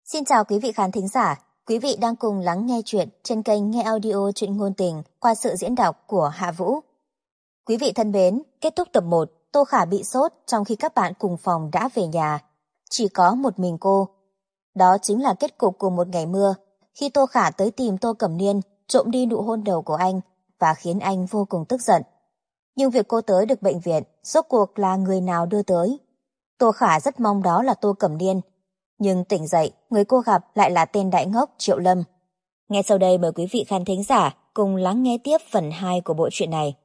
Xin chào quý vị khán thính giả, quý vị đang cùng lắng nghe chuyện trên kênh Nghe Audio Truyện Ngôn Tình qua sự diễn đọc của Hạ Vũ. Quý vị thân mến, kết thúc tập 1, Tô Khả bị sốt trong khi các bạn cùng phòng đã về nhà. Chỉ có một mình cô. Đó chính là kết cục của một ngày mưa, khi Tô Khả tới tìm Tô Cẩm Niên trộm đi nụ hôn đầu của anh và khiến anh vô cùng tức giận. Nhưng việc cô tới được bệnh viện, rốt cuộc là người nào đưa tới? Tô Khả rất mong đó là Tô Cẩm Niên. Nhưng tỉnh dậy, người cô gặp lại là tên đại ngốc Triệu Lâm. Ngay sau đây mời quý vị khán thính giả cùng lắng nghe tiếp phần 2 của bộ truyện này.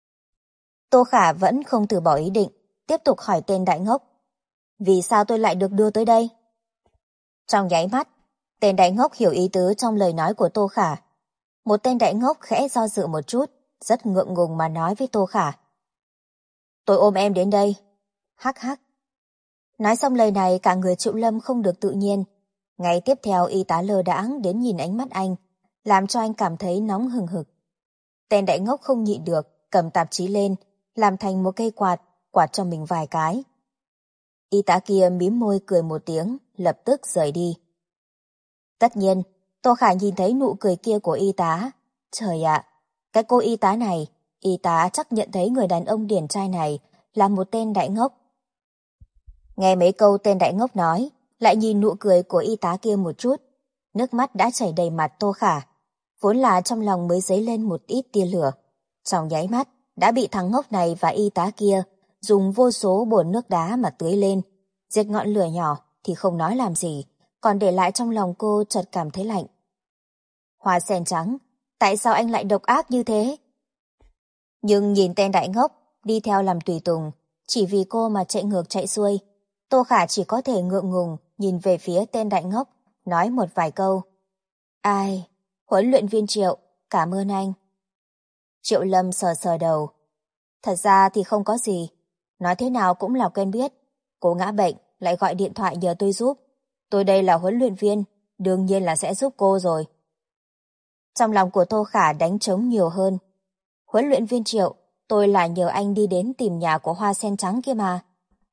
Tô Khả vẫn không từ bỏ ý định, tiếp tục hỏi tên đại ngốc. Vì sao tôi lại được đưa tới đây? Trong nháy mắt, tên đại ngốc hiểu ý tứ trong lời nói của Tô Khả. Một tên đại ngốc khẽ do dự một chút, rất ngượng ngùng mà nói với Tô Khả. Tôi ôm em đến đây. Hắc hắc. Nói xong lời này cả người Triệu Lâm không được tự nhiên. Ngay tiếp theo y tá lơ đãng đến nhìn ánh mắt anh, làm cho anh cảm thấy nóng hừng hực. Tên đại ngốc không nhịn được, cầm tạp chí lên, làm thành một cây quạt, quạt cho mình vài cái. Y tá kia mím môi cười một tiếng, lập tức rời đi. Tất nhiên, Tô Khả nhìn thấy nụ cười kia của y tá. Trời ạ, cái cô y tá này, y tá chắc nhận thấy người đàn ông điển trai này là một tên đại ngốc. Nghe mấy câu tên đại ngốc nói, lại nhìn nụ cười của y tá kia một chút, nước mắt đã chảy đầy mặt Tô Khả. Vốn là trong lòng mới dấy lên một ít tia lửa, trong nháy mắt đã bị thằng ngốc này và y tá kia dùng vô số bồn nước đá mà tưới lên. Diệt ngọn lửa nhỏ thì không nói làm gì, còn để lại trong lòng cô chợt cảm thấy lạnh. Hoa sen trắng, tại sao anh lại độc ác như thế? Nhưng nhìn tên đại ngốc đi theo làm tùy tùng, chỉ vì cô mà chạy ngược chạy xuôi, Tô Khả chỉ có thể ngượng ngùng nhìn về phía tên đại ngốc, nói một vài câu. Ai, huấn luyện viên Triệu, cảm ơn anh. Triệu Lâm sờ sờ đầu. Thật ra thì không có gì, nói thế nào cũng là quen biết. Cô ngã bệnh, lại gọi điện thoại nhờ tôi giúp. Tôi đây là huấn luyện viên, đương nhiên là sẽ giúp cô rồi. Trong lòng của Tô Khả đánh trống nhiều hơn. Huấn luyện viên Triệu, tôi là nhờ anh đi đến tìm nhà của hoa sen trắng kia mà.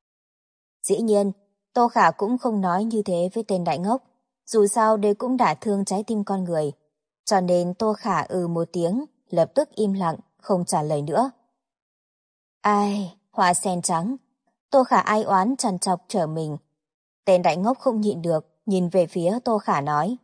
Dĩ nhiên, Tô Khả cũng không nói như thế với tên đại ngốc, dù sao đây cũng đã thương trái tim con người. Cho nên Tô Khả một tiếng, lập tức im lặng, không trả lời nữa. Ai, hoa sen trắng. Tô Khả ai oán trằn trọc trở mình. Tên đại ngốc không nhịn được, nhìn về phía Tô Khả nói.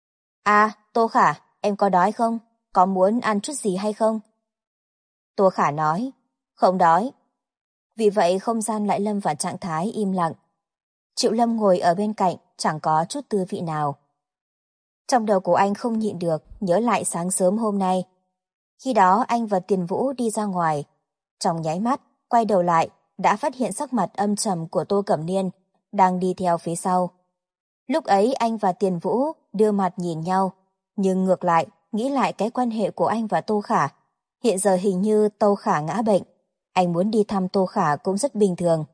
Tô Khả, em có đói không? Có muốn ăn chút gì hay không? Tô Khả nói, không đói. Vì vậy không gian lại lâm vào trạng thái im lặng. Triệu Lâm ngồi ở bên cạnh, chẳng có chút tư vị nào. Trong đầu của anh không nhịn được, nhớ lại sáng sớm hôm nay. Khi đó anh và Tiền Vũ đi ra ngoài. Trong nháy mắt, quay đầu lại, đã phát hiện sắc mặt âm trầm của Tô Cẩm Niên, đang đi theo phía sau. Lúc ấy anh và Tiền Vũ đưa mặt nhìn nhau, nhưng ngược lại, nghĩ lại cái quan hệ của anh và Tô Khả. Hiện giờ hình như Tô Khả ngã bệnh, anh muốn đi thăm Tô Khả cũng rất bình thường.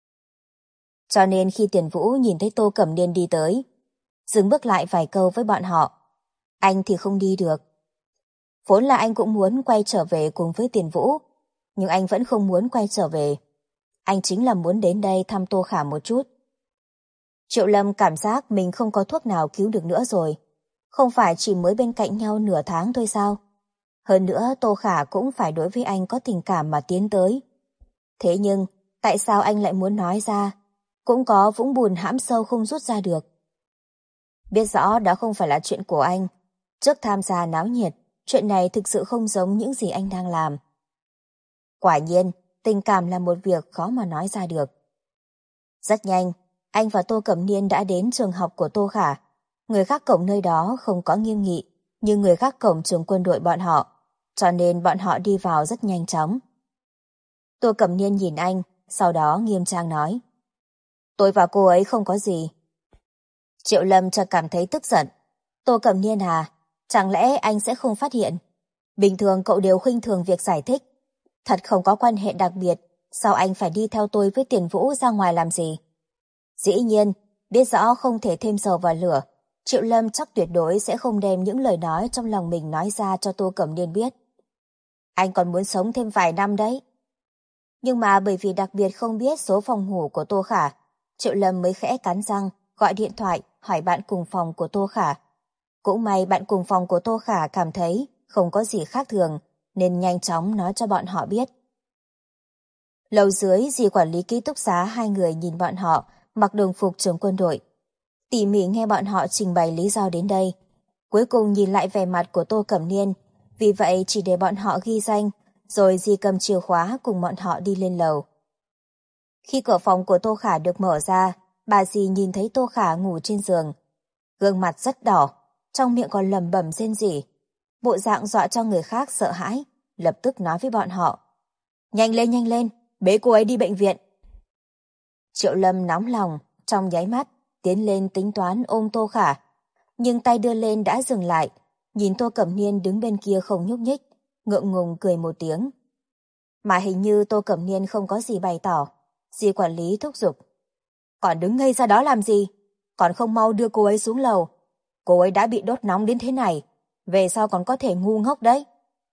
Cho nên khi Tiền Vũ nhìn thấy Tô Cẩm Niên đi tới, dừng bước lại vài câu với bọn họ. Anh thì không đi được. Vốn là anh cũng muốn quay trở về cùng với Tiền Vũ, nhưng anh vẫn không muốn quay trở về. Anh chính là muốn đến đây thăm Tô Khả một chút. Triệu Lâm cảm giác mình không có thuốc nào cứu được nữa rồi. Không phải chỉ mới bên cạnh nhau nửa tháng thôi sao? Hơn nữa Tô Khả cũng phải đối với anh có tình cảm mà tiến tới. Thế nhưng, tại sao anh lại muốn nói ra? Cũng có vũng bùn hãm sâu không rút ra được. Biết rõ đó không phải là chuyện của anh. Trước tham gia náo nhiệt, chuyện này thực sự không giống những gì anh đang làm. Quả nhiên, tình cảm là một việc khó mà nói ra được. Rất nhanh, anh và Tô Cẩm Niên đã đến trường học của Tô Khả. Người gác cổng nơi đó không có nghiêm nghị, như người gác cổng trường quân đội bọn họ, cho nên bọn họ đi vào rất nhanh chóng. Tô Cẩm Niên nhìn anh, sau đó nghiêm trang nói. Tôi và cô ấy không có gì. Triệu Lâm chợt cảm thấy tức giận. Tô Cẩm Niên à, chẳng lẽ anh sẽ không phát hiện? Bình thường cậu đều khinh thường việc giải thích. Thật không có quan hệ đặc biệt, sao anh phải đi theo tôi với Tiền Vũ ra ngoài làm gì? Dĩ nhiên, biết rõ không thể thêm dầu vào lửa, Triệu Lâm chắc tuyệt đối sẽ không đem những lời nói trong lòng mình nói ra cho Tô Cẩm Niên biết. Anh còn muốn sống thêm vài năm đấy. Nhưng mà bởi vì đặc biệt không biết số phòng ngủ của Tô Khả, Triệu Lâm mới khẽ cắn răng, gọi điện thoại, hỏi bạn cùng phòng của Tô Khả. Cũng may bạn cùng phòng của Tô Khả cảm thấy không có gì khác thường, nên nhanh chóng nói cho bọn họ biết. Lầu dưới, dì quản lý ký túc xá hai người nhìn bọn họ mặc đồng phục trường quân đội. Tỉ mỉ nghe bọn họ trình bày lý do đến đây. Cuối cùng nhìn lại vẻ mặt của Tô Cẩm Niên, vì vậy chỉ để bọn họ ghi danh, rồi dì cầm chìa khóa cùng bọn họ đi lên lầu. Khi cửa phòng của Tô Khả được mở ra, bà dì nhìn thấy Tô Khả ngủ trên giường. Gương mặt rất đỏ, trong miệng còn lẩm bẩm rên rỉ. Bộ dạng dọa cho người khác sợ hãi, lập tức nói với bọn họ. Nhanh lên, bế cô ấy đi bệnh viện. Triệu Lâm nóng lòng, trong nháy mắt, tiến lên tính toán ôm Tô Khả. Nhưng tay đưa lên đã dừng lại, nhìn Tô Cẩm Niên đứng bên kia không nhúc nhích, ngượng ngùng cười một tiếng. Mà hình như Tô Cẩm Niên không có gì bày tỏ, dì quản lý thúc giục. Còn đứng ngây ra đó làm gì? Còn không mau đưa cô ấy xuống lầu. Cô ấy đã bị đốt nóng đến thế này, về sau còn có thể ngu ngốc đấy.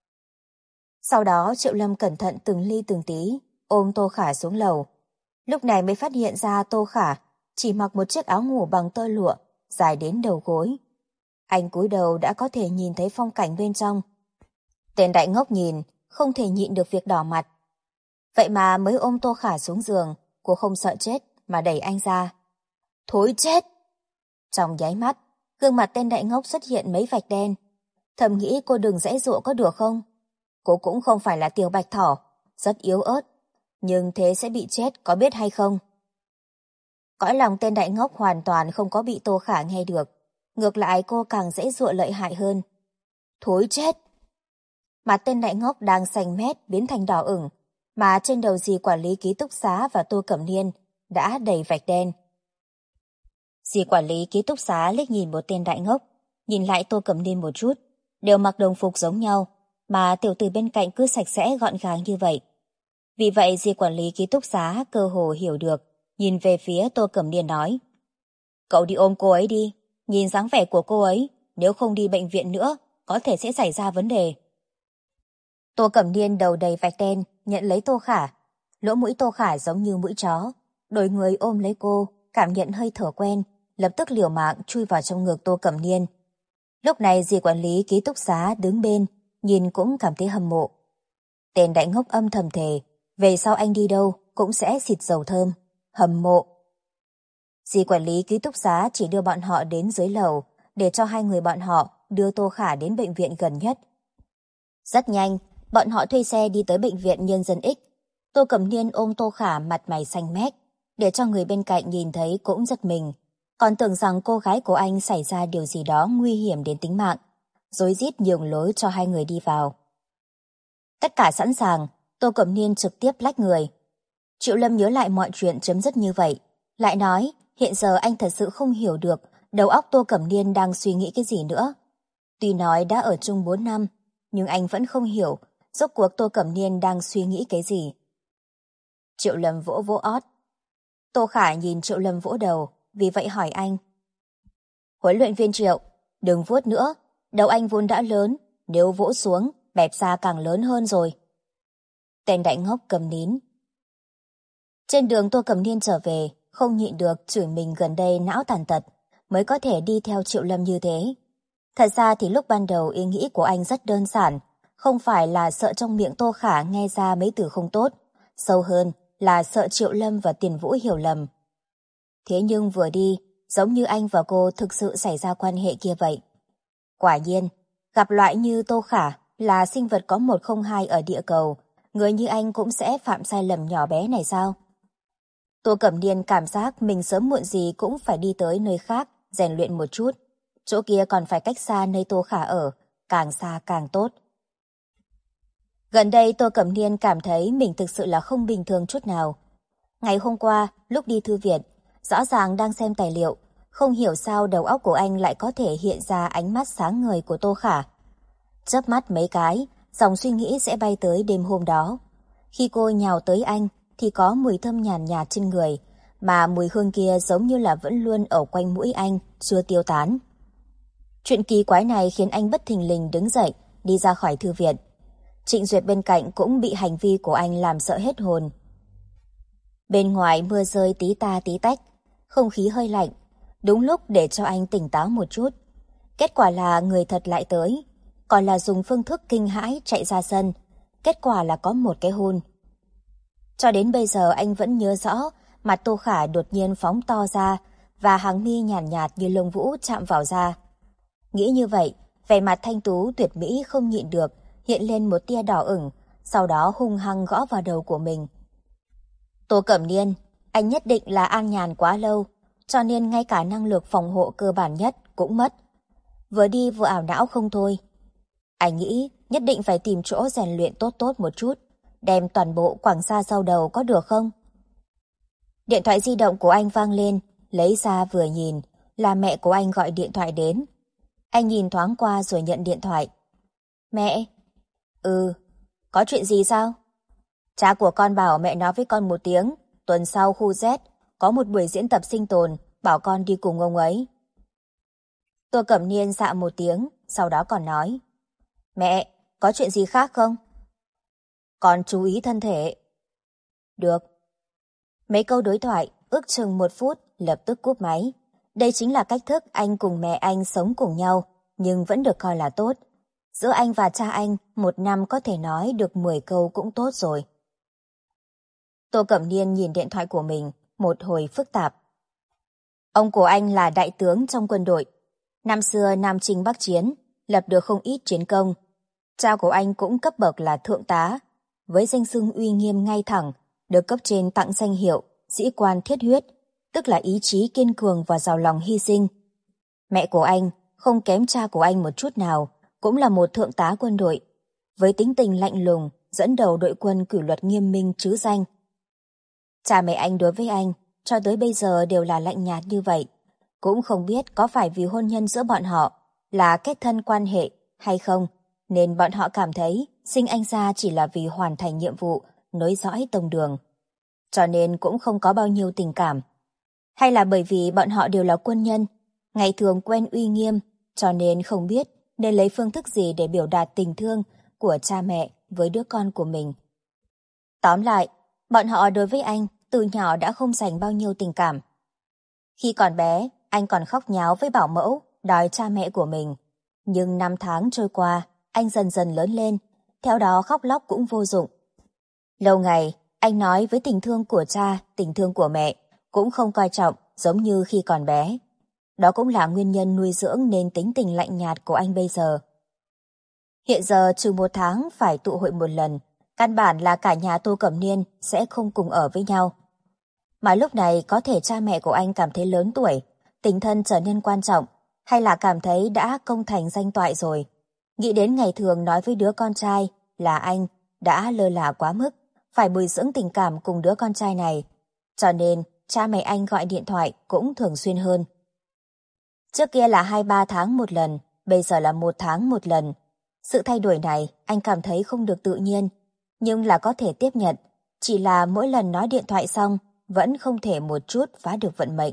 Sau đó Triệu Lâm cẩn thận từng ly từng tí, ôm Tô Khả xuống lầu. Lúc này mới phát hiện ra Tô Khả chỉ mặc một chiếc áo ngủ bằng tơ lụa, dài đến đầu gối. Anh cúi đầu đã có thể nhìn thấy phong cảnh bên trong. Tên đại ngốc nhìn, không thể nhịn được việc đỏ mặt. Vậy mà mới ôm Tô Khả xuống giường, cô không sợ chết mà đẩy anh ra. Thối chết! Trong nháy mắt, gương mặt tên đại ngốc xuất hiện mấy vạch đen. Thầm nghĩ cô đừng giãy giụa có được không? Cô cũng không phải là Tiểu Bạch Thỏ, rất yếu ớt. Nhưng thế sẽ bị chết có biết hay không? Cõi lòng tên đại ngốc hoàn toàn không có bị Tô Khả nghe được. Ngược lại cô càng giãy giụa lợi hại hơn. Thối chết! Mặt tên đại ngốc đang xanh mét biến thành đỏ ửng, mà trên đầu dì quản lý ký túc xá và Tô Cẩm Niên đã đầy vạch đen. Dì quản lý ký túc xá liếc nhìn một tên đại ngốc, nhìn lại Tô Cẩm Niên một chút, đều mặc đồng phục giống nhau, mà tiểu tử bên cạnh cứ sạch sẽ gọn gàng như vậy. Vì vậy dì quản lý ký túc xá cơ hồ hiểu được, nhìn về phía Tô Cẩm Niên nói. Cậu đi ôm cô ấy đi, nhìn dáng vẻ của cô ấy, nếu không đi bệnh viện nữa, có thể sẽ xảy ra vấn đề. Tô Cẩm Niên đầu đầy vạch đen, nhận lấy Tô Khả. Lỗ mũi Tô Khả giống như mũi chó, đổi người ôm lấy cô, cảm nhận hơi thở quen, lập tức liều mạng chui vào trong ngực Tô Cẩm Niên. Lúc này dì quản lý ký túc xá đứng bên, nhìn cũng cảm thấy hâm mộ. Tên đại ngốc âm thầm thề, về sau anh đi đâu cũng sẽ xịt dầu thơm, hâm mộ. Dì quản lý ký túc xá chỉ đưa bọn họ đến dưới lầu, để cho hai người bọn họ đưa Tô Khả đến bệnh viện gần nhất. Rất nhanh, bọn họ thuê xe đi tới bệnh viện Nhân dân X. Tô Cẩm Niên ôm Tô Khả mặt mày xanh mét, để cho người bên cạnh nhìn thấy cũng giật mình, còn tưởng rằng cô gái của anh xảy ra điều gì đó nguy hiểm đến tính mạng, rối rít nhường lối cho hai người đi vào. Tất cả sẵn sàng, Tô Cẩm Niên trực tiếp lách người. Triệu Lâm nhớ lại mọi chuyện chấm dứt như vậy, lại nói hiện giờ anh thật sự không hiểu được đầu óc Tô Cẩm Niên đang suy nghĩ cái gì nữa. Tuy nói đã ở chung 4 năm, nhưng anh vẫn không hiểu rốt cuộc Tô Cẩm Niên đang suy nghĩ cái gì. Triệu Lâm vỗ vỗ ót. Tô Khả nhìn Triệu Lâm vỗ đầu, vì vậy hỏi anh. Huấn luyện viên Triệu, đừng vuốt nữa, đầu anh vốn đã lớn, nếu vỗ xuống, bẹp ra càng lớn hơn rồi. Tên đại ngốc cầm nín. Trên đường Tô Cẩm Niên trở về, không nhịn được chửi mình gần đây não tàn tật, mới có thể đi theo Triệu Lâm như thế. Thật ra thì lúc ban đầu ý nghĩ của anh rất đơn giản, không phải là sợ trong miệng Tô Khả nghe ra mấy từ không tốt, sâu hơn là sợ Triệu Lâm và Tiền Vũ hiểu lầm. Thế nhưng vừa đi, giống như anh và cô thực sự xảy ra quan hệ kia vậy. Quả nhiên, gặp loại như Tô Khả là sinh vật có 102 ở địa cầu, người như anh cũng sẽ phạm sai lầm nhỏ bé này sao? Tô Cẩm Niên cảm giác mình sớm muộn gì cũng phải đi tới nơi khác, rèn luyện một chút. Chỗ kia còn phải cách xa nơi Tô Khả ở, càng xa càng tốt. Gần đây Tô Cẩm Niên cảm thấy mình thực sự là không bình thường chút nào. Ngày hôm qua, lúc đi thư viện, rõ ràng đang xem tài liệu, không hiểu sao đầu óc của anh lại có thể hiện ra ánh mắt sáng ngời của Tô Khả. Chớp mắt mấy cái, dòng suy nghĩ sẽ bay tới đêm hôm đó. Khi cô nhào tới anh, thì có mùi thơm nhàn nhạt trên người, mà mùi hương kia giống như là vẫn luôn ở quanh mũi anh, chưa tiêu tán. Chuyện kỳ quái này khiến anh bất thình lình đứng dậy, đi ra khỏi thư viện. Trịnh Duyệt bên cạnh cũng bị hành vi của anh làm sợ hết hồn. Bên ngoài mưa rơi tí ta tí tách, không khí hơi lạnh. đúng lúc để cho anh tỉnh táo một chút. Kết quả là người thật lại tới, còn là dùng phương thức kinh hãi chạy ra sân. Kết quả là có một cái hôn. Cho đến bây giờ anh vẫn nhớ rõ, mặt Tô Khả đột nhiên phóng to ra và hàng mi nhàn nhạt như lông vũ chạm vào da. Nghĩ như vậy, vẻ mặt thanh tú tuyệt mỹ không nhịn được, hiện lên một tia đỏ ửng, sau đó hung hăng gõ vào đầu của mình. Tô Cẩm Niên, anh nhất định là an nhàn quá lâu, cho nên ngay cả năng lực phòng hộ cơ bản nhất cũng mất. Vừa đi vừa ảo não không thôi. Anh nghĩ nhất định phải tìm chỗ rèn luyện tốt tốt một chút, đem toàn bộ quẳng ra sau đầu có được không? Điện thoại di động của anh vang lên, lấy ra vừa nhìn, là mẹ của anh gọi điện thoại đến. Anh nhìn thoáng qua rồi nhận điện thoại. Mẹ? Ừ, có chuyện gì sao? Cha của con bảo mẹ nói với con một tiếng, tuần sau khu Z có một buổi diễn tập sinh tồn, bảo con đi cùng ông ấy. Tô Cẩm Niên dạ một tiếng, sau đó còn nói. Mẹ, có chuyện gì khác không? Con chú ý thân thể. Được. Mấy câu đối thoại, ước chừng 1 phút, lập tức cúp máy. Đây chính là cách thức anh cùng mẹ anh sống cùng nhau, nhưng vẫn được coi là tốt. Giữa anh và cha anh, 1 năm có thể nói được 10 câu cũng tốt rồi. Tô Cẩm Niên nhìn điện thoại của mình, một hồi phức tạp. Ông của anh là đại tướng trong quân đội. Năm xưa Nam Chinh Bắc Chiến, lập được không ít chiến công. Cha của anh cũng cấp bậc là thượng tá, với danh xưng uy nghiêm ngay thẳng, được cấp trên tặng danh hiệu sĩ quan thiết huyết, tức là ý chí kiên cường và giàu lòng hy sinh. Mẹ của anh, không kém cha của anh một chút nào, cũng là một thượng tá quân đội, với tính tình lạnh lùng, dẫn đầu đội quân kỷ luật nghiêm minh trứ danh. Cha mẹ anh đối với anh, cho tới bây giờ đều là lạnh nhạt như vậy, cũng không biết có phải vì hôn nhân giữa bọn họ là kết thân quan hệ hay không, nên bọn họ cảm thấy sinh anh ra chỉ là vì hoàn thành nhiệm vụ, nối dõi tông đường. Cho nên cũng không có bao nhiêu tình cảm. Hay là bởi vì bọn họ đều là quân nhân, ngày thường quen uy nghiêm, cho nên không biết nên lấy phương thức gì để biểu đạt tình thương của cha mẹ với đứa con của mình. Tóm lại, bọn họ đối với anh từ nhỏ đã không dành bao nhiêu tình cảm. Khi còn bé, anh còn khóc nháo với bảo mẫu, đòi cha mẹ của mình. Nhưng 5 tháng trôi qua, anh dần dần lớn lên, theo đó khóc lóc cũng vô dụng. Lâu ngày, anh nói với tình thương của cha, tình thương của mẹ, cũng không coi trọng giống như khi còn bé. Đó cũng là nguyên nhân nuôi dưỡng nên tính tình lạnh nhạt của anh bây giờ. Hiện giờ trừ 1 tháng phải tụ hội một lần, căn bản là cả nhà Tô Cẩm Niên sẽ không cùng ở với nhau. Mà lúc này có thể cha mẹ của anh cảm thấy lớn tuổi, tình thân trở nên quan trọng, hay là cảm thấy đã công thành danh toại rồi. Nghĩ đến ngày thường nói với đứa con trai là anh đã lơ là quá mức, phải bồi dưỡng tình cảm cùng đứa con trai này. Cho nên cha mẹ anh gọi điện thoại cũng thường xuyên hơn. Trước kia là 2-3 tháng một lần, bây giờ là 1 tháng một lần. Sự thay đổi này anh cảm thấy không được tự nhiên, nhưng là có thể tiếp nhận. Chỉ là mỗi lần nói điện thoại xong, vẫn không thể một chút phá được vận mệnh.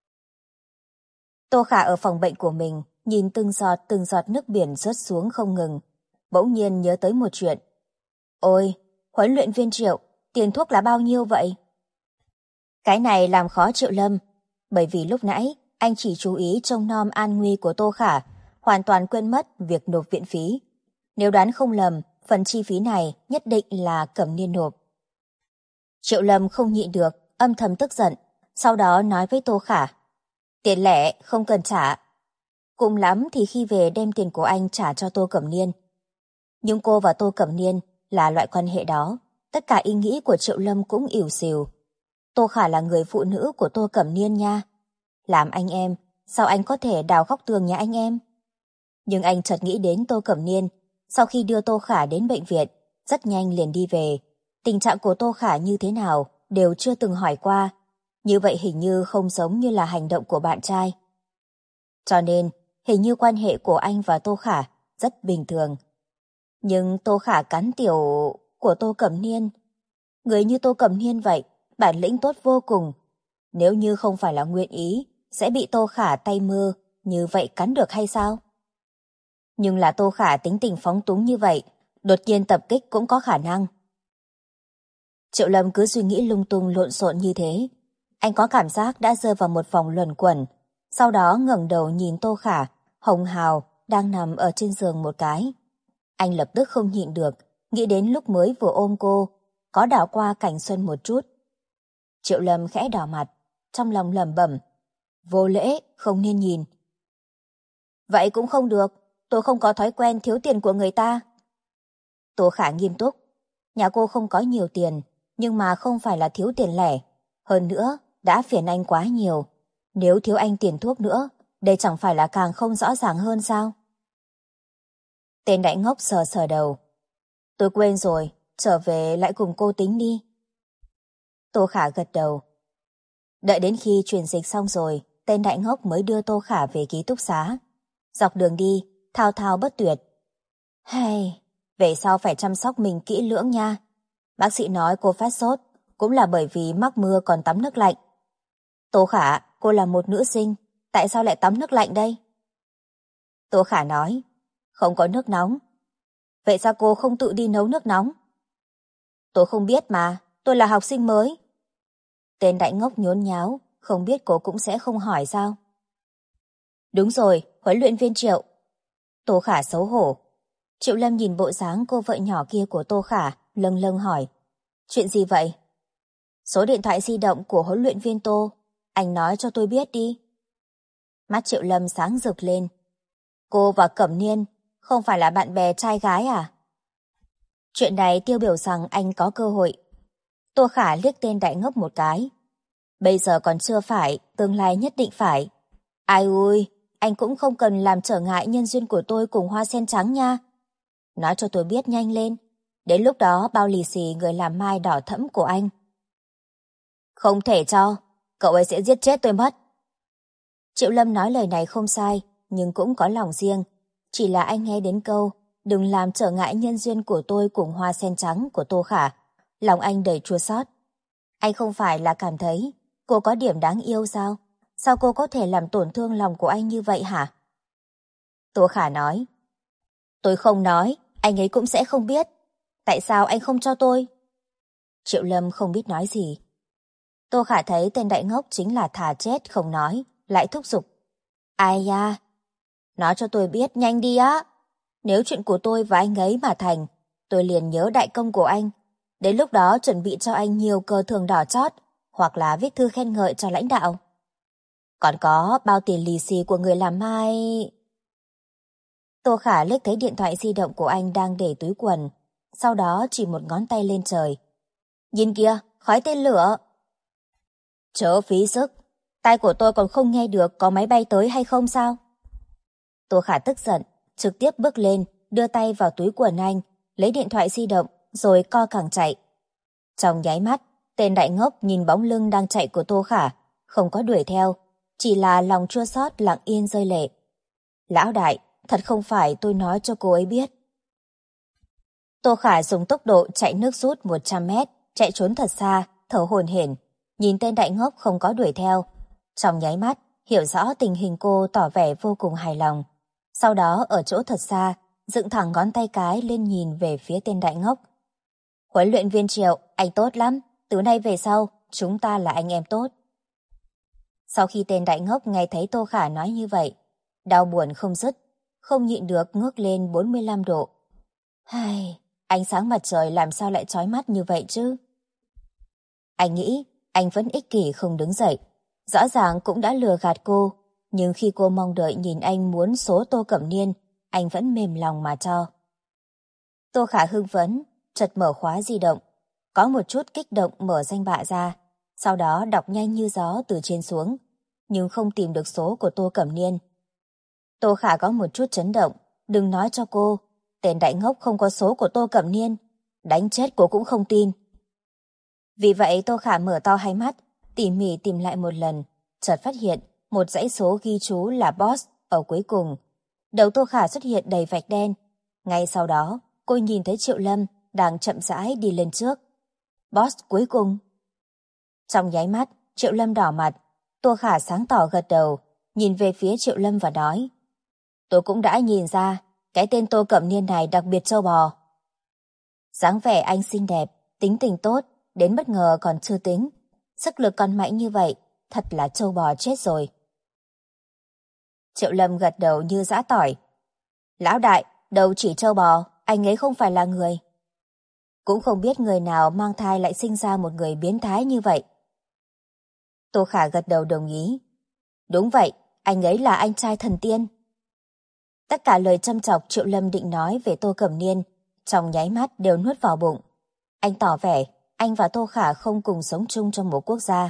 Tô Khả ở phòng bệnh của mình, nhìn từng giọt nước biển rớt xuống không ngừng. Bỗng nhiên nhớ tới một chuyện. Ôi, huấn luyện viên Triệu, tiền thuốc là bao nhiêu vậy? Cái này làm khó Triệu Lâm, bởi vì lúc nãy anh chỉ chú ý trông nom an nguy của Tô Khả, hoàn toàn quên mất việc nộp viện phí. Nếu đoán không lầm, phần chi phí này nhất định là Cẩm Niên nộp. Triệu Lâm không nhịn được, âm thầm tức giận, sau đó nói với Tô Khả. Tiền lẻ không cần trả. Cùng lắm thì khi về đem tiền của anh trả cho Tô Cẩm Niên. Nhưng cô và Tô Cẩm Niên là loại quan hệ đó, tất cả ý nghĩ của Triệu Lâm cũng ỉu xìu. Tô Khả là người phụ nữ của Tô Cẩm Niên nha. Làm anh em, sao anh có thể đào góc tường nhà anh em? Nhưng anh chợt nghĩ đến Tô Cẩm Niên, sau khi đưa Tô Khả đến bệnh viện, rất nhanh liền đi về. Tình trạng của Tô Khả như thế nào đều chưa từng hỏi qua. Như vậy hình như không giống như là hành động của bạn trai. Cho nên, hình như quan hệ của anh và Tô Khả rất bình thường. Nhưng Tô Khả cắn tiểu của Tô Cẩm Niên. Người như Tô Cẩm Niên vậy, bản lĩnh tốt vô cùng. Nếu như không phải là nguyện ý, sẽ bị Tô Khả tay mơ, như vậy cắn được hay sao? Nhưng là Tô Khả tính tình phóng túng như vậy, đột nhiên tập kích cũng có khả năng. Triệu Lâm cứ suy nghĩ lung tung lộn xộn như thế. Anh có cảm giác đã rơi vào một vòng luẩn quẩn. Sau đó ngẩng đầu nhìn Tô Khả, hồng hào, đang nằm ở trên giường một cái. Anh lập tức không nhịn được, nghĩ đến lúc mới vừa ôm cô, có đảo qua cảnh xuân một chút. Triệu Lâm khẽ đỏ mặt, trong lòng lẩm bẩm, vô lễ, không nên nhìn. Vậy cũng không được, tôi không có thói quen thiếu tiền của người ta. Tô Khả nghiêm túc, nhà cô không có nhiều tiền, nhưng mà không phải là thiếu tiền lẻ. Hơn nữa, đã phiền anh quá nhiều. Nếu thiếu anh tiền thuốc nữa, đây chẳng phải là càng không rõ ràng hơn sao? Tên đại ngốc sờ sờ đầu. Tôi quên rồi, trở về lại cùng cô tính đi. Tô Khả gật đầu. Đợi đến khi truyền dịch xong rồi, tên đại ngốc mới đưa Tô Khả về ký túc xá. Dọc đường đi, thao thao bất tuyệt. Hay, về sau phải chăm sóc mình kỹ lưỡng nha. Bác sĩ nói cô phát sốt, cũng là bởi vì mắc mưa còn tắm nước lạnh. Tô Khả, cô là một nữ sinh, tại sao lại tắm nước lạnh đây? Tô Khả nói, không có nước nóng. Vậy sao cô không tự đi nấu nước nóng? Tôi không biết mà, tôi là học sinh mới. Tên đại ngốc nhốn nháo, không biết cô cũng sẽ không hỏi sao? Đúng rồi, huấn luyện viên Triệu. Tô Khả xấu hổ. Triệu Lâm nhìn bộ dáng cô vợ nhỏ kia của Tô Khả, lâng lâng hỏi. Chuyện gì vậy? Số điện thoại di động của huấn luyện viên Tô, anh nói cho tôi biết đi. Mắt Triệu Lâm sáng rực lên. Cô và Cẩm Niên không phải là bạn bè trai gái à? Chuyện này tiêu biểu rằng anh có cơ hội. Tô Khả liếc tên đại ngốc một cái. Bây giờ còn chưa phải, tương lai nhất định phải. Ai ui, anh cũng không cần làm trở ngại nhân duyên của tôi cùng hoa sen trắng nha. Nói cho tôi biết nhanh lên. Đến lúc đó bao lì xì người làm mai đỏ thẫm của anh. Không thể cho, cậu ấy sẽ giết chết tôi mất. Triệu Lâm nói lời này không sai, nhưng cũng có lòng riêng. Chỉ là anh nghe đến câu, đừng làm trở ngại nhân duyên của tôi cùng hoa sen trắng của Tô Khả. Lòng anh đầy chua xót. Anh không phải là cảm thấy cô có điểm đáng yêu sao? Sao cô có thể làm tổn thương lòng của anh như vậy hả? Tô Khả nói. Tôi không nói, anh ấy cũng sẽ không biết. Tại sao anh không cho tôi? Triệu Lâm không biết nói gì. Tô Khả thấy tên đại ngốc chính là thà chết không nói, lại thúc giục. Ai da? Nói cho tôi biết nhanh đi á. Nếu chuyện của tôi và anh ấy mà thành, tôi liền nhớ đại công của anh. Đến lúc đó chuẩn bị cho anh nhiều cờ thường đỏ chót, hoặc là viết thư khen ngợi cho lãnh đạo. Còn có bao tiền lì xì của người làm mai... Tô Khả liếc thấy điện thoại di động của anh đang để túi quần, sau đó chỉ một ngón tay lên trời. Nhìn kìa, khói tên lửa. Chớ phí sức, tai của tôi còn không nghe được có máy bay tới hay không sao? Tô Khả tức giận, trực tiếp bước lên, đưa tay vào túi quần anh, lấy điện thoại di động, rồi co cẳng chạy. Trong nháy mắt, tên đại ngốc nhìn bóng lưng đang chạy của Tô Khả, không có đuổi theo, chỉ là lòng chua xót lặng yên rơi lệ. Lão đại, thật không phải tôi nói cho cô ấy biết. Tô Khả dùng tốc độ chạy nước rút 100 mét, chạy trốn thật xa, thở hổn hển, nhìn tên đại ngốc không có đuổi theo. Trong nháy mắt, hiểu rõ tình hình cô tỏ vẻ vô cùng hài lòng. Sau đó ở chỗ thật xa, dựng thẳng ngón tay cái lên nhìn về phía tên đại ngốc. Huấn luyện viên Triệu, anh tốt lắm, từ nay về sau, chúng ta là anh em tốt. Sau khi tên đại ngốc nghe thấy Tô Khả nói như vậy, đau buồn không dứt, không nhịn được ngước lên 45 độ. Hai, ánh sáng mặt trời làm sao lại chói mắt như vậy chứ? Anh nghĩ anh vẫn ích kỷ không đứng dậy. Rõ ràng cũng đã lừa gạt cô, nhưng khi cô mong đợi nhìn anh muốn số Tô Cẩm Niên, anh vẫn mềm lòng mà cho. Tô Khả hưng phấn, chợt mở khóa di động, có một chút kích động mở danh bạ ra, sau đó đọc nhanh như gió từ trên xuống, nhưng không tìm được số của Tô Cẩm Niên. Tô Khả có một chút chấn động, đừng nói cho cô, tên đại ngốc không có số của Tô Cẩm Niên, đánh chết cô cũng không tin. Vì vậy Tô Khả mở to hai mắt, tỉ mỉ tìm lại một lần, chợt phát hiện một dãy số ghi chú là boss ở cuối cùng. Đầu Tô Khả xuất hiện đầy vạch đen. Ngay sau đó, cô nhìn thấy Triệu Lâm đang chậm rãi đi lên trước. Boss cuối cùng. Trong nháy mắt, Triệu Lâm đỏ mặt. Tô Khả sáng tỏ gật đầu, nhìn về phía Triệu Lâm và nói. Tôi cũng đã nhìn ra, cái tên Tô Cẩm Niên này đặc biệt trâu bò. Dáng vẻ anh xinh đẹp, tính tình tốt, đến bất ngờ còn chưa tính. Sức lực còn mạnh như vậy, thật là trâu bò chết rồi. Triệu Lâm gật đầu như giã tỏi. Lão đại, đầu chỉ trâu bò, anh ấy không phải là người. Cũng không biết người nào mang thai lại sinh ra một người biến thái như vậy. Tô Khả gật đầu đồng ý. Đúng vậy, anh ấy là anh trai thần tiên. Tất cả lời châm chọc Triệu Lâm định nói về Tô Cẩm Niên, trong nháy mắt đều nuốt vào bụng. Anh tỏ vẻ, anh và Tô Khả không cùng sống chung trong một quốc gia.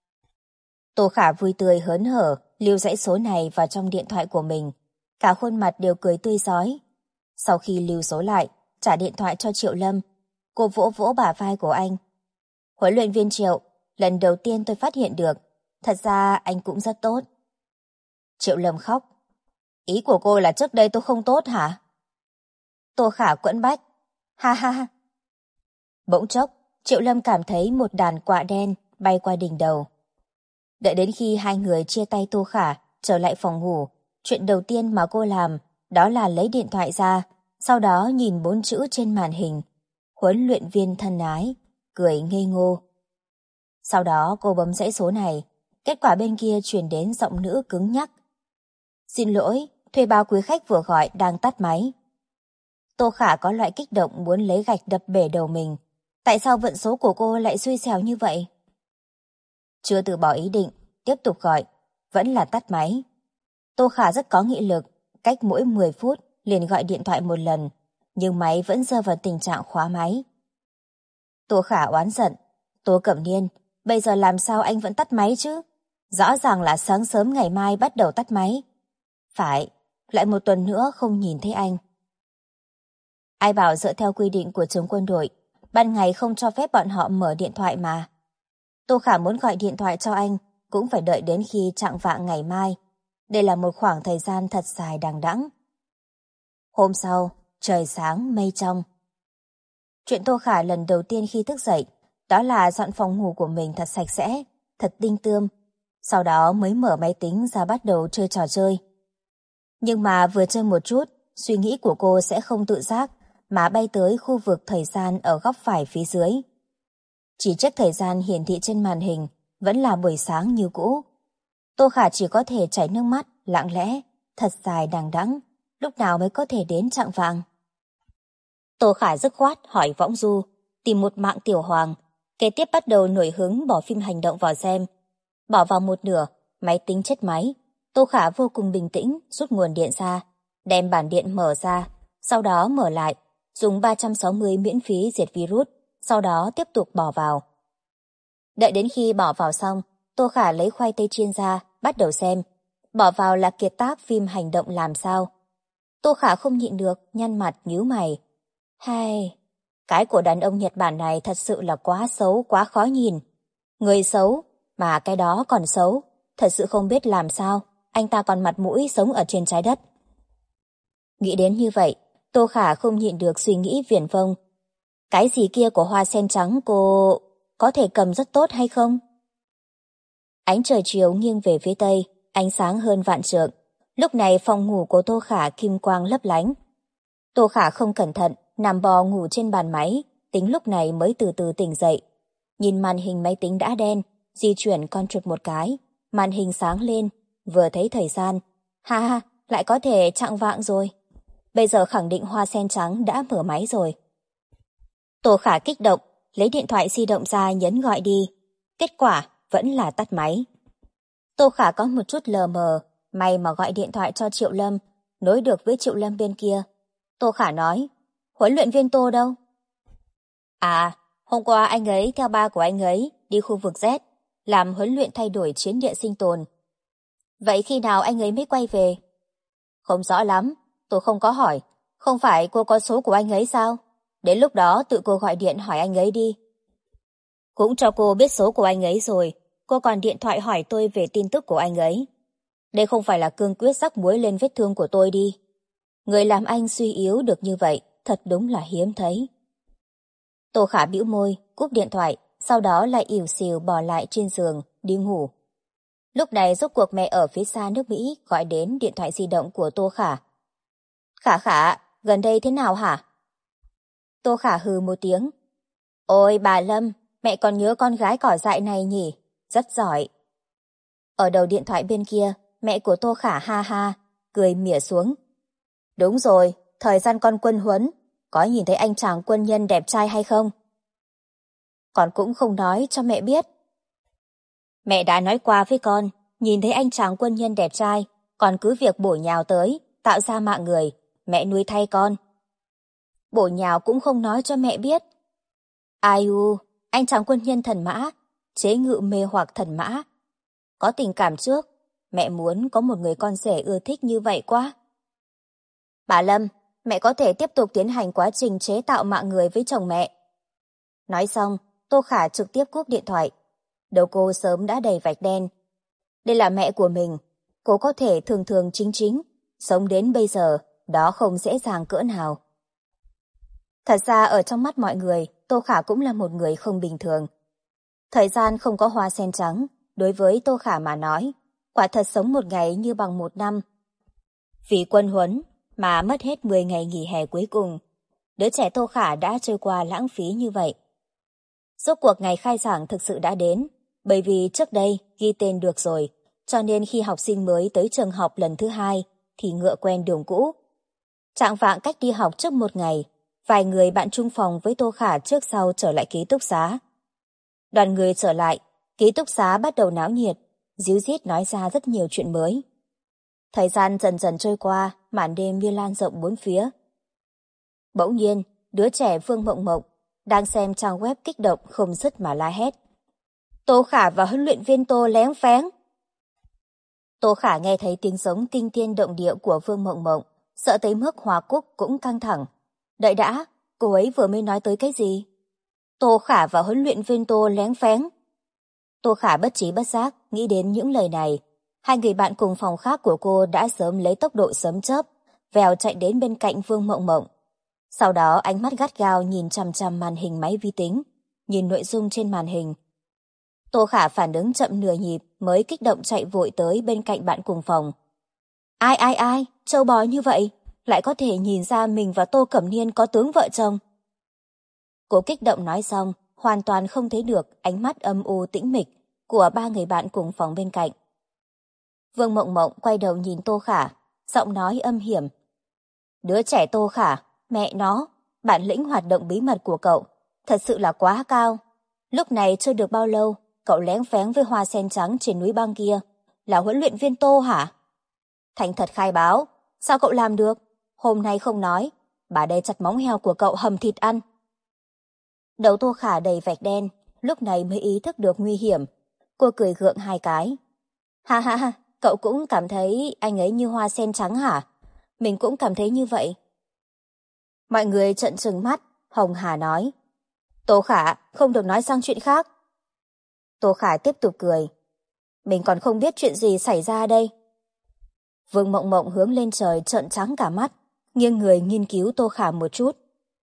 Tô Khả vui tươi hớn hở, lưu dãy số này vào trong điện thoại của mình. Cả khuôn mặt đều cười tươi rói. Sau khi lưu số lại, trả điện thoại cho Triệu Lâm, cô vỗ vỗ bả vai của anh. Huấn luyện viên Triệu, lần đầu tiên tôi phát hiện được, thật ra anh cũng rất tốt. Triệu Lâm khóc. Ý của cô là trước đây tôi không tốt hả? Tô Khả quẫn bách. Ha ha ha. Bỗng chốc, Triệu Lâm cảm thấy một đàn quạ đen bay qua đỉnh đầu. Đợi đến khi hai người chia tay Tô Khả trở lại phòng ngủ, chuyện đầu tiên mà cô làm đó là lấy điện thoại ra, sau đó nhìn 4 chữ trên màn hình. Huấn luyện viên thân ái, cười ngây ngô. Sau đó cô bấm dãy số này, kết quả bên kia truyền đến giọng nữ cứng nhắc. Xin lỗi, thuê bao quý khách vừa gọi đang tắt máy. Tô Khả có loại kích động muốn lấy gạch đập bể đầu mình. Tại sao vận số của cô lại xui xẻo như vậy? Chưa từ bỏ ý định, tiếp tục gọi, vẫn là tắt máy. Tô Khả rất có nghị lực, cách mỗi 10 phút liền gọi điện thoại một lần, nhưng máy vẫn rơi vào tình trạng khóa máy. Tô Khả oán giận, Tô Cẩm Niên, bây giờ làm sao anh vẫn tắt máy chứ? Rõ ràng là sáng sớm ngày mai bắt đầu tắt máy. Phải, lại một tuần nữa không nhìn thấy anh. Ai bảo dựa theo quy định của trường quân đội, ban ngày không cho phép bọn họ mở điện thoại mà. Tô Khả muốn gọi điện thoại cho anh, cũng phải đợi đến khi chạng vạng ngày mai. Đây là một khoảng thời gian thật dài đằng đẵng. Hôm sau, trời sáng mây trong. Chuyện Tô Khả lần đầu tiên khi thức dậy, đó là dọn phòng ngủ của mình thật sạch sẽ, thật tinh tươm. Sau đó mới mở máy tính ra bắt đầu chơi trò chơi. Nhưng mà vừa chơi một chút, suy nghĩ của cô sẽ không tự giác mà bay tới khu vực thời gian ở góc phải phía dưới. Chỉ trước thời gian hiển thị trên màn hình vẫn là buổi sáng như cũ. Tô Khả chỉ có thể chảy nước mắt, lặng lẽ, thật dài đằng đẵng, lúc nào mới có thể đến chạng vạng. Tô Khả dứt khoát hỏi Võng Du, tìm một mạng tiểu hoàng, kế tiếp bắt đầu nổi hứng bỏ phim hành động vào xem. Bỏ vào một nửa, máy tính chết máy. Tô Khả vô cùng bình tĩnh rút nguồn điện ra, đem bản điện mở ra, sau đó mở lại, dùng 360 miễn phí diệt virus, sau đó tiếp tục bỏ vào. Đợi đến khi bỏ vào xong, Tô Khả lấy khoai tây chiên ra, bắt đầu xem. Bỏ vào là kiệt tác phim hành động làm sao. Tô Khả không nhịn được, nhăn mặt nhíu mày. Hay, cái của đàn ông Nhật Bản này thật sự là quá xấu, quá khó nhìn. Người xấu, mà cái đó còn xấu, thật sự không biết làm sao, anh ta còn mặt mũi sống ở trên trái đất. Nghĩ đến như vậy, Tô Khả không nhịn được suy nghĩ viển vông. Cái gì kia của hoa sen trắng cô có thể cầm rất tốt hay không? Ánh trời chiều nghiêng về phía tây, ánh sáng hơn vạn trượng. Lúc này phòng ngủ của Tô Khả kim quang lấp lánh. Tô Khả không cẩn thận, nằm bò ngủ trên bàn máy, tính lúc này mới từ từ tỉnh dậy. Nhìn màn hình máy tính đã đen, di chuyển con chuột một cái, màn hình sáng lên, vừa thấy thời gian. Ha ha, lại có thể chạng vạng rồi. Bây giờ khẳng định hoa sen trắng đã mở máy rồi. Tô Khả kích động, lấy điện thoại di động ra nhấn gọi đi. Kết quả vẫn là tắt máy. Tô Khả có một chút lờ mờ, may mà gọi điện thoại cho Triệu Lâm, nối được với Triệu Lâm bên kia. Tô Khả nói, huấn luyện viên Tô đâu? À, hôm qua anh ấy theo ba của anh ấy đi khu vực Z, làm huấn luyện thay đổi chiến địa sinh tồn. Vậy khi nào anh ấy mới quay về? Không rõ lắm, tôi không có hỏi. Không phải cô có số của anh ấy sao? Đến lúc đó tự cô gọi điện hỏi anh ấy đi. Cũng cho cô biết số của anh ấy rồi, cô còn điện thoại hỏi tôi về tin tức của anh ấy. Đây không phải là cương quyết rắc muối lên vết thương của tôi đi. Người làm anh suy yếu được như vậy, thật đúng là hiếm thấy. Tô Khả bĩu môi, cúp điện thoại, sau đó lại ỉu xìu bò lại trên giường, đi ngủ. Lúc này rốt cuộc mẹ ở phía xa nước Mỹ gọi đến điện thoại di động của Tô Khả. Khả Khả, gần đây thế nào hả? Tô Khả hừ một tiếng. Ôi bà Lâm, mẹ còn nhớ con gái cỏ dại này nhỉ, rất giỏi. Ở đầu điện thoại bên kia, Mẹ của Tô Khả ha ha, cười mỉa xuống. Đúng rồi, thời gian con quân huấn, có nhìn thấy anh chàng quân nhân đẹp trai hay không? Con cũng không nói cho mẹ biết. Mẹ đã nói qua với con, nhìn thấy anh chàng quân nhân đẹp trai, còn cứ việc bổ nhào tới, tạo ra mạng người, mẹ nuôi thay con. Bổ nhào cũng không nói cho mẹ biết. Ai u, anh chàng quân nhân thần mã, chế ngự mê hoặc thần mã. Có tình cảm trước, mẹ muốn có một người con rể ưa thích như vậy quá. Bà Lâm, mẹ có thể tiếp tục tiến hành quá trình chế tạo mạng người với chồng mẹ. Nói xong, Tô Khả trực tiếp cúp điện thoại. Đầu cô sớm đã đầy vạch đen. Đây là mẹ của mình, cô có thể thường thường chính chính, sống đến bây giờ, đó không dễ dàng cỡ nào. Thật ra ở trong mắt mọi người, Tô Khả cũng là một người không bình thường. Thời gian không có hoa sen trắng, đối với Tô Khả mà nói, quả thật sống một ngày như bằng một năm. Vì quân huấn mà mất hết 10 ngày nghỉ hè cuối cùng, đứa trẻ Tô Khả đã trôi qua lãng phí như vậy. Rốt cuộc ngày khai giảng thực sự đã đến, bởi vì trước đây ghi tên được rồi, cho nên khi học sinh mới tới trường học lần thứ 2 thì ngựa quen đường cũ. Trạng vạng cách đi học trước một ngày, vài người bạn chung phòng với Tô Khả trước sau trở lại ký túc xá. Đoàn người trở lại, ký túc xá bắt đầu náo nhiệt, díu dít nói ra rất nhiều chuyện mới. Thời gian dần dần trôi qua, màn đêm như lan rộng bốn phía. Bỗng nhiên, đứa trẻ Vương Mộng Mộng đang xem trang web kích động không dứt mà la hét. Tô Khả và huấn luyện viên Tô léng phéng. Tô Khả nghe thấy tiếng giống kinh thiên động địa của Vương Mộng Mộng, sợ tới mức Hoa Cúc cũng căng thẳng. Đợi đã, cô ấy vừa mới nói tới cái gì? Tô Khả và huấn luyện viên Tô léng phéng. Tô Khả bất trí bất giác nghĩ đến những lời này. Hai người bạn cùng phòng khác của cô đã sớm lấy tốc độ sấm chớp, vèo chạy đến bên cạnh Vương Mộng Mộng. Sau đó ánh mắt gắt gao nhìn chằm chằm màn hình máy vi tính, nhìn nội dung trên màn hình. Tô Khả phản ứng chậm nửa nhịp mới kích động chạy vội tới bên cạnh bạn cùng phòng. Ai, trâu bò như vậy, lại có thể nhìn ra mình và Tô Cẩm Niên có tướng vợ chồng. Cô kích động nói xong, hoàn toàn không thấy được ánh mắt âm u tĩnh mịch của ba người bạn cùng phòng bên cạnh. Vương Mộng Mộng quay đầu nhìn Tô Khả, giọng nói âm hiểm. Đứa trẻ Tô Khả, mẹ nó, bản lĩnh hoạt động bí mật của cậu, thật sự là quá cao. Lúc này chưa được bao lâu, cậu léng phéng với hoa sen trắng trên núi băng kia, là huấn luyện viên Tô hả? Thành thật khai báo, sao cậu làm được? Hôm nay không nói, bà đây chặt móng heo của cậu hầm thịt ăn. Đầu Tô Khả đầy vạch đen, lúc này mới ý thức được nguy hiểm. Cô cười gượng hai cái. Ha ha ha, cậu cũng cảm thấy anh ấy như hoa sen trắng hả? Mình cũng cảm thấy như vậy. Mọi người trợn trừng mắt, Hồng Hà nói. Tô Khả, không được nói sang chuyện khác. Tô Khả tiếp tục cười. Mình còn không biết chuyện gì xảy ra đây. Vương Mộng Mộng hướng lên trời trợn trắng cả mắt, nghiêng người nghiên cứu Tô Khả một chút.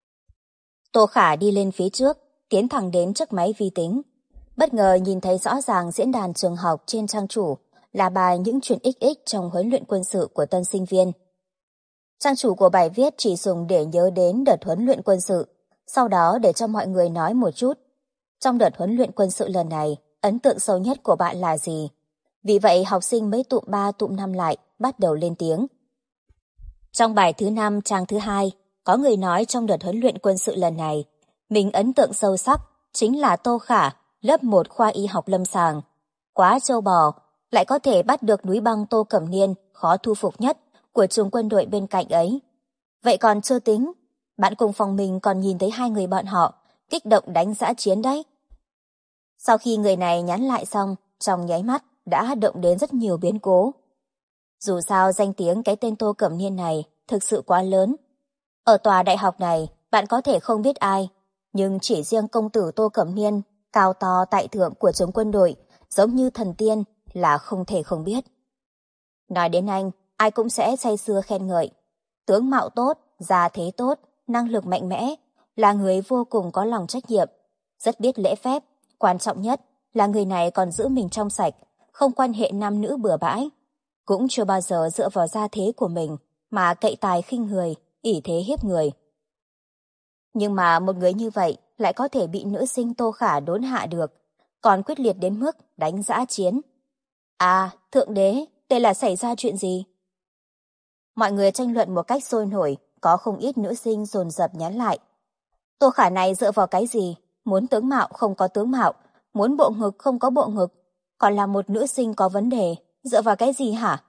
Tô Khả đi lên phía trước, tiến thẳng đến trước máy vi tính. Bất ngờ nhìn thấy rõ ràng diễn đàn trường học trên trang chủ là bài những chuyện XX trong huấn luyện quân sự của tân sinh viên. Trang chủ của bài viết chỉ dùng để nhớ đến đợt huấn luyện quân sự, sau đó để cho mọi người nói một chút. Trong đợt huấn luyện quân sự lần này, ấn tượng sâu nhất của bạn là gì? Vì vậy học sinh mới tụm 3 tụm 5 lại, bắt đầu lên tiếng. Trong bài thứ 5 trang thứ 2, có người nói trong đợt huấn luyện quân sự lần này, mình ấn tượng sâu sắc chính là Tô Khả, lớp 1 khoa y học lâm sàng. Quá trâu bò, lại có thể bắt được núi băng Tô Cẩm Niên khó thu phục nhất của trường quân đội bên cạnh ấy. Vậy còn chưa tính, bạn cùng phòng mình còn nhìn thấy hai người bọn họ kích động đánh dã chiến đấy. Sau khi người này nhắn lại xong, trong nháy mắt đã động đến rất nhiều biến cố. Dù sao danh tiếng cái tên Tô Cẩm Niên này thực sự quá lớn. Ở tòa đại học này, bạn có thể không biết ai, nhưng chỉ riêng công tử Tô Cẩm Niên, cao to tại thượng của trường quân đội, giống như thần tiên là không thể không biết. Nói đến anh, ai cũng sẽ say sưa khen ngợi. Tướng mạo tốt, gia thế tốt, năng lực mạnh mẽ, là người vô cùng có lòng trách nhiệm, rất biết lễ phép, quan trọng nhất là người này còn giữ mình trong sạch, không quan hệ nam nữ bừa bãi, cũng chưa bao giờ dựa vào gia thế của mình mà cậy tài khinh người, ỷ thế hiếp người. Nhưng mà một người như vậy lại có thể bị nữ sinh Tô Khả đốn hạ được, còn quyết liệt đến mức đánh dã chiến. À, thượng đế, đây là xảy ra chuyện gì? Mọi người tranh luận một cách sôi nổi, có không ít nữ sinh dồn dập nhắn lại. Tô Khả này dựa vào cái gì? Muốn tướng mạo không có tướng mạo, muốn bộ ngực không có bộ ngực, còn là một nữ sinh có vấn đề, dựa vào cái gì hả?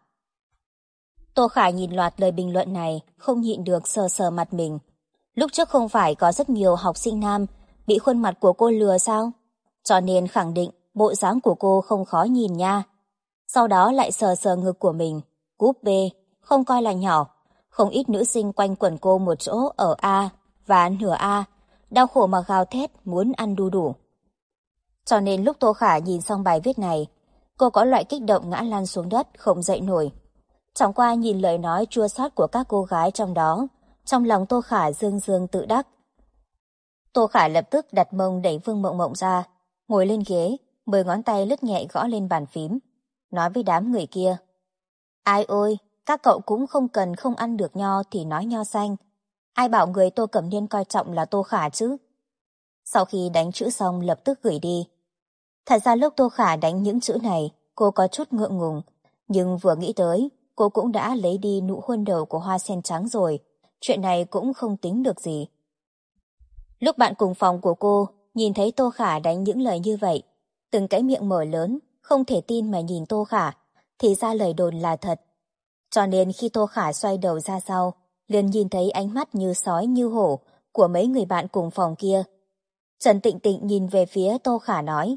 Tô Khả nhìn loạt lời bình luận này, không nhịn được sờ sờ mặt mình. Lúc trước không phải có rất nhiều học sinh nam bị khuôn mặt của cô lừa sao? Cho nên khẳng định bộ dáng của cô không khó nhìn nha. Sau đó lại sờ sờ ngực của mình, cúp B, không coi là nhỏ. Không ít nữ sinh quanh quẩn cô một chỗ ở A và nửa A, đau khổ mà gào thét muốn ăn đu đủ. Cho nên lúc Tô Khả nhìn xong bài viết này, cô có loại kích động ngã lăn xuống đất không dậy nổi. Chẳng qua nhìn lời nói chua xót của các cô gái trong đó, trong lòng Tô Khả dương dương tự đắc. Tô Khả lập tức đặt mông đẩy Vương Mộng Mộng ra, ngồi lên ghế, 10 ngón tay lướt nhẹ gõ lên bàn phím, nói với đám người kia. Ai ôi, các cậu cũng không cần không ăn được nho thì nói nho xanh. Ai bảo người Tô Cẩm Niên coi trọng là Tô Khả chứ? Sau khi đánh chữ xong lập tức gửi đi. Thật ra lúc Tô Khả đánh những chữ này, cô có chút ngượng ngùng, nhưng vừa nghĩ tới, cô cũng đã lấy đi nụ hôn đầu của Hoa Sen Trắng rồi, chuyện này cũng không tính được gì. Lúc bạn cùng phòng của cô nhìn thấy Tô Khả đánh những lời như vậy, từng cái miệng mở lớn, không thể tin mà nhìn Tô Khả, thì ra lời đồn là thật. Cho nên khi Tô Khả xoay đầu ra sau, liền nhìn thấy ánh mắt như sói như hổ của mấy người bạn cùng phòng kia. Trần Tịnh Tịnh nhìn về phía Tô Khả nói,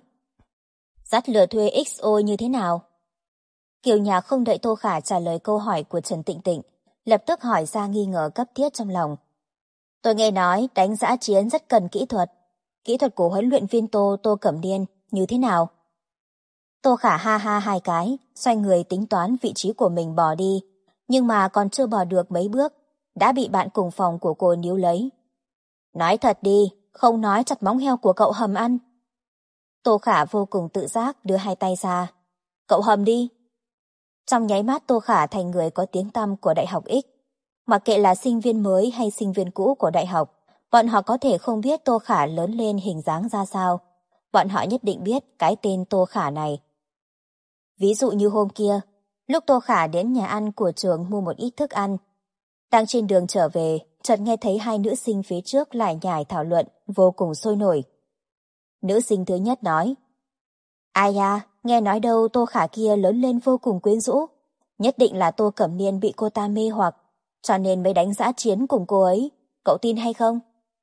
dắt lừa thuê XO như thế nào? Kiều Nhạc không đợi Tô Khả trả lời câu hỏi của Trần Tịnh Tịnh, lập tức hỏi ra nghi ngờ cấp thiết trong lòng. Tôi nghe nói đánh dã chiến rất cần kỹ thuật. Kỹ thuật của huấn luyện viên Tô Cẩm Niên như thế nào? Tô Khả ha ha hai cái, xoay người tính toán vị trí của mình bỏ đi, nhưng mà còn chưa bỏ được mấy bước, đã bị bạn cùng phòng của cô níu lấy. Nói thật đi, không nói chặt móng heo của cậu hầm ăn. Tô Khả vô cùng tự giác đưa hai tay ra. Cậu hầm đi. Trong nháy mắt Tô Khả thành người có tiếng tăm của Đại học X. Mặc kệ là sinh viên mới hay sinh viên cũ của đại học, bọn họ có thể không biết Tô Khả lớn lên hình dáng ra sao. Bọn họ nhất định biết cái tên Tô Khả này. Ví dụ như hôm kia, lúc Tô Khả đến nhà ăn của trường mua một ít thức ăn. Đang trên đường trở về, chợt nghe thấy hai nữ sinh phía trước lải nhải thảo luận vô cùng sôi nổi. Nữ sinh thứ nhất nói, ai à, nghe nói đâu Tô Khả kia lớn lên vô cùng quyến rũ. Nhất định là Tô Cẩm Niên bị cô ta mê hoặc, cho nên mới đánh dã chiến cùng cô ấy. Cậu tin hay không?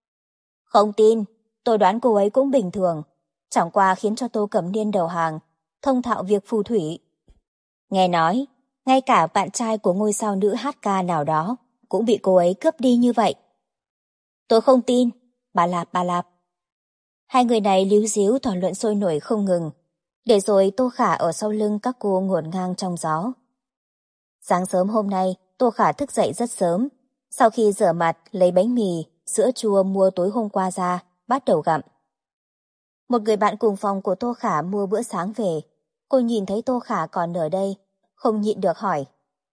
Không tin, tôi đoán cô ấy cũng bình thường. Chẳng qua khiến cho Tô Cẩm Niên đầu hàng, thông thạo việc phù thủy. Nghe nói, ngay cả bạn trai của ngôi sao nữ hát ca nào đó cũng bị cô ấy cướp đi như vậy. Tôi không tin, bà lạp. Hai người này líu díu thảo luận sôi nổi không ngừng, để rồi Tô Khả ở sau lưng các cô ngổn ngang trong gió. Sáng sớm hôm nay, Tô Khả thức dậy rất sớm. Sau khi rửa mặt, lấy bánh mì, sữa chua mua tối hôm qua ra, bắt đầu gặm. Một người bạn cùng phòng của Tô Khả mua bữa sáng về. Cô nhìn thấy Tô Khả còn ở đây, không nhịn được hỏi.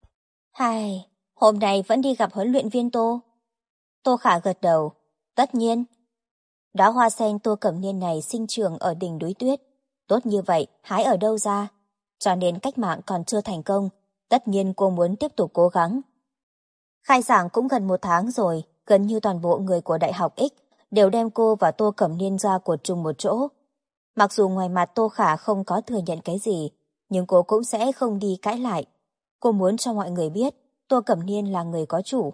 Hai, hôm nay vẫn đi gặp huấn luyện viên Tô? Tô Khả gật đầu. Tất nhiên. Đóa hoa sen Tô Cẩm Niên này sinh trưởng ở đỉnh núi tuyết. Tốt như vậy, hái ở đâu ra? Cho nên cách mạng còn chưa thành công. Tất nhiên cô muốn tiếp tục cố gắng. Khai giảng cũng gần 1 tháng rồi, gần như toàn bộ người của Đại học X đều đem cô và Tô Cẩm Niên ra cột chung một chỗ. Mặc dù ngoài mặt Tô Khả không có thừa nhận cái gì, nhưng cô cũng sẽ không đi cãi lại. Cô muốn cho mọi người biết Tô Cẩm Niên là người có chủ.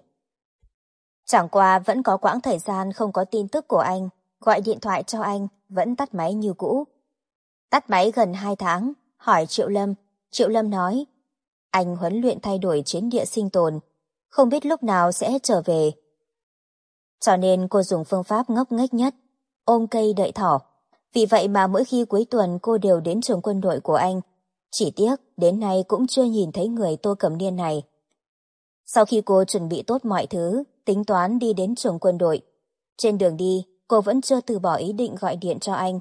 Chẳng qua vẫn có quãng thời gian không có tin tức của anh, gọi điện thoại cho anh vẫn tắt máy như cũ. Tắt máy gần 2 tháng, hỏi Triệu Lâm. Triệu Lâm nói, anh huấn luyện thay đổi chiến địa sinh tồn, không biết lúc nào sẽ trở về. Cho nên cô dùng phương pháp ngốc nghếch nhất, ôm cây đợi thỏ. Vì vậy mà mỗi khi cuối tuần cô đều đến trường quân đội của anh. Chỉ tiếc đến nay cũng chưa nhìn thấy người Tô Cẩm Niên này. Sau khi cô chuẩn bị tốt mọi thứ, tính toán đi đến trường quân đội, trên đường đi cô vẫn chưa từ bỏ ý định gọi điện cho anh.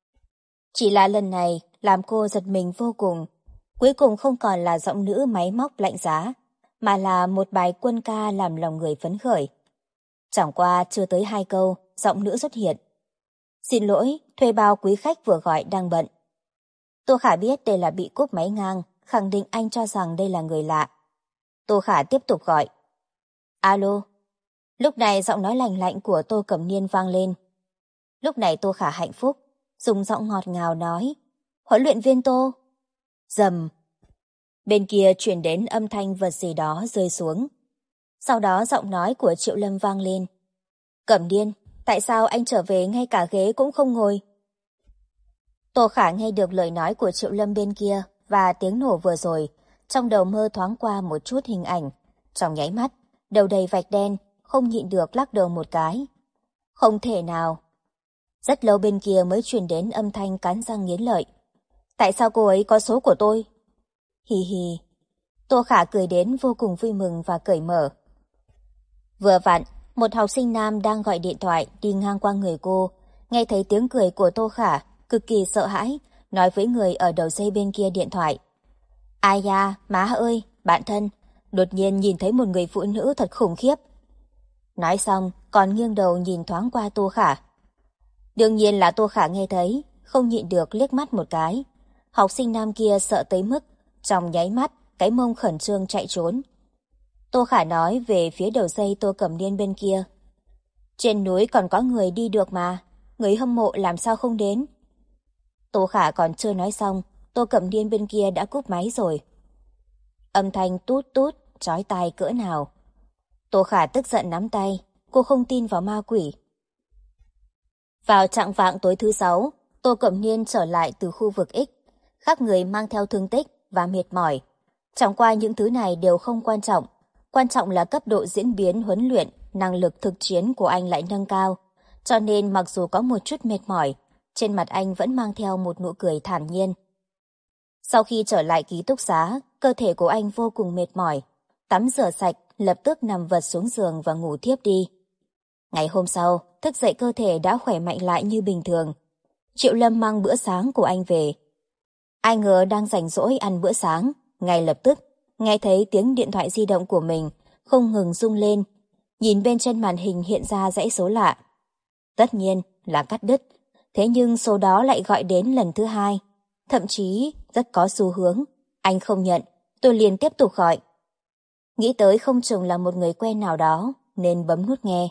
Chỉ là lần này làm cô giật mình vô cùng. Cuối cùng không còn là giọng nữ máy móc lạnh giá, mà là một bài quân ca làm lòng người phấn khởi. Chẳng qua chưa tới 2 câu, giọng nữ xuất hiện. Xin lỗi, thuê bao quý khách vừa gọi đang bận. Tô Khả biết đây là bị cúp máy ngang, khẳng định anh cho rằng đây là người lạ. Tô Khả tiếp tục gọi. Alo. Lúc này giọng nói lành lạnh của Tô Cẩm Niên vang lên. Lúc này Tô Khả hạnh phúc, dùng giọng ngọt ngào nói. Huấn luyện viên Tô. Rầm. Bên kia truyền đến âm thanh vật gì đó rơi xuống. Sau đó giọng nói của Triệu Lâm vang lên. Cẩm Niên, tại sao anh trở về ngay cả ghế cũng không ngồi? Tô Khả nghe được lời nói của Triệu Lâm bên kia và tiếng nổ vừa rồi, trong đầu mơ thoáng qua một chút hình ảnh. Trong nháy mắt, đầu đầy vạch đen, không nhịn được lắc đầu một cái. Không thể nào. Rất lâu bên kia mới truyền đến âm thanh cắn răng nghiến lợi. Tại sao cô ấy có số của tôi? Hì hì. Tô Khả cười đến vô cùng vui mừng và cởi mở. Vừa vặn, một học sinh nam đang gọi điện thoại đi ngang qua người cô, nghe thấy tiếng cười của Tô Khả, cực kỳ sợ hãi, nói với người ở đầu dây bên kia điện thoại. Ai da, má ơi, bạn thân, đột nhiên nhìn thấy một người phụ nữ thật khủng khiếp. Nói xong, còn nghiêng đầu nhìn thoáng qua Tô Khả. Đương nhiên là Tô Khả nghe thấy, không nhịn được liếc mắt một cái. Học sinh nam kia sợ tới mức, trong nháy mắt, cái mông khẩn trương chạy trốn. Tô Khả nói về phía đầu dây Tô Cẩm Niên bên kia. Trên núi còn có người đi được mà, người hâm mộ làm sao không đến. Tô Khả còn chưa nói xong, Tô Cẩm Niên bên kia đã cúp máy rồi. Âm thanh tút tút, chói tai cỡ nào. Tô Khả tức giận nắm tay, cô không tin vào ma quỷ. Vào chạng vạng tối thứ 6, Tô Cẩm Niên trở lại từ khu vực X, khắp người mang theo thương tích và mệt mỏi. Chẳng qua những thứ này đều không quan trọng là cấp độ diễn biến huấn luyện, năng lực thực chiến của anh lại nâng cao, cho nên mặc dù có một chút mệt mỏi, trên mặt anh vẫn mang theo một nụ cười thản nhiên. Sau khi trở lại ký túc xá, cơ thể của anh vô cùng mệt mỏi, tắm rửa sạch, lập tức nằm vật xuống giường và ngủ thiếp đi. Ngày hôm sau, thức dậy cơ thể đã khỏe mạnh lại như bình thường. Triệu Lâm mang bữa sáng của anh về. Ai ngờ đang rảnh rỗi ăn bữa sáng, ngay lập tức, nghe thấy tiếng điện thoại di động của mình không ngừng rung lên, nhìn bên trên màn hình hiện ra dãy số lạ. Tất nhiên là cắt đứt, thế nhưng số đó lại gọi đến lần thứ 2, thậm chí rất có xu hướng. Anh không nhận, tôi liền tiếp tục gọi. Nghĩ tới không chừng là một người quen nào đó, nên bấm nút nghe.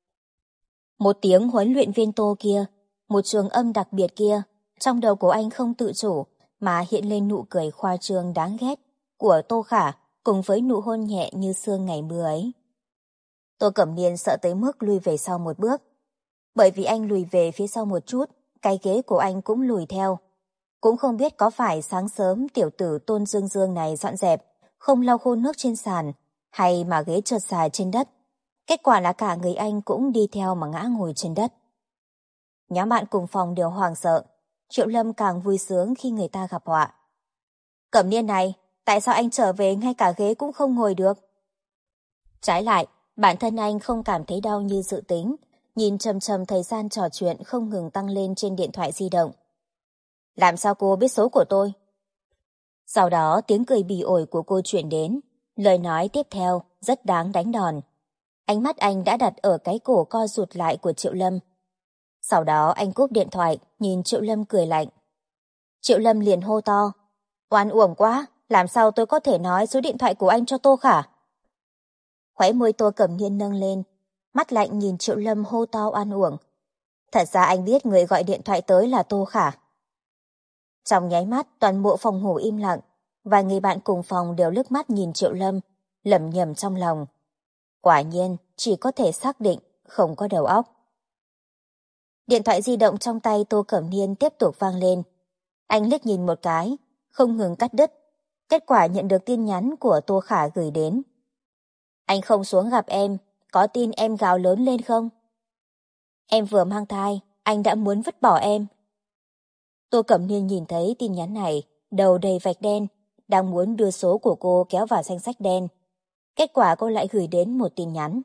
Một tiếng huấn luyện viên Tô kia, một trường âm đặc biệt kia, trong đầu của anh không tự chủ mà hiện lên nụ cười khoa trương đáng ghét của Tô Khả cùng với nụ hôn nhẹ như sương ngày mưa ấy. Tô Cẩm Niên sợ tới mức lùi về sau một bước. Bởi vì anh lùi về phía sau một chút, cái ghế của anh cũng lùi theo. Cũng không biết có phải sáng sớm tiểu tử Tôn Dương Dương này dọn dẹp, không lau khô nước trên sàn, hay mà ghế trượt dài trên đất. Kết quả là cả người anh cũng đi theo mà ngã ngồi trên đất. Nhóm bạn cùng phòng đều hoảng sợ, Triệu Lâm càng vui sướng khi người ta gặp họa. Cẩm Niên này, tại sao anh trở về ngay cả ghế cũng không ngồi được? Trái lại, bản thân anh không cảm thấy đau như dự tính, nhìn chầm chầm thời gian trò chuyện không ngừng tăng lên trên điện thoại di động. Làm sao cô biết số của tôi? Sau đó tiếng cười bỉ ổi của cô chuyển đến, lời nói tiếp theo rất đáng đánh đòn. Ánh mắt anh đã đặt ở cái cổ co rụt lại của Triệu Lâm. Sau đó anh cúp điện thoại, nhìn Triệu Lâm cười lạnh. Triệu Lâm liền hô to. Oan uổng quá, làm sao tôi có thể nói số điện thoại của anh cho Tô Khả? Khóe môi Tô Cẩm Niên nâng lên, mắt lạnh nhìn Triệu Lâm hô to oan uổng. Thật ra anh biết người gọi điện thoại tới là Tô Khả. Trong nháy mắt toàn bộ phòng ngủ im lặng, vài người bạn cùng phòng đều liếc mắt nhìn Triệu Lâm, lẩm nhẩm trong lòng. Quả nhiên, chỉ có thể xác định, không có đầu óc. Điện thoại di động trong tay Tô Cẩm Niên tiếp tục vang lên. Anh liếc nhìn một cái, không ngừng cắt đứt. Kết quả nhận được tin nhắn của Tô Khả gửi đến. Anh không xuống gặp em, có tin em gào lớn lên không? Em vừa mang thai, anh đã muốn vứt bỏ em. Tô Cẩm Niên nhìn thấy tin nhắn này, đầu đầy vạch đen, đang muốn đưa số của cô kéo vào danh sách đen. Kết quả cô lại gửi đến một tin nhắn.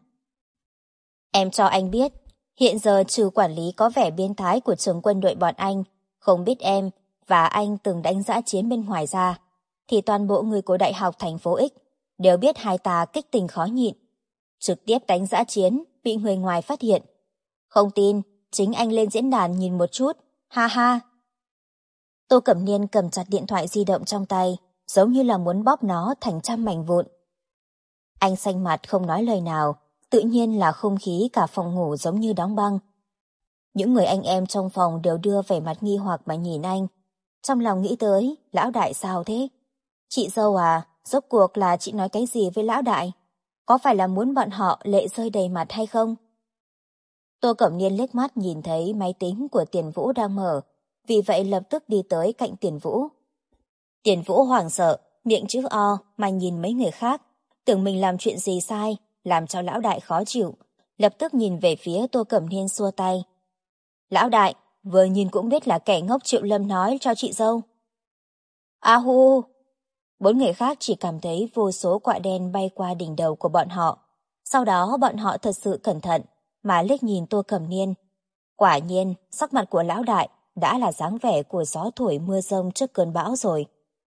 Em cho anh biết, hiện giờ trừ quản lý có vẻ biến thái của trường quân đội bọn anh, không biết em và anh từng đánh dã chiến bên ngoài ra, thì toàn bộ người của Đại học thành phố X đều biết hai ta kích tình khó nhịn. Trực tiếp đánh dã chiến, bị người ngoài phát hiện. Không tin, chính anh lên diễn đàn nhìn một chút, ha ha. Tô Cẩm Niên cầm chặt điện thoại di động trong tay, giống như là muốn bóp nó thành trăm mảnh vụn. Anh xanh mặt không nói lời nào, tự nhiên là không khí cả phòng ngủ giống như đóng băng. Những người anh em trong phòng đều đưa vẻ mặt nghi hoặc mà nhìn anh. Trong lòng nghĩ tới, lão đại sao thế? Chị dâu à, rốt cuộc là chị nói cái gì với lão đại? Có phải là muốn bọn họ lệ rơi đầy mặt hay không? Tô Cẩm Niên liếc mắt nhìn thấy máy tính của Tiền Vũ đang mở, vì vậy lập tức đi tới cạnh Tiền Vũ. Tiền Vũ hoảng sợ, miệng chữ O mà nhìn mấy người khác, tưởng mình làm chuyện gì sai, làm cho lão đại khó chịu, lập tức nhìn về phía Tô Cẩm Niên xua tay. Lão đại, vừa nhìn cũng biết là kẻ ngốc Triệu Lâm nói cho chị dâu. A hu! Bốn người khác chỉ cảm thấy vô số quạ đen bay qua đỉnh đầu của bọn họ. Sau đó bọn họ thật sự cẩn thận, mà liếc nhìn Tô Cẩm Niên. Quả nhiên, sắc mặt của lão đại đã là dáng vẻ của gió thổi mưa rông trước cơn bão rồi.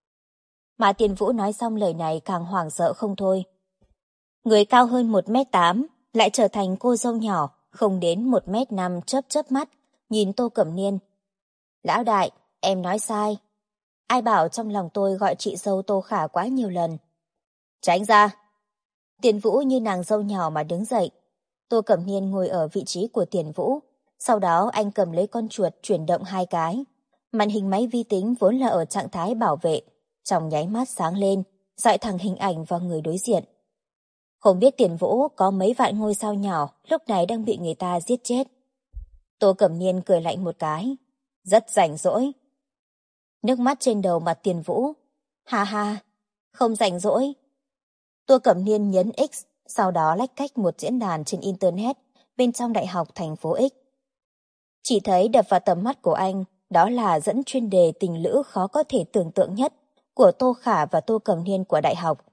Mà Tiền Vũ nói xong lời này càng hoảng sợ không thôi. Người cao hơn 1m8 lại trở thành cô dâu nhỏ, không đến 1m5 chớp chớp mắt, nhìn Tô Cẩm Niên. Lão đại, em nói sai. Ai bảo trong lòng tôi gọi chị dâu Tô Khả quá nhiều lần. Tránh ra. Tiền Vũ như nàng dâu nhỏ mà đứng dậy. Tô Cẩm Niên ngồi ở vị trí của Tiền Vũ. Sau đó anh cầm lấy con chuột chuyển động 2 cái. Màn hình máy vi tính vốn là ở trạng thái bảo vệ, trong nháy mắt sáng lên, dọi thẳng hình ảnh vào người đối diện. Không biết Tiền Vũ có mấy vạn ngôi sao nhỏ lúc này đang bị người ta giết chết. Tô Cẩm Niên cười lạnh một cái. Rất rảnh rỗi. Nước mắt trên đầu mặt Tiền Vũ. Ha ha, không rảnh rỗi. Tô Cẩm Niên nhấn X, sau đó lách cách một diễn đàn trên Internet bên trong Đại học thành phố X. Chỉ thấy đập vào tầm mắt của anh, đó là dẫn chuyên đề tình lữ khó có thể tưởng tượng nhất của Tô Khả và Tô Cẩm Niên của đại học.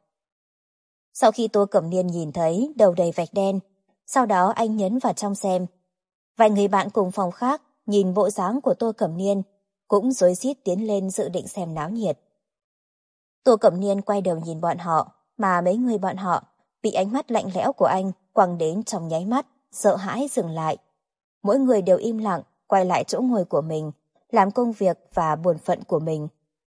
Sau khi Tô Cẩm Niên nhìn thấy đầu đầy vạch đen, sau đó anh nhấn vào trong xem. Vài người bạn cùng phòng khác nhìn bộ dáng của Tô Cẩm Niên, cũng rối rít tiến lên dự định xem náo nhiệt. Tô Cẩm Niên quay đầu nhìn bọn họ, mà mấy người bọn họ bị ánh mắt lạnh lẽo của anh quăng đến trong nháy mắt, sợ hãi dừng lại. Mỗi người đều im lặng, quay lại chỗ ngồi của mình, làm công việc và bổn phận của mình.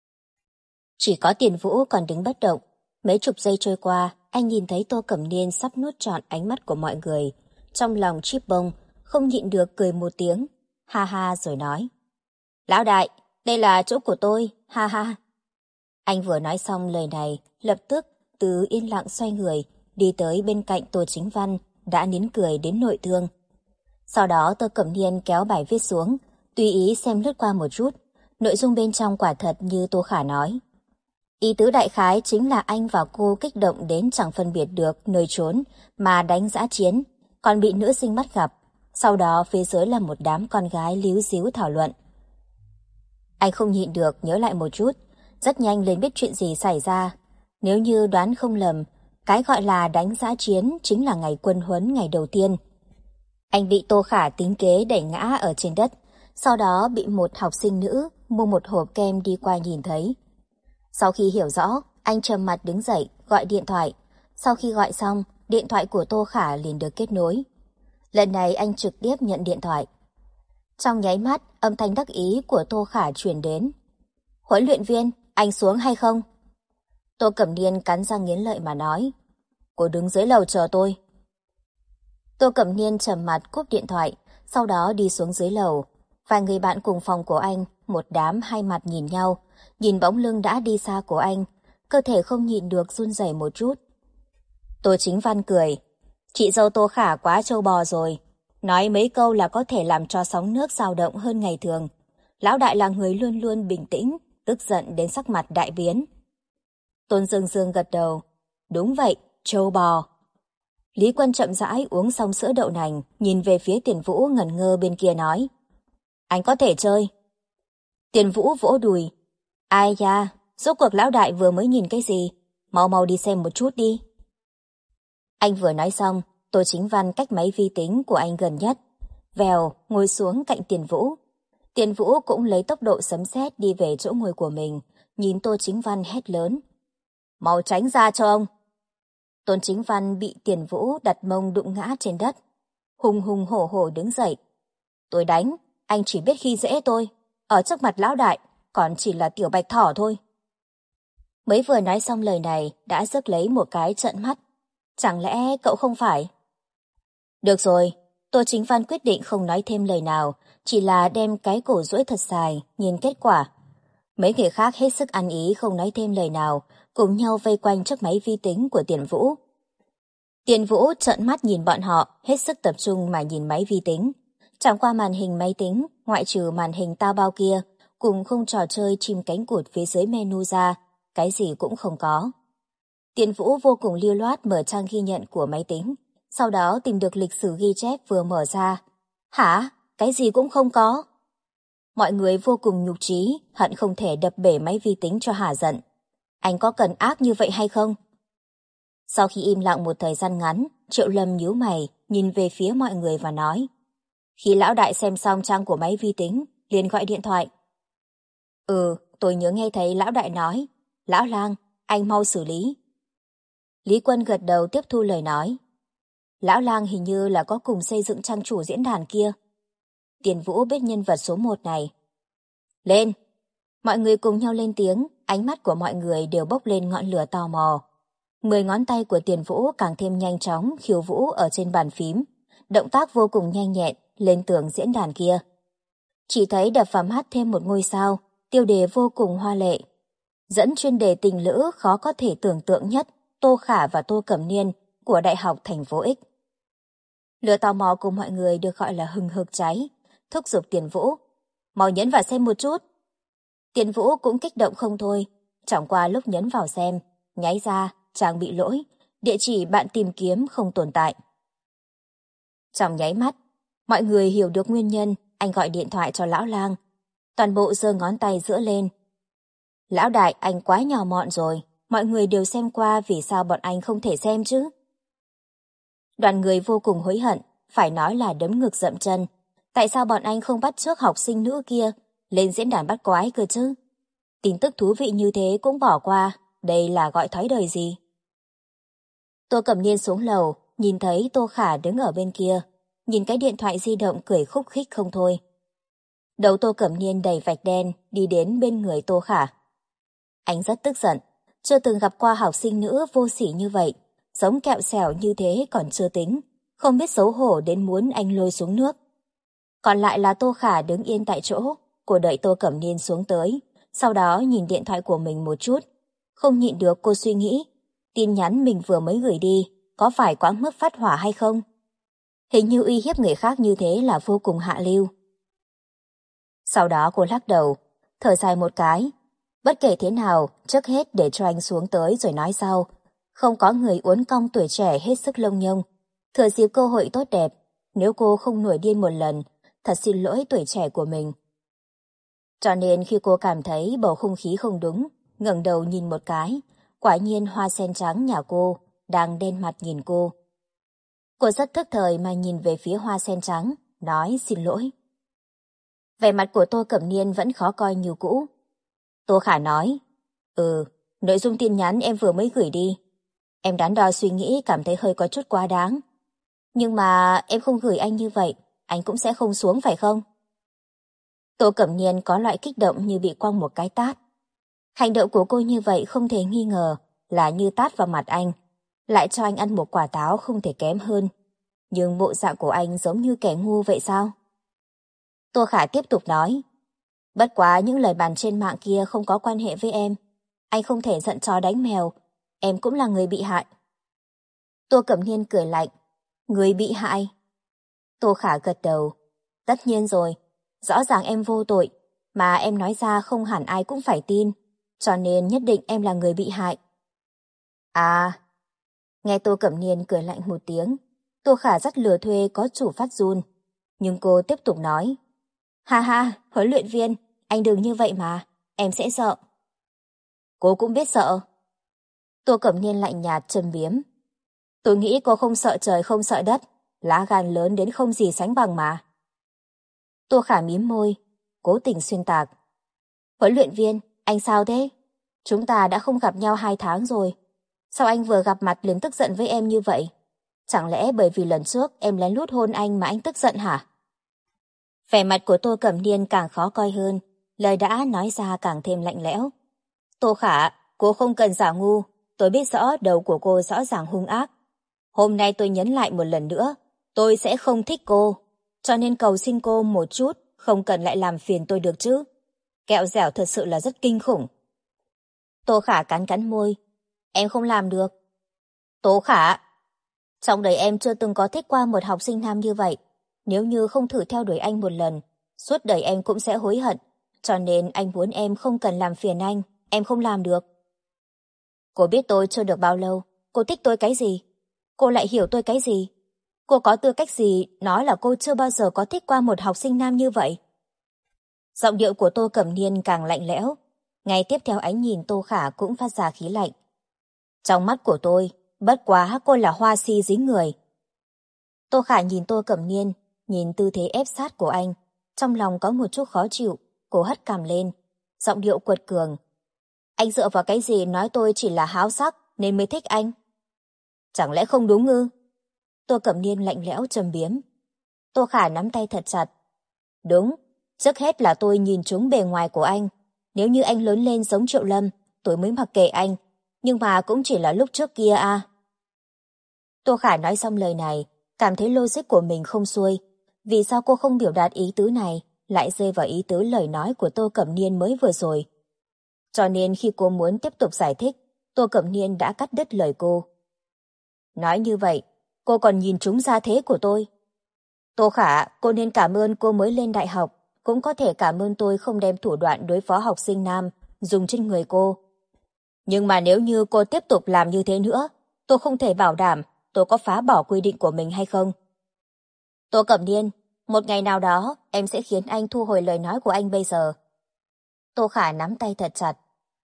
Chỉ có Tiền Vũ còn đứng bất động. Mấy chục giây trôi qua, anh nhìn thấy Tô Cẩm Niên sắp nuốt trọn ánh mắt của mọi người. Trong lòng chip bông, không nhịn được cười một tiếng, ha ha rồi nói. Lão đại, đây là chỗ của tôi, ha ha. Anh vừa nói xong lời này, lập tức từ yên lặng xoay người, đi tới bên cạnh Tô Chính Văn, đã nín cười đến nội thương. Sau đó Tô Cẩm Niên kéo bài viết xuống, tùy ý xem lướt qua một chút, nội dung bên trong quả thật như Tô Khả nói. Ý tứ đại khái chính là anh và cô kích động đến chẳng phân biệt được nơi trốn mà đánh dã chiến, còn bị nữ sinh bắt gặp. Sau đó phía dưới là một đám con gái líu díu thảo luận. Anh không nhịn được nhớ lại một chút, rất nhanh liền biết chuyện gì xảy ra. Nếu như đoán không lầm, cái gọi là đánh dã chiến chính là ngày quân huấn ngày đầu tiên. Anh bị Tô Khả tính kế đẩy ngã ở trên đất, sau đó bị một học sinh nữ mua một hộp kem đi qua nhìn thấy. Sau khi hiểu rõ, anh trầm mặt đứng dậy, gọi điện thoại. Sau khi gọi xong, điện thoại của Tô Khả liền được kết nối. Lần này anh trực tiếp nhận điện thoại. Trong nháy mắt, âm thanh đắc ý của Tô Khả truyền đến. Huấn luyện viên, anh xuống hay không? Tô Cẩm Niên cắn răng nghiến lợi mà nói. Cô đứng dưới lầu chờ tôi. Tô Cẩm Niên trầm mặt cúp điện thoại, sau đó đi xuống dưới lầu. Vài người bạn cùng phòng của anh, một đám hai mặt nhìn nhau, nhìn bóng lưng đã đi xa của anh, cơ thể không nhịn được run rẩy một chút. Tô Chính Văn cười. Chị dâu Tô Khả quá trâu bò rồi. Nói mấy câu là có thể làm cho sóng nước dao động hơn ngày thường. Lão đại là người luôn luôn bình tĩnh, tức giận đến sắc mặt đại biến. Tôn Dương Dương gật đầu. Đúng vậy, trâu bò. Lý Quân chậm rãi uống xong sữa đậu nành, nhìn về phía Tiền Vũ ngẩn ngơ bên kia nói. Anh có thể chơi. Tiền Vũ vỗ đùi. Ai da, rốt cuộc lão đại vừa mới nhìn cái gì? Mau mau đi xem một chút đi. Anh vừa nói xong, Tô Chính Văn cách máy vi tính của anh gần nhất. Vèo, ngồi xuống cạnh Tiền Vũ. Tiền Vũ cũng lấy tốc độ sấm sét đi về chỗ ngồi của mình, nhìn Tô Chính Văn hét lớn. Mau tránh ra cho ông. Tôn Chính Văn bị Tiền Vũ đặt mông đụng ngã trên đất. Hùng hùng hổ hổ đứng dậy. Tôi đánh, anh chỉ biết khi dễ tôi. Ở trước mặt lão đại, còn chỉ là tiểu bạch thỏ thôi. Mới vừa nói xong lời này đã rước lấy một cái trợn mắt. Chẳng lẽ cậu không phải? Được rồi, Tô Chính Văn quyết định không nói thêm lời nào, chỉ là đem cái cổ duỗi thật dài, nhìn kết quả. Mấy người khác hết sức ăn ý không nói thêm lời nào, cùng nhau vây quanh chiếc máy vi tính của Tiền Vũ. Tiền Vũ trợn mắt nhìn bọn họ, hết sức tập trung mà nhìn máy vi tính. Chẳng qua màn hình máy tính, ngoại trừ màn hình tao bao kia, cùng khung trò chơi chim cánh cụt phía dưới menu ra, cái gì cũng không có. Tiền Vũ vô cùng lưu loát mở trang ghi nhận của máy tính, sau đó tìm được lịch sử ghi chép vừa mở ra. Hả? Cái gì cũng không có? Mọi người vô cùng nhục chí, hận không thể đập bể máy vi tính cho hả giận. Anh có cần ác như vậy hay không? Sau khi im lặng một thời gian ngắn, Triệu Lâm nhíu mày, nhìn về phía mọi người và nói. Khi lão đại xem xong trang của máy vi tính, liền gọi điện thoại. Tôi nhớ nghe thấy lão đại nói. Lão Lang, anh mau xử lý. Lý Quân gật đầu tiếp thu lời nói. Lão Lang hình như là có cùng xây dựng trang chủ diễn đàn kia. Tiền Vũ biết nhân vật số 1 này. Lên! Mọi người cùng nhau lên tiếng, ánh mắt của mọi người đều bốc lên ngọn lửa tò mò. 10 ngón tay của Tiền Vũ càng thêm nhanh chóng khiêu vũ ở trên bàn phím, động tác vô cùng nhanh nhẹn lên tường diễn đàn kia. Chỉ thấy đập vào mắt thêm một ngôi sao, tiêu đề vô cùng hoa lệ. Dẫn chuyên đề tình lữ khó có thể tưởng tượng nhất, Tô Khả và Tô Cẩm Niên của Đại học thành phố X. Lửa tò mò của mọi người được gọi là hừng hực cháy, thúc giục Tiền Vũ. Mau nhấn vào xem một chút. Tiền Vũ cũng kích động không thôi, chẳng qua lúc nhấn vào xem, nháy ra, trang bị lỗi, địa chỉ bạn tìm kiếm không tồn tại. Trong nháy mắt, mọi người hiểu được nguyên nhân, anh gọi điện thoại cho Lão Lang. Toàn bộ giơ ngón tay giữa lên. Lão đại, anh quá nhỏ mọn rồi, mọi người đều xem qua, vì sao bọn anh không thể xem chứ? Đoàn người vô cùng hối hận, phải nói là đấm ngực dậm chân. Tại sao bọn anh không bắt chước học sinh nữ kia lên diễn đàn bắt quái cơ chứ? Tin tức thú vị như thế cũng bỏ qua, đây là gọi thói đời gì? Tô Cẩm Niên xuống lầu, nhìn thấy Tô Khả đứng ở bên kia, nhìn cái điện thoại di động cười khúc khích không thôi. Đầu Tô Cẩm Niên đầy vạch đen đi đến bên người Tô Khả. Anh rất tức giận, chưa từng gặp qua học sinh nữ vô sỉ như vậy, giống kẹo xẻo như thế còn chưa tính, không biết xấu hổ đến muốn anh lôi xuống nước. Còn lại là Tô Khả đứng yên tại chỗ, cô đợi Tô Cẩm Niên xuống tới, sau đó nhìn điện thoại của mình một chút. Không nhịn được cô suy nghĩ, tin nhắn mình vừa mới gửi đi, có phải quá mức phát hỏa hay không? Hình như uy hiếp người khác như thế là vô cùng hạ lưu. Sau đó cô lắc đầu, thở dài một cái. Bất kể thế nào, trước hết để cho anh xuống tới rồi nói sau. Không có người uốn cong tuổi trẻ hết sức lông nhông. Thừa dịp cơ hội tốt đẹp, nếu cô không nổi điên một lần, thật xin lỗi tuổi trẻ của mình. Cho nên khi cô cảm thấy bầu không khí không đúng, ngẩng đầu nhìn một cái, quả nhiên hoa sen trắng nhà cô đang đen mặt nhìn cô. Cô rất thức thời mà nhìn về phía hoa sen trắng, nói xin lỗi. Vẻ mặt của Tô Cẩm Niên vẫn khó coi như cũ. Tô Khả nói, nội dung tin nhắn em vừa mới gửi đi. Em đắn đo suy nghĩ cảm thấy hơi có chút quá đáng. Nhưng mà em không gửi anh như vậy, anh cũng sẽ không xuống phải không? Tô Cẩm Niên có loại kích động như bị quăng một cái tát. Hành động của cô như vậy không thể nghi ngờ là như tát vào mặt anh, lại cho anh ăn một quả táo không thể kém hơn. Nhưng bộ dạng của anh giống như kẻ ngu vậy sao? Tô Khả tiếp tục nói, bất quá những lời bàn trên mạng kia không có quan hệ với em. Anh không thể giận chó đánh mèo, em cũng là người bị hại. Tô Cẩm Niên cười lạnh, người bị hại? Tô Khả gật đầu, tất nhiên rồi, rõ ràng em vô tội, mà em nói ra không hẳn ai cũng phải tin, cho nên nhất định em là người bị hại. À, nghe Tô Cẩm Niên cười lạnh một tiếng, Tô Khả rất lừa thuê có chủ phát run, nhưng cô tiếp tục nói, ha ha, huấn luyện viên, anh đừng như vậy mà, em sẽ sợ. Cô cũng biết sợ. Tô Cẩm Niên lạnh nhạt châm biếm. Tôi nghĩ cô không sợ trời không sợ đất, lá gan lớn đến không gì sánh bằng mà. Tô Khả mím môi, cố tình xuyên tạc. Huấn luyện viên, anh sao thế? Chúng ta đã không gặp nhau 2 tháng rồi. Sao anh vừa gặp mặt liền tức giận với em như vậy? Chẳng lẽ bởi vì lần trước em lén lút hôn anh mà anh tức giận hả? Vẻ mặt của Tô Cẩm Niên càng khó coi hơn, lời đã nói ra càng thêm lạnh lẽo. Tô Khả, Cô không cần giả ngu, tôi biết rõ đầu của cô rõ ràng hung ác. Hôm nay tôi nhấn lại một lần nữa, tôi sẽ không thích cô, cho nên cầu xin cô một chút, không cần lại làm phiền tôi được chứ. Kẹo dẻo thật sự là rất kinh khủng. Tô Khả cắn cắn môi. Em không làm được. Tô Khả, trong đời em chưa từng có thích qua một học sinh nam như vậy. Nếu như không thử theo đuổi anh một lần, suốt đời em cũng sẽ hối hận. Cho nên anh muốn em không cần làm phiền anh, em không làm được. Cô biết tôi chưa được bao lâu, cô thích tôi cái gì? Cô lại hiểu tôi cái gì? Cô có tư cách gì nói là cô chưa bao giờ có thích qua một học sinh nam như vậy? Giọng điệu của Tô Cẩm Niên càng lạnh lẽo. Ngay tiếp theo ánh nhìn Tô Khả cũng phát ra khí lạnh. Trong mắt của tôi, bất quá cô là hoa si dính người. Tô Khả nhìn Tô Cẩm Niên, nhìn tư thế ép sát của anh. Trong lòng có một chút khó chịu, cô hất cằm lên. Giọng điệu quật cường. Anh dựa vào cái gì nói tôi chỉ là háo sắc nên mới thích anh? Chẳng lẽ không đúng ư? Tô Cẩm Niên lạnh lẽo trầm biếm. Tô Khả nắm tay thật chặt. Đúng, trước hết là tôi nhìn trúng bề ngoài của anh. Nếu như anh lớn lên giống Triệu Lâm, tôi mới mặc kệ anh. Nhưng mà cũng chỉ là lúc trước kia à. Tô Khả nói xong lời này, cảm thấy logic của mình không xuôi. Vì sao cô không biểu đạt ý tứ này, lại rơi vào ý tứ lời nói của Tô Cẩm Niên mới vừa rồi? Cho nên khi cô muốn tiếp tục giải thích, Tô Cẩm Niên đã cắt đứt lời cô. Nói như vậy, cô còn nhìn trúng gia thế của tôi. Tô Khả, cô nên cảm ơn cô mới lên đại học, cũng có thể cảm ơn tôi không đem thủ đoạn đối phó học sinh nam dùng trên người cô. Nhưng mà nếu như cô tiếp tục làm như thế nữa, tôi không thể bảo đảm tôi có phá bỏ quy định của mình hay không. Tô Cẩm Niên, một ngày nào đó em sẽ khiến anh thu hồi lời nói của anh bây giờ. Tô Khả nắm tay thật chặt.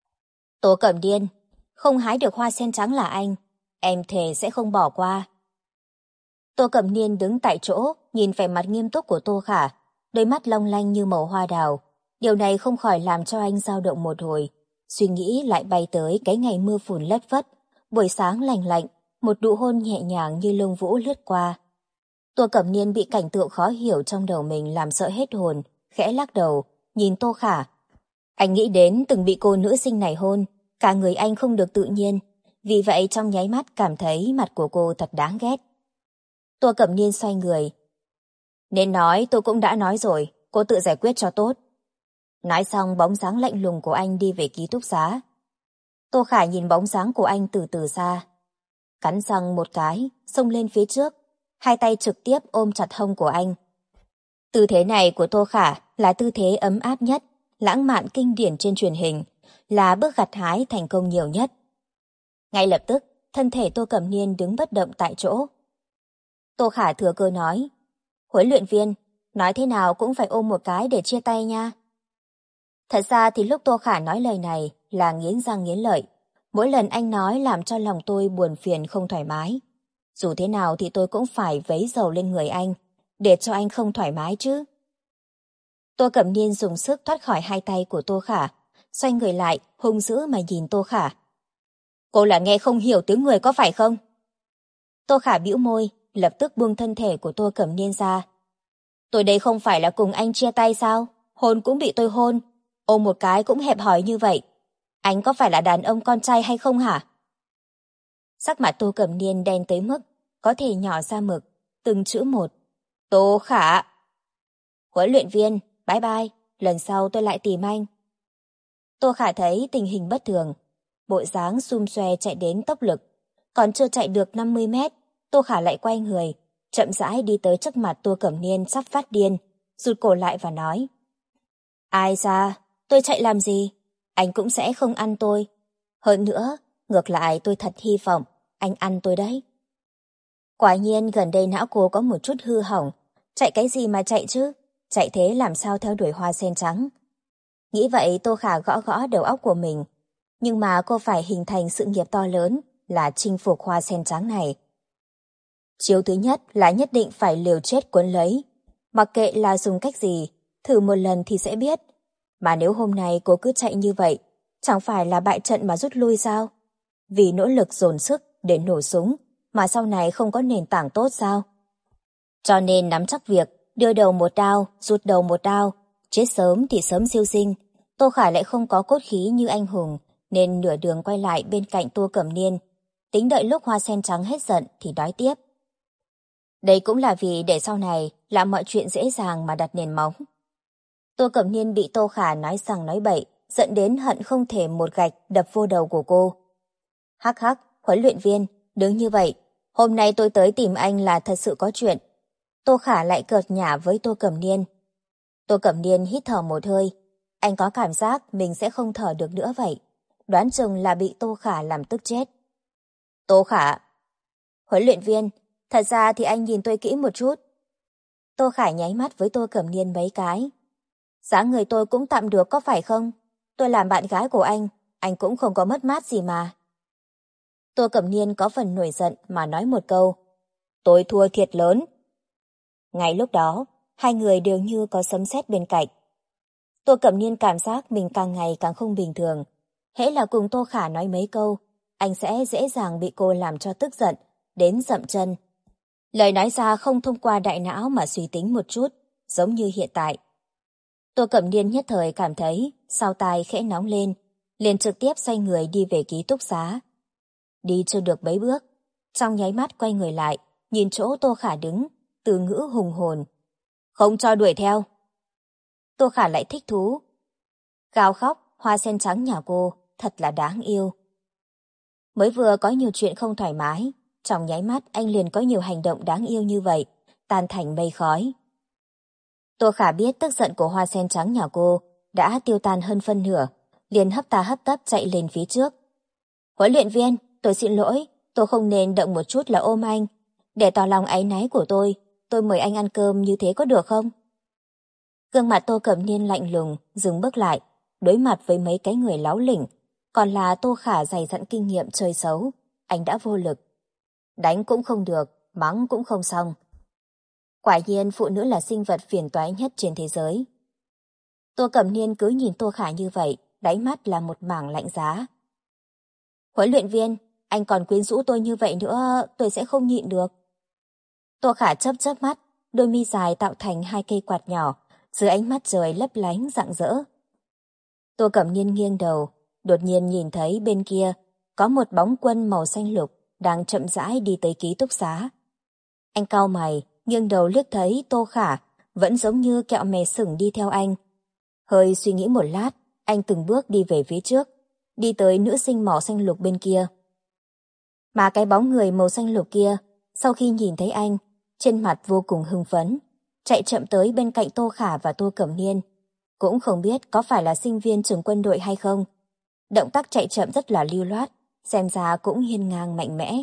Tô Cẩm Niên, không hái được hoa sen trắng là anh, em thề sẽ không bỏ qua. Tô Cẩm Niên đứng tại chỗ, nhìn vẻ mặt nghiêm túc của Tô Khả, đôi mắt long lanh như màu hoa đào. Điều này không khỏi làm cho anh dao động một hồi. Suy nghĩ lại bay tới cái ngày mưa phùn lất phất, buổi sáng lành lạnh, một nụ hôn nhẹ nhàng như lông vũ lướt qua. Tô Cẩm Niên bị cảnh tượng khó hiểu trong đầu mình làm sợ hết hồn, khẽ lắc đầu, nhìn Tô Khả. Anh nghĩ đến từng bị cô nữ sinh này hôn, cả người anh không được tự nhiên, vì vậy trong nháy mắt cảm thấy mặt của cô thật đáng ghét. Tô Cẩm Niên xoay người. Nên nói tôi cũng đã nói rồi, cô tự giải quyết cho tốt. Nói xong bóng dáng lạnh lùng của anh đi về ký túc xá. Tô Khả nhìn bóng dáng của anh từ từ xa. Cắn răng một cái, xông lên phía trước, hai tay trực tiếp ôm chặt hông của anh. Tư thế này của Tô Khả là tư thế ấm áp nhất, lãng mạn kinh điển trên truyền hình, là bước gặt hái thành công nhiều nhất. Ngay lập tức, thân thể Tô Cẩm Niên đứng bất động tại chỗ. Tô Khả thừa cơ nói, huấn luyện viên, nói thế nào cũng phải ôm một cái để chia tay nha. Thật ra thì lúc Tô Khả nói lời này là nghiến răng nghiến lợi. Mỗi lần anh nói làm cho lòng tôi buồn phiền không thoải mái. Dù thế nào thì tôi cũng phải vấy dầu lên người anh, để cho anh không thoải mái chứ. Tô Cẩm Niên dùng sức thoát khỏi hai tay của Tô Khả, xoay người lại, hung dữ mà nhìn Tô Khả. Cô là nghe không hiểu tiếng người có phải không? Tô Khả bĩu môi, lập tức buông thân thể của Tô Cẩm Niên ra. Tôi đây không phải là cùng anh chia tay sao? Hôn cũng bị tôi hôn, ôm một cái cũng hẹp hòi như vậy. Anh có phải là đàn ông con trai hay không hả? Sắc mặt Tô Cẩm Niên đen tới mức có thể nhỏ ra mực, từng chữ một. Tô Khả. Huấn luyện viên, bye bye, lần sau tôi lại tìm anh. Tô Khả thấy tình hình bất thường, bộ dáng xum xoe chạy đến tốc lực. Còn chưa chạy được 50 mét, Tô Khả lại quay người, chậm rãi đi tới trước mặt Tô Cẩm Niên sắp phát điên, rụt cổ lại và nói. Ai ra, tôi chạy làm gì? Anh cũng sẽ không ăn tôi. Hơn nữa, ngược lại tôi thật hy vọng anh ăn tôi đấy. Quả nhiên gần đây não cô có một chút hư hỏng. Chạy cái gì mà chạy chứ? Chạy thế làm sao theo đuổi hoa sen trắng? Nghĩ vậy Tô Khả gõ gõ đầu óc của mình. Nhưng mà cô phải hình thành sự nghiệp to lớn là chinh phục hoa sen trắng này. Chiếu thứ nhất là nhất định phải liều chết cuốn lấy. Mặc kệ là dùng cách gì, thử một lần thì sẽ biết. Mà nếu hôm nay cô cứ chạy như vậy, chẳng phải là bại trận mà rút lui sao? Vì nỗ lực dồn sức để nổ súng, mà sau này không có nền tảng tốt sao? Cho nên nắm chắc việc, đưa đầu một đao, rút đầu một đao, chết sớm thì sớm siêu sinh. Tô Khả lại không có cốt khí như anh hùng, nên nửa đường quay lại bên cạnh Tô Cẩm Niên, tính đợi lúc Hoa Sen Trắng hết giận thì nói tiếp. Đây cũng là vì để sau này làm mọi chuyện dễ dàng mà đặt nền móng. Tô Cẩm Niên bị Tô Khả nói rằng nói bậy, giận đến hận không thể một gạch đập vô đầu của cô. Hắc hắc, huấn luyện viên, đứng như vậy, hôm nay tôi tới tìm anh là thật sự có chuyện. Tô Khả lại cợt nhả với Tô Cẩm Niên. Tô Cẩm Niên hít thở một hơi, anh có cảm giác mình sẽ không thở được nữa vậy. Đoán chừng là bị Tô Khả làm tức chết. Tô Khả, huấn luyện viên, thật ra thì anh nhìn tôi kỹ một chút. Tô Khả nháy mắt với Tô Cẩm Niên mấy cái. Dáng người tôi cũng tạm được có phải không? Tôi làm bạn gái của anh cũng không có mất mát gì mà. Tô Cẩm Niên có phần nổi giận mà nói một câu. Tôi thua thiệt lớn. Ngay lúc đó, hai người đều như có sấm sét bên cạnh. Tô Cẩm Niên cảm giác mình càng ngày càng không bình thường. Hễ là cùng Tô Khả nói mấy câu, anh sẽ dễ dàng bị cô làm cho tức giận, đến dậm chân. Lời nói ra không thông qua đại não mà suy tính một chút, giống như hiện tại. Tô Cẩm Niên nhất thời cảm thấy sau tai khẽ nóng lên, liền trực tiếp xoay người đi về ký túc xá. Đi chưa được mấy bước, trong nháy mắt quay người lại, nhìn chỗ Tô Khả đứng, từ ngữ hùng hồn. Không cho đuổi theo. Tô Khả lại thích thú. Gào khóc, Hoa Sen Trắng nhà cô, thật là đáng yêu. Mới vừa có nhiều chuyện không thoải mái, trong nháy mắt anh liền có nhiều hành động đáng yêu như vậy, tan thành mây khói. Tô Khả biết tức giận của Hoa Sen Trắng nhà cô đã tiêu tan hơn phân nửa, liền hấp tà hấp tấp chạy lên phía trước. Huấn luyện viên, tôi xin lỗi, tôi không nên động một chút là ôm anh. Để tỏ lòng áy náy của tôi mời anh ăn cơm như thế có được không? Gương mặt Tô Cẩm Niên lạnh lùng, dừng bước lại, đối mặt với mấy cái người láo lỉnh. Còn là Tô Khả dày dặn kinh nghiệm chơi xấu, anh đã vô lực. Đánh cũng không được, mắng cũng không xong. Quả nhiên phụ nữ là sinh vật phiền toái nhất trên thế giới. Tô Cẩm Niên cứ nhìn Tô Khả như vậy, đáy mắt là một mảng lạnh giá. Huấn luyện viên, anh còn quyến rũ tôi như vậy nữa, tôi sẽ không nhịn được. Tô Khả chớp chớp mắt, đôi mi dài tạo thành hai cây quạt nhỏ, dưới ánh mắt trời lấp lánh rạng rỡ. Tô Cẩm Niên nghiêng đầu, đột nhiên nhìn thấy bên kia có một bóng quân màu xanh lục đang chậm rãi đi tới ký túc xá. Anh cau mày, nghiêng đầu liếc thấy Tô Khả vẫn giống như kẹo mè sừng đi theo anh. Hơi suy nghĩ một lát, anh từng bước đi về phía trước, đi tới nữ sinh màu xanh lục bên kia. Mà cái bóng người màu xanh lục kia, sau khi nhìn thấy anh, trên mặt vô cùng hưng phấn, chạy chậm tới bên cạnh Tô Khả và Tô Cẩm Niên. Cũng không biết có phải là sinh viên trường quân đội hay không. Động tác chạy chậm rất là lưu loát, xem ra cũng hiên ngang mạnh mẽ.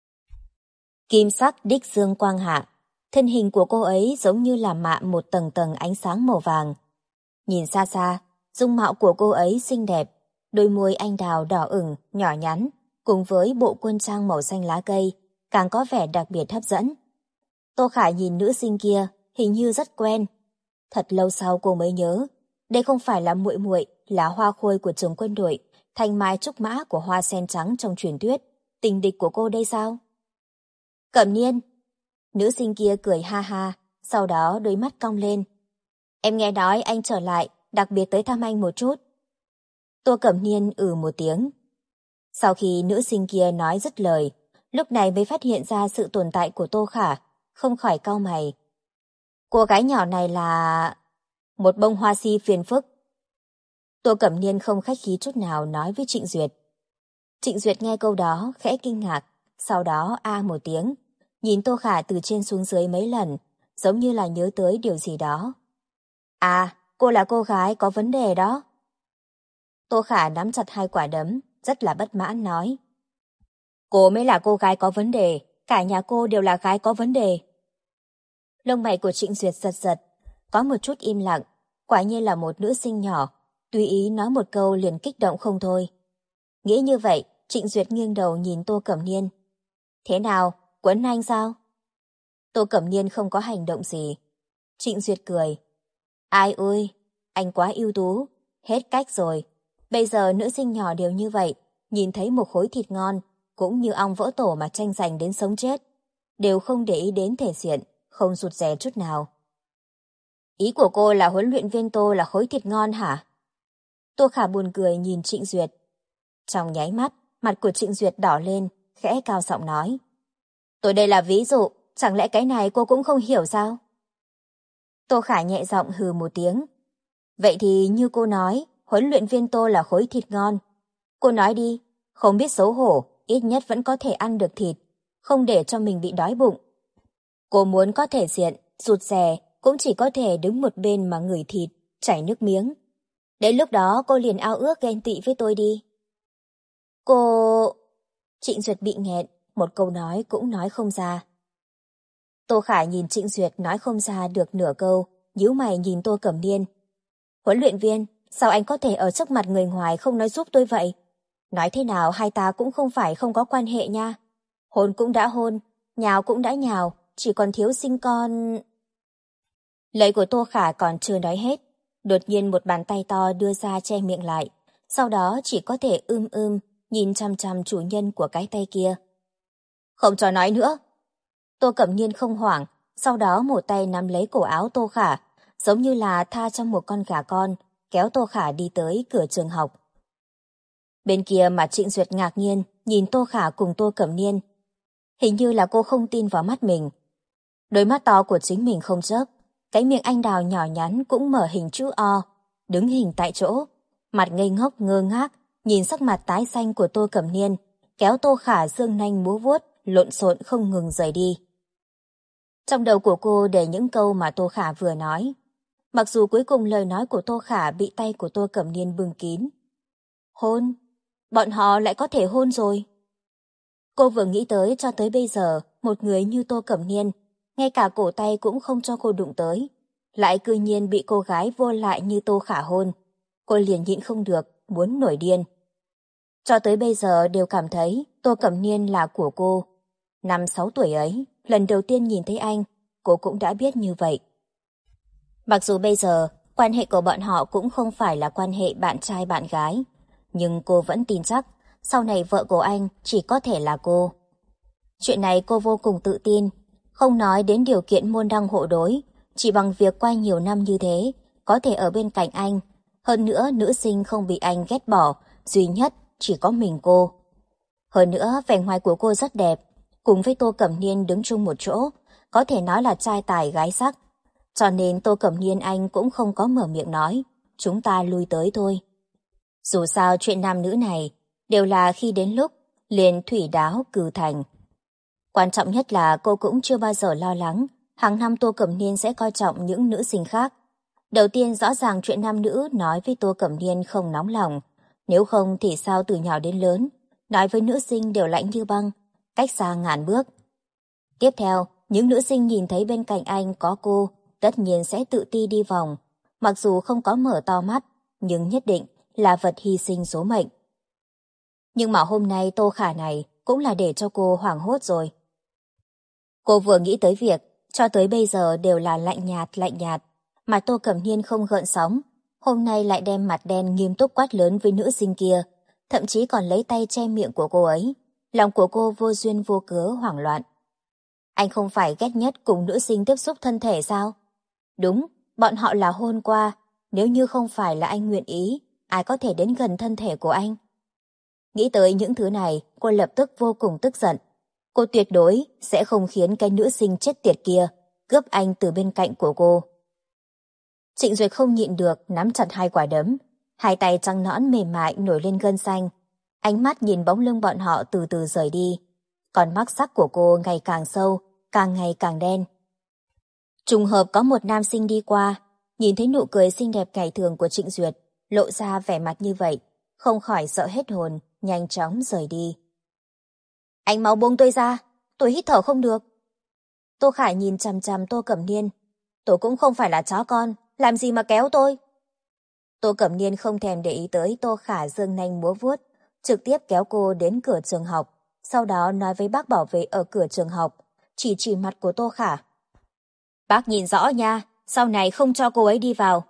Kim sắc đích dương quang hạ, thân hình của cô ấy giống như là mạ một tầng tầng ánh sáng màu vàng. Nhìn xa xa, dung mạo của cô ấy xinh đẹp, đôi môi anh đào đỏ ửng, nhỏ nhắn, cùng với bộ quân trang màu xanh lá cây, càng có vẻ đặc biệt hấp dẫn. Tô Khả nhìn nữ sinh kia, hình như rất quen. Thật lâu sau cô mới nhớ, đây không phải là muội muội, là hoa khôi của trường quân đội, thanh mai trúc mã của Hoa Sen Trắng trong truyền thuyết, tình địch của cô đây sao? Cẩm Niên! Nữ sinh kia cười ha ha, sau đó đôi mắt cong lên. Em nghe nói anh trở lại, đặc biệt tới thăm anh một chút. Tô Cẩm Niên một tiếng. Sau khi nữ sinh kia nói dứt lời, lúc này mới phát hiện ra sự tồn tại của Tô Khả, không khỏi cau mày. Cô gái nhỏ này là... một bông hoa si phiền phức. Tô Cẩm Niên không khách khí chút nào nói với Trịnh Duyệt. Trịnh Duyệt nghe câu đó khẽ kinh ngạc, sau đó một tiếng, nhìn Tô Khả từ trên xuống dưới mấy lần, giống như là nhớ tới điều gì đó. À, cô là cô gái có vấn đề đó. Tô Khả nắm chặt hai quả đấm, rất là bất mãn nói. Cô mới là cô gái có vấn đề, cả nhà cô đều là gái có vấn đề. Lông mày của Trịnh Duyệt giật giật, có một chút im lặng, quả nhiên là một nữ sinh nhỏ, tùy ý nói một câu liền kích động không thôi. Nghĩ như vậy, Trịnh Duyệt nghiêng đầu nhìn Tô Cẩm Niên. Thế nào, quấn anh sao? Tô Cẩm Niên không có hành động gì. Trịnh Duyệt cười. Ai ơi, anh quá ưu tú, hết cách rồi. Bây giờ nữ sinh nhỏ đều như vậy, nhìn thấy một khối thịt ngon, cũng như ong vỡ tổ mà tranh giành đến sống chết. Đều không để ý đến thể diện, không rụt rè chút nào. Ý của cô là huấn luyện viên Tô là khối thịt ngon hả? Tô Khả buồn cười nhìn Trịnh Duyệt. Trong nháy mắt, mặt của Trịnh Duyệt đỏ lên, khẽ cao giọng nói. Tôi đây là ví dụ, chẳng lẽ cái này cô cũng không hiểu sao? Tô Khả nhẹ giọng hừ một tiếng. Vậy thì như cô nói, huấn luyện viên Tô là khối thịt ngon. Cô nói đi, không biết xấu hổ, ít nhất vẫn có thể ăn được thịt, không để cho mình bị đói bụng. Cô muốn có thể diện, rụt rè, cũng chỉ có thể đứng một bên mà ngửi thịt, chảy nước miếng. Đến lúc đó cô liền ao ước ghen tị với tôi đi. Cô... Trịnh Duyệt bị nghẹn, một câu nói cũng nói không ra. Tô Khả nhìn Trịnh Duyệt nói không ra được nửa câu, nhíu mày nhìn Tô Cẩm Niên. Huấn luyện viên, sao anh có thể ở trước mặt người ngoài không nói giúp tôi vậy? Nói thế nào hai ta cũng không phải không có quan hệ nha. Hôn cũng đã hôn, nhào cũng đã nhào, chỉ còn thiếu sinh con... Lời của Tô Khả còn chưa nói hết. Đột nhiên một bàn tay to đưa ra che miệng lại, sau đó chỉ có thể nhìn chăm chăm chủ nhân của cái tay kia. Không cho nói nữa. Tô Cẩm Niên không hoảng, sau đó một tay nắm lấy cổ áo Tô Khả, giống như là tha cho một con gà con, kéo Tô Khả đi tới cửa trường học. Bên kia mà Trịnh Duyệt ngạc nhiên, nhìn Tô Khả cùng Tô Cẩm Niên. Hình như là cô không tin vào mắt mình. Đôi mắt to của chính mình không chớp, cái miệng anh đào nhỏ nhắn cũng mở hình chữ O, đứng hình tại chỗ, mặt ngây ngốc ngơ ngác, nhìn sắc mặt tái xanh của Tô Cẩm Niên, kéo Tô Khả dương nanh múa vuốt, lộn xộn không ngừng rời đi. Trong đầu của cô để những câu mà Tô Khả vừa nói. Mặc dù cuối cùng lời nói của Tô Khả bị tay của Tô Cẩm Niên bưng kín. Hôn? Bọn họ lại có thể hôn rồi. Cô vừa nghĩ tới cho tới bây giờ, một người như Tô Cẩm Niên, ngay cả cổ tay cũng không cho cô đụng tới, lại cư nhiên bị cô gái vô lại như Tô Khả hôn. Cô liền nhịn không được, muốn nổi điên. Cho tới bây giờ đều cảm thấy Tô Cẩm Niên là của cô. 5-6 tuổi ấy, lần đầu tiên nhìn thấy anh, cô cũng đã biết như vậy. Mặc dù bây giờ, quan hệ của bọn họ cũng không phải là quan hệ bạn trai bạn gái, nhưng cô vẫn tin chắc, sau này vợ của anh chỉ có thể là cô. Chuyện này cô vô cùng tự tin, không nói đến điều kiện môn đăng hộ đối, chỉ bằng việc qua nhiều năm như thế, có thể ở bên cạnh anh. Hơn nữa, nữ sinh không bị anh ghét bỏ, duy nhất chỉ có mình cô. Hơn nữa, vẻ ngoài của cô rất đẹp, cùng với Tô Cẩm Niên đứng chung một chỗ, có thể nói là trai tài gái sắc. Cho nên Tô Cẩm Niên anh cũng không có mở miệng nói, chúng ta lui tới thôi. Dù sao chuyện nam nữ này đều là khi đến lúc liền thủy đáo cừ thành. Quan trọng nhất là cô cũng chưa bao giờ lo lắng hàng năm Tô Cẩm Niên sẽ coi trọng những nữ sinh khác. Đầu tiên rõ ràng chuyện nam nữ nói với Tô Cẩm Niên không nóng lòng, nếu không thì sao từ nhỏ đến lớn nói với nữ sinh đều lạnh như băng, cách xa ngàn bước. Tiếp theo, những nữ sinh nhìn thấy bên cạnh anh có cô, tất nhiên sẽ tự ti đi vòng, mặc dù không có mở to mắt, nhưng nhất định là vật hy sinh số mệnh. Nhưng mà hôm nay Tô Khả này cũng là để cho cô hoảng hốt rồi. Cô vừa nghĩ tới việc, cho tới bây giờ đều là lạnh nhạt, mà Tô Cẩm Niên không gợn sóng, hôm nay lại đem mặt đen nghiêm túc quát lớn với nữ sinh kia, thậm chí còn lấy tay che miệng của cô ấy. Lòng của cô vô duyên vô cớ hoảng loạn. Anh không phải ghét nhất cùng nữ sinh tiếp xúc thân thể sao? Đúng, bọn họ là hôn qua, nếu như không phải là anh nguyện ý, ai có thể đến gần thân thể của anh? Nghĩ tới những thứ này, cô lập tức vô cùng tức giận. Cô tuyệt đối sẽ không khiến cái nữ sinh chết tiệt kia cướp anh từ bên cạnh của cô. Trịnh Duyệt không nhịn được nắm chặt hai quả đấm, hai tay trắng nõn mềm mại nổi lên gân xanh. Ánh mắt nhìn bóng lưng bọn họ từ từ rời đi. Còn mắt sắc của cô ngày càng sâu, càng ngày càng đen. Trùng hợp có một nam sinh đi qua, nhìn thấy nụ cười xinh đẹp ngày thường của Trịnh Duyệt, lộ ra vẻ mặt như vậy, không khỏi sợ hết hồn, nhanh chóng rời đi. Anh mau buông tôi ra, tôi hít thở không được. Tô Khải nhìn chằm chằm Tô Cẩm Niên. Tôi cũng không phải là chó con, làm gì mà kéo tôi. Tô Cẩm Niên không thèm để ý tới Tô Khả giương nanh múa vuốt, trực tiếp kéo cô đến cửa trường học, sau đó nói với bác bảo vệ ở cửa trường học, chỉ mặt của Tô Khả. Bác nhìn rõ nha, sau này không cho cô ấy đi vào.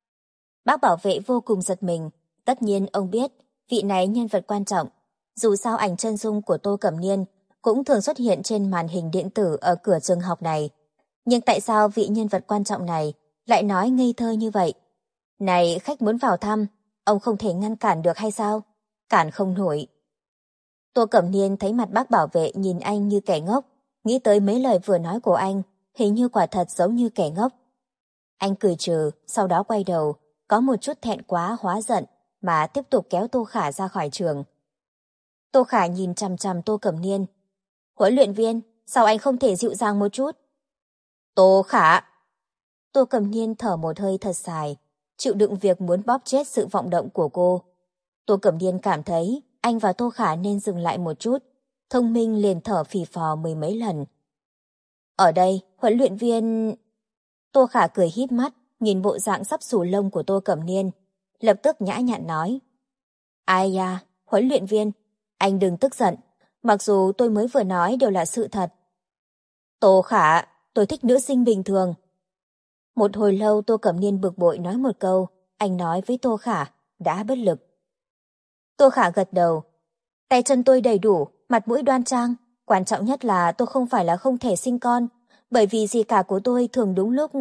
Bác bảo vệ vô cùng giật mình, tất nhiên ông biết vị này nhân vật quan trọng. Dù sao ảnh chân dung của Tô Cẩm Niên cũng thường xuất hiện trên màn hình điện tử ở cửa trường học này. Nhưng tại sao vị nhân vật quan trọng này lại nói ngây thơ như vậy? Này, khách muốn vào thăm, ông không thể ngăn cản được hay sao? cản không nổi. Tô Cẩm Niên thấy mặt bác bảo vệ nhìn anh như kẻ ngốc, nghĩ tới mấy lời vừa nói của anh, hình như quả thật giống như kẻ ngốc. Anh cười trừ, sau đó quay đầu, có một chút thẹn quá hóa giận, mà tiếp tục kéo Tô Khả ra khỏi trường. Tô Khả nhìn chằm chằm Tô Cẩm Niên. Huấn luyện viên, sao anh không thể dịu dàng một chút? Tô Khả! Tô Cẩm Niên thở một hơi thật dài, chịu đựng việc muốn bóp chết sự vọng động của cô. Tô Cẩm Niên cảm thấy anh và Tô Khả nên dừng lại một chút, thông minh liền thở phì phò mười mấy lần. Ở đây, huấn luyện viên... Tô Khả cười híp mắt, nhìn bộ dạng sắp xù lông của Tô Cẩm Niên, lập tức nhã nhặn nói. Ai da, huấn luyện viên, anh đừng tức giận, mặc dù tôi mới vừa nói đều là sự thật. Tô Khả, tôi thích nữ sinh bình thường. Một hồi lâu Tô Cẩm Niên bực bội nói một câu, anh nói với Tô Khả, đã bất lực. Tô Khả gật đầu. Tay chân tôi đầy đủ, mặt mũi đoan trang, quan trọng nhất là tôi không phải là không thể sinh con, bởi vì gì cả của tôi thường đúng lúc...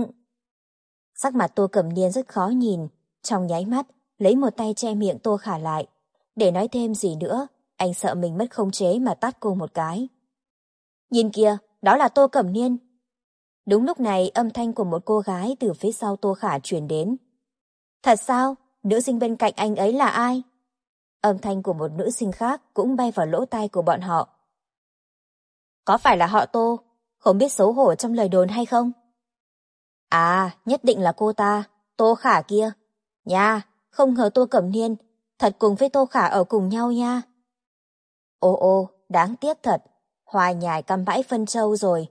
Sắc mặt Tô Cẩm Niên rất khó nhìn, trong nháy mắt, lấy một tay che miệng Tô Khả lại. Để nói thêm gì nữa, anh sợ mình mất khống chế mà tát cô một cái. Nhìn kìa, đó là Tô Cẩm Niên. Đúng lúc này âm thanh của một cô gái từ phía sau Tô Khả truyền đến. Thật sao? Nữ sinh bên cạnh anh ấy là ai? Âm thanh của một nữ sinh khác cũng bay vào lỗ tai của bọn họ. Có phải là họ Tô? Không biết xấu hổ trong lời đồn hay không? À, nhất định là cô ta, Tô Khả kia. Nha, không ngờ Tô Cẩm Niên thật cùng với Tô Khả ở cùng nhau nha. Ô, đáng tiếc thật, hoa nhài cắm bãi phân châu rồi.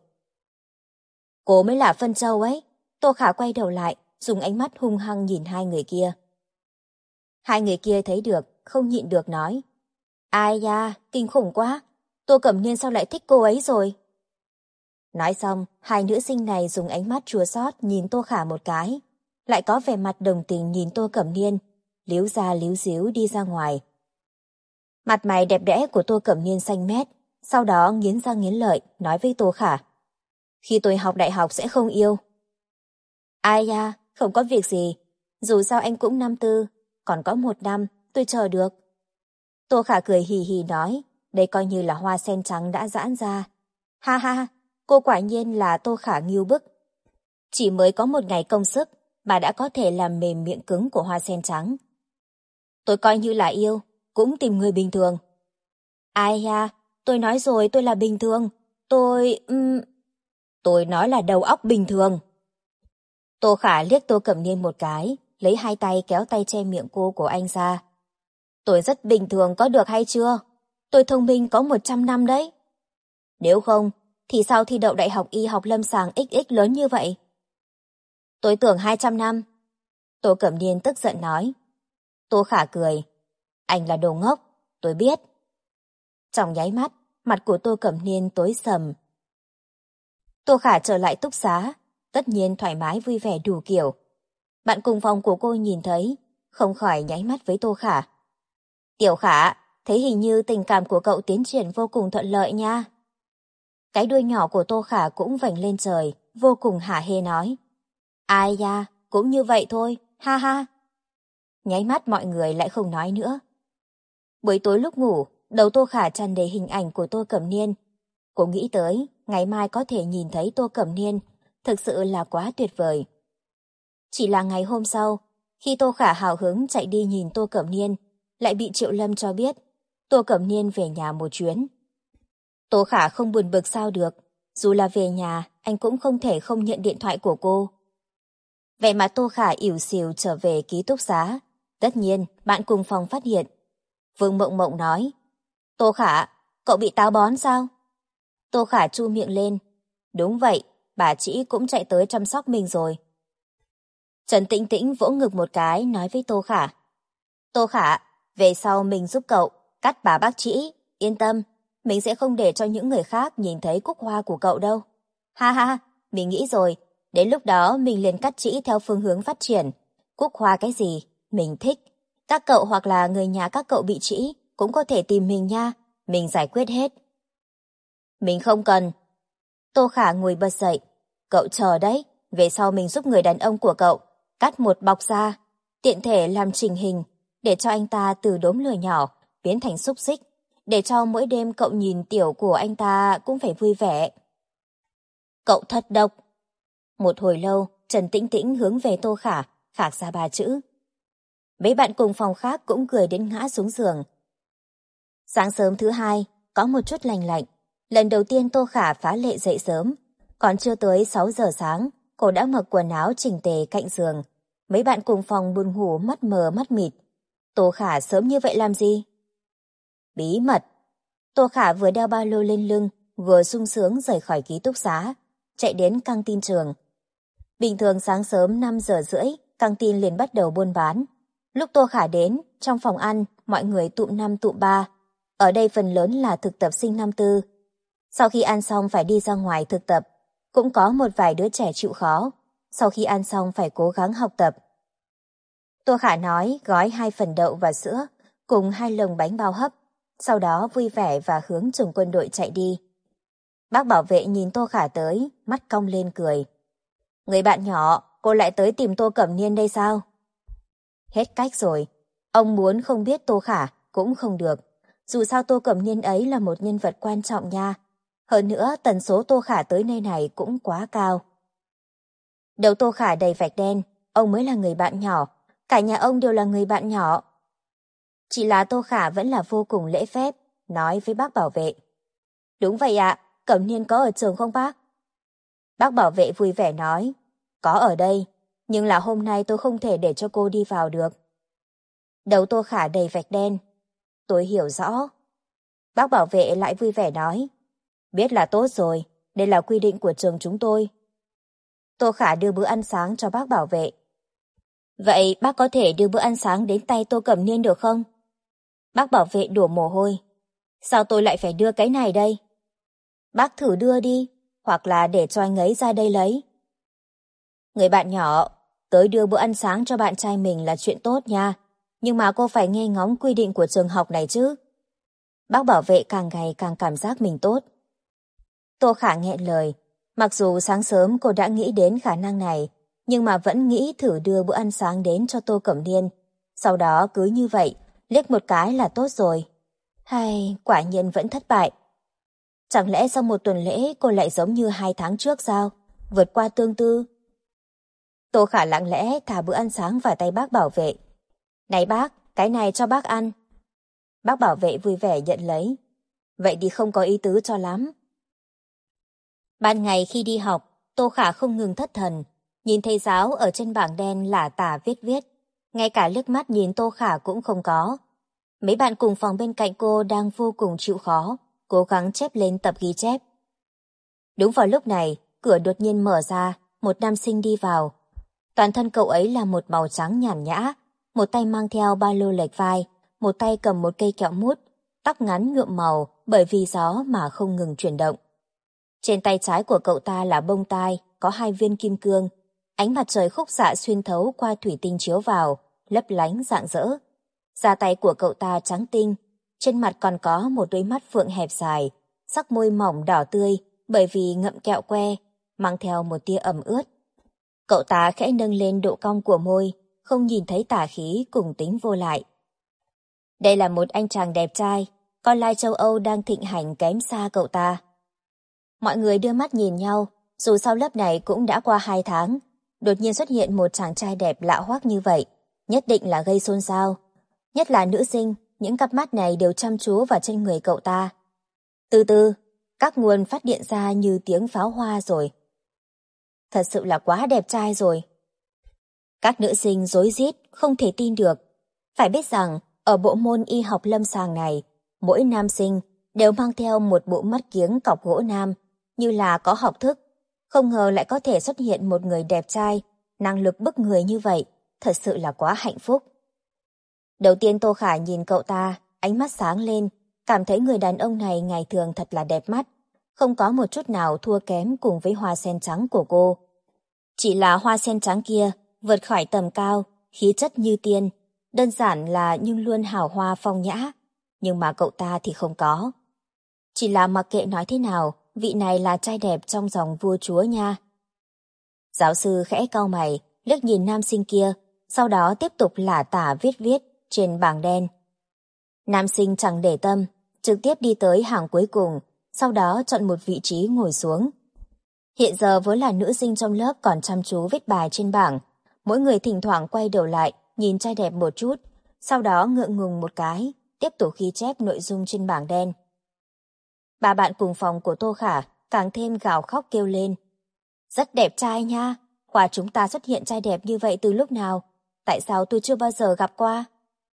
Cô mới là phân châu ấy. Tô Khả quay đầu lại, dùng ánh mắt hung hăng nhìn hai người kia. Hai người kia thấy được, không nhịn được nói. Ai da, kinh khủng quá, Tô Cẩm Niên sao lại thích cô ấy rồi? Nói xong, hai nữ sinh này dùng ánh mắt chua xót nhìn Tô Khả một cái, lại có vẻ mặt đồng tình nhìn Tô Cẩm Niên, líu ra líu díu đi ra ngoài. Mặt mày đẹp đẽ của Tô Cẩm Niên xanh mét, sau đó nghiến răng nghiến lợi nói với Tô Khả. Khi tôi học đại học sẽ không yêu. Ai da, không có việc gì, dù sao anh cũng năm tư, còn có 1 năm, tôi chờ được. Tô Khả cười hì hì nói, đây coi như là hoa sen trắng đã giãn ra. Ha ha, cô quả nhiên là Tô Khả ngưu bức. Chỉ mới có 1 ngày công sức mà đã có thể làm mềm miệng cứng của hoa sen trắng. Tôi coi như là yêu, cũng tìm người bình thường. Ai da, tôi nói rồi tôi là bình thường. Tôi nói là đầu óc bình thường. Tô Khả liếc Tô Cẩm Niên một cái, lấy hai tay kéo tay che miệng cô của anh ra. Tôi rất bình thường có được hay chưa? Tôi thông minh có 100 năm đấy. Nếu không, thì sao thi đậu Đại học Y học lâm sàng XX lớn như vậy? Tôi tưởng 200 năm. Tô Cẩm Niên tức giận nói. Tô Khả cười. Anh là đồ ngốc, tôi biết. Trong nháy mắt, mặt của Tô Cẩm Niên tối sầm. Tô Khả trở lại túc xá, tất nhiên thoải mái vui vẻ đủ kiểu. Bạn cùng phòng của cô nhìn thấy, không khỏi nháy mắt với Tô Khả. Tiểu Khả, thấy hình như tình cảm của cậu tiến triển vô cùng thuận lợi nha. Cái đuôi nhỏ của Tô Khả cũng vểnh lên trời, vô cùng hả hê nói. Ai da, cũng như vậy thôi, ha ha. Nháy mắt mọi người lại không nói nữa. Buổi tối lúc ngủ, đầu Tô Khả tràn đầy hình ảnh của Tô Cẩm Niên. Cô nghĩ tới, ngày mai có thể nhìn thấy Tô Cẩm Niên, thực sự là quá tuyệt vời. Chỉ là ngày hôm sau, khi Tô Khả hào hứng chạy đi nhìn Tô Cẩm Niên, lại bị Triệu Lâm cho biết, Tô Cẩm Niên về nhà một chuyến. Tô Khả không buồn bực sao được, dù là về nhà, anh cũng không thể không nhận điện thoại của cô. Vẻ mặt Tô Khả ỉu xìu trở về ký túc xá, tất nhiên bạn cùng phòng phát hiện. Vương Mộng Mộng nói, Tô Khả, cậu bị táo bón sao? Tô Khả chu miệng lên, đúng vậy, bà Trĩ cũng chạy tới chăm sóc mình rồi. Trần Tĩnh Tĩnh vỗ ngực một cái nói với Tô Khả. Tô Khả, về sau mình giúp cậu cắt bà bác Trĩ, yên tâm, mình sẽ không để cho những người khác nhìn thấy cúc hoa của cậu đâu. Ha ha, mình nghĩ rồi, đến lúc đó mình liền cắt Trĩ theo phương hướng phát triển. Cúc hoa cái gì, mình thích. Các cậu hoặc là người nhà các cậu bị Trĩ cũng có thể tìm mình nha, mình giải quyết hết. Mình không cần. Tô Khả ngồi bật dậy. Cậu chờ đấy, về sau mình giúp người đàn ông của cậu cắt một bọc da, tiện thể làm chỉnh hình, để cho anh ta từ đốm lửa nhỏ biến thành xúc xích, để cho mỗi đêm cậu nhìn tiểu của anh ta cũng phải vui vẻ. Cậu thật độc. Một hồi lâu, Trần Tĩnh Tĩnh hướng về Tô Khả, khạc ra 3 chữ. Mấy bạn cùng phòng khác cũng cười đến ngã xuống giường. Sáng sớm thứ hai, có một chút lành lạnh. Lần đầu tiên Tô Khả phá lệ dậy sớm. Còn chưa tới 6 giờ sáng, cô đã mặc quần áo chỉnh tề cạnh giường. Mấy bạn cùng phòng buồn ngủ mắt mờ mắt mịt. Tô Khả sớm như vậy làm gì? Bí mật. Tô Khả vừa đeo ba lô lên lưng, vừa sung sướng rời khỏi ký túc xá, chạy đến căng tin trường. Bình thường sáng sớm 5 giờ rưỡi, căng tin liền bắt đầu buôn bán. Lúc Tô Khả đến, trong phòng ăn, mọi người tụm 5 tụm 3. Ở đây phần lớn là thực tập sinh năm tư. Sau khi ăn xong phải đi ra ngoài thực tập, cũng có một vài đứa trẻ chịu khó. Sau khi ăn xong phải cố gắng học tập. Tô Khả nói gói 2 phần đậu và sữa, cùng 2 lồng bánh bao hấp, sau đó vui vẻ và hướng trường quân đội chạy đi. Bác bảo vệ nhìn Tô Khả tới, mắt cong lên cười. Người bạn nhỏ, cô lại tới tìm Tô Cẩm Niên đây sao? Hết cách rồi, ông muốn không biết Tô Khả cũng không được. Dù sao Tô Cẩm Niên ấy là một nhân vật quan trọng nha. Hơn nữa tần số Tô Khả tới nơi này cũng quá cao. Đầu Tô Khả đầy vạch đen, ông mới là người bạn nhỏ. Cả nhà ông đều là người bạn nhỏ. Chỉ là Tô Khả vẫn là vô cùng lễ phép, nói với bác bảo vệ. Đúng vậy ạ, Cẩm Niên có ở trường không bác? Bác bảo vệ vui vẻ nói, có ở đây, nhưng là hôm nay tôi không thể để cho cô đi vào được. Đầu Tô Khả đầy vạch đen. Tôi hiểu rõ. Bác bảo vệ lại vui vẻ nói, biết là tốt rồi, đây là quy định của trường chúng tôi. Tô Khả đưa bữa ăn sáng cho bác bảo vệ. Vậy bác có thể đưa bữa ăn sáng đến tay Tô Cẩm Niên được không? Bác bảo vệ đổ mồ hôi. Sao tôi lại phải đưa cái này đây? Bác thử đưa đi, hoặc là để cho anh ấy ra đây lấy. Người bạn nhỏ, tới đưa bữa ăn sáng cho bạn trai mình là chuyện tốt nha, nhưng mà cô phải nghe ngóng quy định của trường học này chứ. Bác bảo vệ càng ngày càng cảm giác mình tốt. Tô Khả nghẹn lời, mặc dù sáng sớm cô đã nghĩ đến khả năng này, nhưng mà vẫn nghĩ thử đưa bữa ăn sáng đến cho Tô Cẩm Niên. Sau đó cứ như vậy, liếc một cái là tốt rồi. Hay, quả nhiên vẫn thất bại. Chẳng lẽ sau một tuần lễ cô lại giống như 2 tháng trước sao? Vượt qua tương tư. Tô Khả lặng lẽ thả bữa ăn sáng vào tay bác bảo vệ. Này bác, cái này cho bác ăn. Bác bảo vệ vui vẻ nhận lấy. Vậy thì không có ý tứ cho lắm. Ban ngày khi đi học, Tô Khả không ngừng thất thần. Nhìn thầy giáo ở trên bảng đen lả tả viết. Ngay cả liếc mắt nhìn Tô Khả cũng không có. Mấy bạn cùng phòng bên cạnh cô đang vô cùng chịu khó, cố gắng chép lên tập ghi chép. Đúng vào lúc này, cửa đột nhiên mở ra, một nam sinh đi vào. Toàn thân cậu ấy là một màu trắng nhàn nhã, một tay mang theo ba lô lệch vai, một tay cầm một cây kẹo mút, tóc ngắn nhuộm màu bởi vì gió mà không ngừng chuyển động. Trên tay trái của cậu ta là bông tai, có 2 viên kim cương. Ánh mặt trời khúc xạ xuyên thấu qua thủy tinh chiếu vào, lấp lánh rạng rỡ. Da tay của cậu ta trắng tinh, trên mặt còn có một đôi mắt phượng hẹp dài, sắc môi mỏng đỏ tươi bởi vì ngậm kẹo que, mang theo một tia ẩm ướt. Cậu ta khẽ nâng lên độ cong của môi, không nhìn thấy tà khí cùng tính vô lại. Đây là một anh chàng đẹp trai, con lai châu Âu đang thịnh hành kém xa cậu ta. Mọi người đưa mắt nhìn nhau, dù sau lớp này cũng đã qua 2 tháng, đột nhiên xuất hiện một chàng trai đẹp lạ hoắc như vậy, nhất định là gây xôn xao. Nhất là nữ sinh, những cặp mắt này đều chăm chú vào trên người cậu ta. Từ từ, các nguồn phát điện ra như tiếng pháo hoa rồi. Thật sự là quá đẹp trai rồi. Các nữ sinh rối rít, không thể tin được. Phải biết rằng, ở bộ môn y học lâm sàng này, mỗi nam sinh đều mang theo một bộ mắt kiếng cọc gỗ nam, như là có học thức. Không ngờ lại có thể xuất hiện một người đẹp trai, năng lực bức người như vậy, thật sự là quá hạnh phúc. Đầu tiên Tô Khả nhìn cậu ta, ánh mắt sáng lên, cảm thấy người đàn ông này ngày thường thật là đẹp mắt, không có một chút nào thua kém cùng với hoa sen trắng của cô. Chỉ là hoa sen trắng kia vượt khỏi tầm cao, khí chất như tiên, đơn giản là nhưng luôn hào hoa phong nhã, nhưng mà cậu ta thì không có. Chỉ là mặc kệ nói thế nào, vị này là trai đẹp trong dòng vua chúa nha. Giáo sư khẽ cau mày, liếc nhìn nam sinh kia, sau đó tiếp tục lả tả viết. trên bảng đen. Nam sinh chẳng để tâm, trực tiếp đi tới hàng cuối cùng, sau đó chọn một vị trí ngồi xuống. Hiện giờ vốn là nữ sinh trong lớp còn chăm chú viết bài trên bảng, mỗi người thỉnh thoảng quay đầu lại, nhìn trai đẹp một chút, sau đó ngượng ngùng một cái, tiếp tục ghi chép nội dung trên bảng đen. Ba bạn cùng phòng của Tô Khả càng thêm gào khóc kêu lên. Rất đẹp trai nha, khoa chúng ta xuất hiện trai đẹp như vậy từ lúc nào? Tại sao tôi chưa bao giờ gặp qua?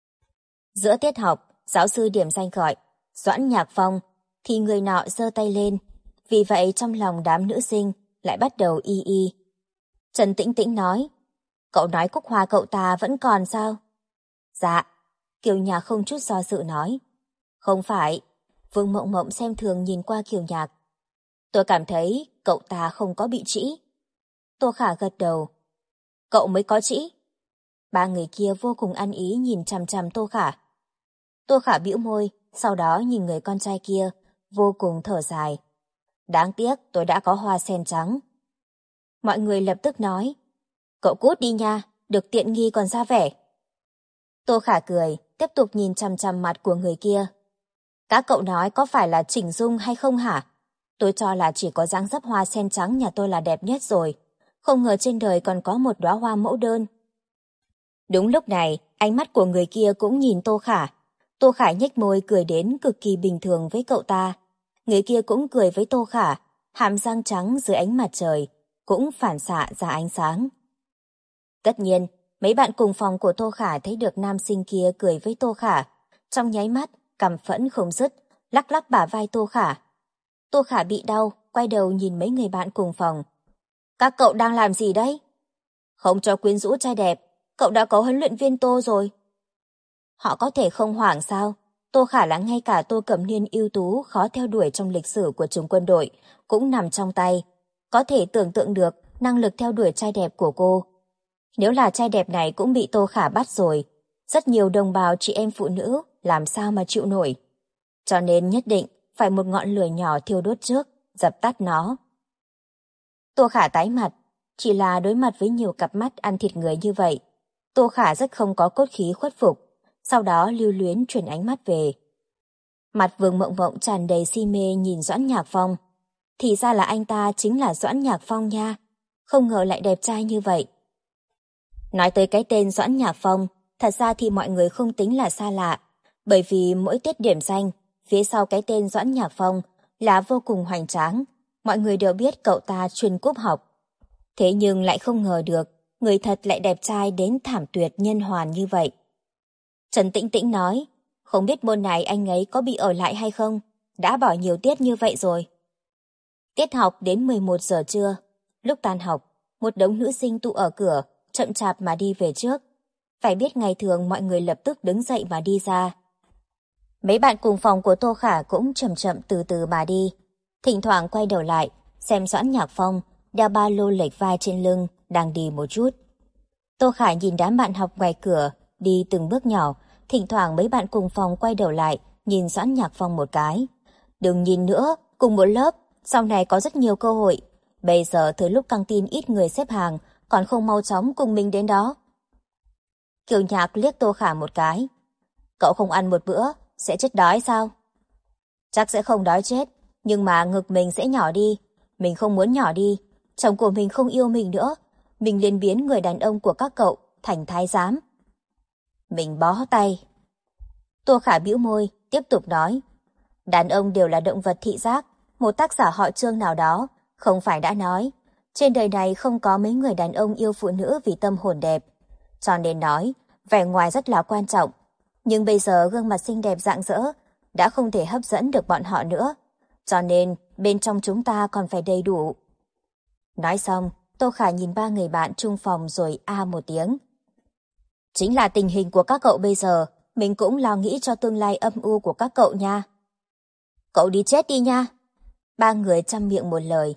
Giữa tiết học, giáo sư điểm danh gọi, Doãn Nhạc Phong, thì người nọ giơ tay lên. Vì vậy trong lòng đám nữ sinh lại bắt đầu y y. Trần Tĩnh Tĩnh nói, cậu nói cúc hoa cậu ta vẫn còn sao? Dạ, Kiều Nhạc không chút do dự nói. Không phải, Vương Mộng Mộng xem thường nhìn qua Kiều Nhạc. Tôi cảm thấy cậu ta không có bị trĩ. Tô Khả gật đầu. Cậu mới có trĩ. Ba người kia vô cùng ăn ý nhìn chằm chằm Tô Khả. Tô Khả bĩu môi, sau đó nhìn người con trai kia, vô cùng thở dài. Đáng tiếc tôi đã có hoa sen trắng. Mọi người lập tức nói, cậu cút đi nha, được tiện nghi còn ra vẻ. Tô Khả cười, tiếp tục nhìn chằm chằm mặt của người kia. Các cậu nói có phải là chỉnh dung hay không hả? Tôi cho là chỉ có dáng dấp hoa sen trắng nhà tôi là đẹp nhất rồi. Không ngờ trên đời còn có một đóa hoa mẫu đơn. Đúng lúc này, ánh mắt của người kia cũng nhìn Tô Khả. Tô Khả nhếch môi cười đến cực kỳ bình thường với cậu ta. Người kia cũng cười với Tô Khả, hàm răng trắng dưới ánh mặt trời, cũng phản xạ ra ánh sáng. Tất nhiên, mấy bạn cùng phòng của Tô Khả thấy được nam sinh kia cười với Tô Khả. Trong nháy mắt, cằm phẫn không dứt, lắc lắc bả vai Tô Khả. Tô Khả bị đau, quay đầu nhìn mấy người bạn cùng phòng. Các cậu đang làm gì đấy? Không cho quyến rũ trai đẹp, cậu đã có huấn luyện viên Tô rồi. Họ có thể không hoảng sao? Tô Khả là ngay cả Tô Cẩm Niên ưu tú khó theo đuổi trong lịch sử của chúng quân đội, cũng nằm trong tay. Có thể tưởng tượng được năng lực theo đuổi trai đẹp của cô. Nếu là trai đẹp này cũng bị Tô Khả bắt rồi, rất nhiều đồng bào chị em phụ nữ làm sao mà chịu nổi. Cho nên nhất định phải một ngọn lửa nhỏ thiêu đốt trước, dập tắt nó. Tô Khả tái mặt, chỉ là đối mặt với nhiều cặp mắt ăn thịt người như vậy. Tô Khả rất không có cốt khí khuất phục, sau đó lưu luyến chuyển ánh mắt về. Mặt Vương Mộng Mộng tràn đầy si mê nhìn Doãn Nhạc Phong. Thì ra là anh ta chính là Doãn Nhạc Phong nha, không ngờ lại đẹp trai như vậy. Nói tới cái tên Doãn Nhạc Phong, thật ra thì mọi người không tính là xa lạ, bởi vì mỗi tiết điểm danh, phía sau cái tên Doãn Nhạc Phong là vô cùng hoành tráng, mọi người đều biết cậu ta chuyên cúp học. Thế nhưng lại không ngờ được, người thật lại đẹp trai đến thảm tuyệt nhân hoàn như vậy. Trần Tĩnh Tĩnh nói, không biết môn này anh ấy có bị ở lại hay không, đã bỏ nhiều tiết như vậy rồi. Tiết học đến 11 giờ trưa, lúc tan học, một đống nữ sinh tụ ở cửa, chậm chạp mà đi về trước. Phải biết ngày thường mọi người lập tức đứng dậy mà đi ra. Mấy bạn cùng phòng của Tô Khả cũng chậm chậm từ từ mà đi. Thỉnh thoảng quay đầu lại, xem Doãn Nhạc Phong đeo ba lô lệch vai trên lưng, đang đi một chút. Tô Khả nhìn đám bạn học ngoài cửa, đi từng bước nhỏ, thỉnh thoảng mấy bạn cùng phòng quay đầu lại, nhìn Doãn Nhạc Phong một cái. Đừng nhìn nữa, cùng một lớp, sau này có rất nhiều cơ hội. Bây giờ từ lúc căng tin ít người xếp hàng, còn không mau chóng cùng mình đến đó. Kiều Nhạc liếc Tô Khả một cái. Cậu không ăn một bữa, sẽ chết đói sao? Chắc sẽ không đói chết, nhưng mà ngực mình sẽ nhỏ đi. Mình không muốn nhỏ đi, chồng của mình không yêu mình nữa. Mình liền biến người đàn ông của các cậu thành thái giám. Mình bó tay. Tô Khả bĩu môi, tiếp tục nói. Đàn ông đều là động vật thị giác. Một tác giả họ Trương nào đó, không phải đã nói, trên đời này không có mấy người đàn ông yêu phụ nữ vì tâm hồn đẹp. Cho nên nói, vẻ ngoài rất là quan trọng. Nhưng bây giờ gương mặt xinh đẹp rạng rỡ đã không thể hấp dẫn được bọn họ nữa. Cho nên bên trong chúng ta còn phải đầy đủ. Nói xong, Tô Khả nhìn ba người bạn chung phòng rồi một tiếng. Chính là tình hình của các cậu bây giờ, mình cũng lo nghĩ cho tương lai âm u của các cậu nha. Cậu đi chết đi nha. Ba người chăm miệng một lời.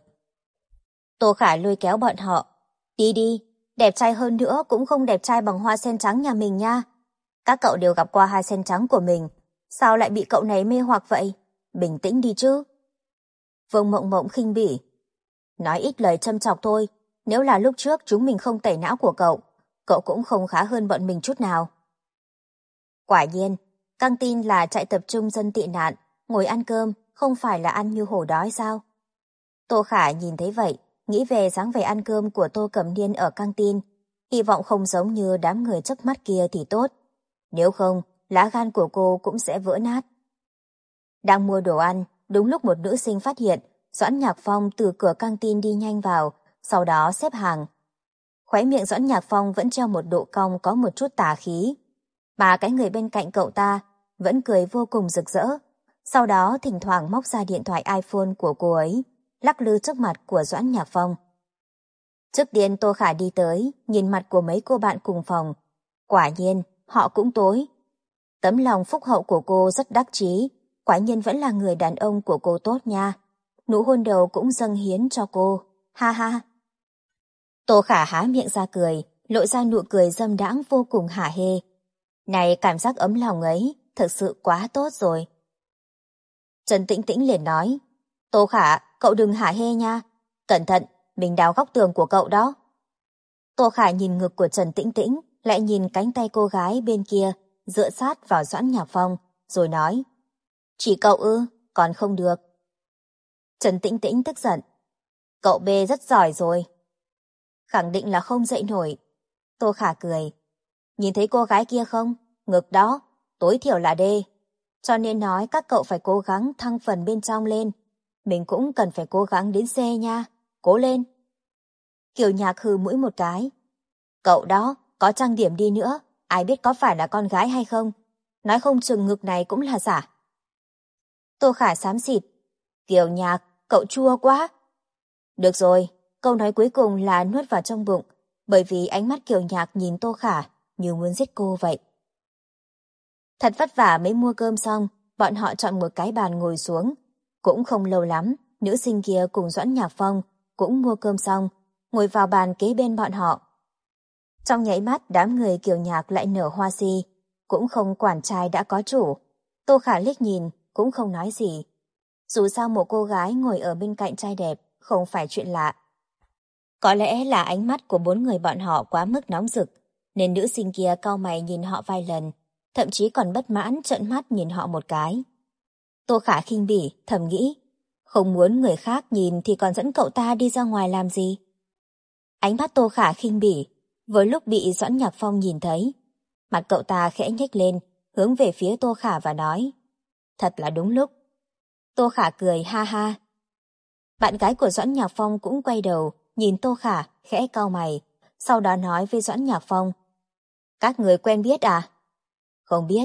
Tô Khả lôi kéo bọn họ. Đi đi, đẹp trai hơn nữa cũng không đẹp trai bằng hoa sen trắng nhà mình nha. Các cậu đều gặp qua hoa sen trắng của mình, sao lại bị cậu này mê hoặc vậy? Bình tĩnh đi chứ. Vương Mộng Mộng khinh bỉ. Nói ít lời châm chọc thôi, nếu là lúc trước chúng mình không tẩy não của cậu, cậu cũng không khá hơn bọn mình chút nào. Quả nhiên, căng tin là trại tập trung dân tị nạn, ngồi ăn cơm, không phải là ăn như hổ đói sao? Tô Khả nhìn thấy vậy, nghĩ về dáng vẻ ăn cơm của Tô Cẩm Niên ở căng tin, hy vọng không giống như đám người trước mắt kia thì tốt. Nếu không, lá gan của cô cũng sẽ vỡ nát. Đang mua đồ ăn, đúng lúc một nữ sinh phát hiện Doãn Nhạc Phong từ cửa căng tin đi nhanh vào, sau đó xếp hàng. Khóe miệng Doãn Nhạc Phong vẫn treo một độ cong có một chút tà khí, mà cái người bên cạnh cậu ta vẫn cười vô cùng rực rỡ. Sau đó thỉnh thoảng móc ra điện thoại iPhone của cô ấy, lắc lư trước mặt của Doãn Nhạc Phong. Trước tiên Tô Khả đi tới, nhìn mặt của mấy cô bạn cùng phòng. Quả nhiên, họ cũng tối. Tấm lòng phúc hậu của cô rất đắc chí, quả nhiên vẫn là người đàn ông của cô tốt nha. Nụ hôn đầu cũng dâng hiến cho cô, ha ha. Tô Khả há miệng ra cười, lộ ra nụ cười dâm đãng vô cùng hả hê. Này, cảm giác ấm lòng ấy, thực sự quá tốt rồi. Trần Tĩnh Tĩnh liền nói, Tô Khả, cậu đừng hả hê nha. Cẩn thận, mình đào góc tường của cậu đó. Tô Khả nhìn ngực của Trần Tĩnh Tĩnh, lại nhìn cánh tay cô gái bên kia, dựa sát vào Doãn Nhạc Phong, rồi nói, chỉ cậu ư, còn không được. Trần Tĩnh Tĩnh tức giận, cậu B rất giỏi rồi. Khẳng định là không dậy nổi. Tô Khả cười, nhìn thấy cô gái kia không? Ngực đó, tối thiểu là D. Cho nên nói các cậu phải cố gắng thăng phần bên trong lên. Mình cũng cần phải cố gắng đến C nha. Cố lên. Kiều Nhạc hừ mũi một cái. Cậu đó, có trang điểm đi nữa, ai biết có phải là con gái hay không? Nói không chừng ngực này cũng là giả. Tô Khả xám xịt. Kiều Nhạc, cậu chua quá. Được rồi, câu nói cuối cùng là nuốt vào trong bụng, bởi vì ánh mắt Kiều Nhạc nhìn Tô Khả như muốn giết cô vậy. Thật vất vả mới mua cơm xong, bọn họ chọn một cái bàn ngồi xuống. Cũng không lâu lắm, nữ sinh kia cùng Doãn Nhạc Phong cũng mua cơm xong, ngồi vào bàn kế bên bọn họ. Trong nháy mắt đám người Kiều Nhạc lại nở hoa si, cũng không quản trai đã có chủ. Tô Khả liếc nhìn, cũng không nói gì. Dù sao một cô gái ngồi ở bên cạnh trai đẹp không phải chuyện lạ. Có lẽ là ánh mắt của bốn người bọn họ quá mức nóng rực, nên nữ sinh kia cau mày nhìn họ vài lần, thậm chí còn bất mãn trợn mắt nhìn họ một cái. Tô Khả khinh bỉ, thầm nghĩ, không muốn người khác nhìn thì còn dẫn cậu ta đi ra ngoài làm gì? Ánh mắt Tô Khả khinh bỉ, với lúc bị Doãn Nhạc Phong nhìn thấy, mặt cậu ta khẽ nhếch lên, hướng về phía Tô Khả và nói, thật là đúng lúc. Tô Khả cười ha ha. Bạn gái của Doãn Nhạc Phong cũng quay đầu, nhìn Tô Khả, khẽ cau mày, sau đó nói với Doãn Nhạc Phong, các người quen biết à? Không biết.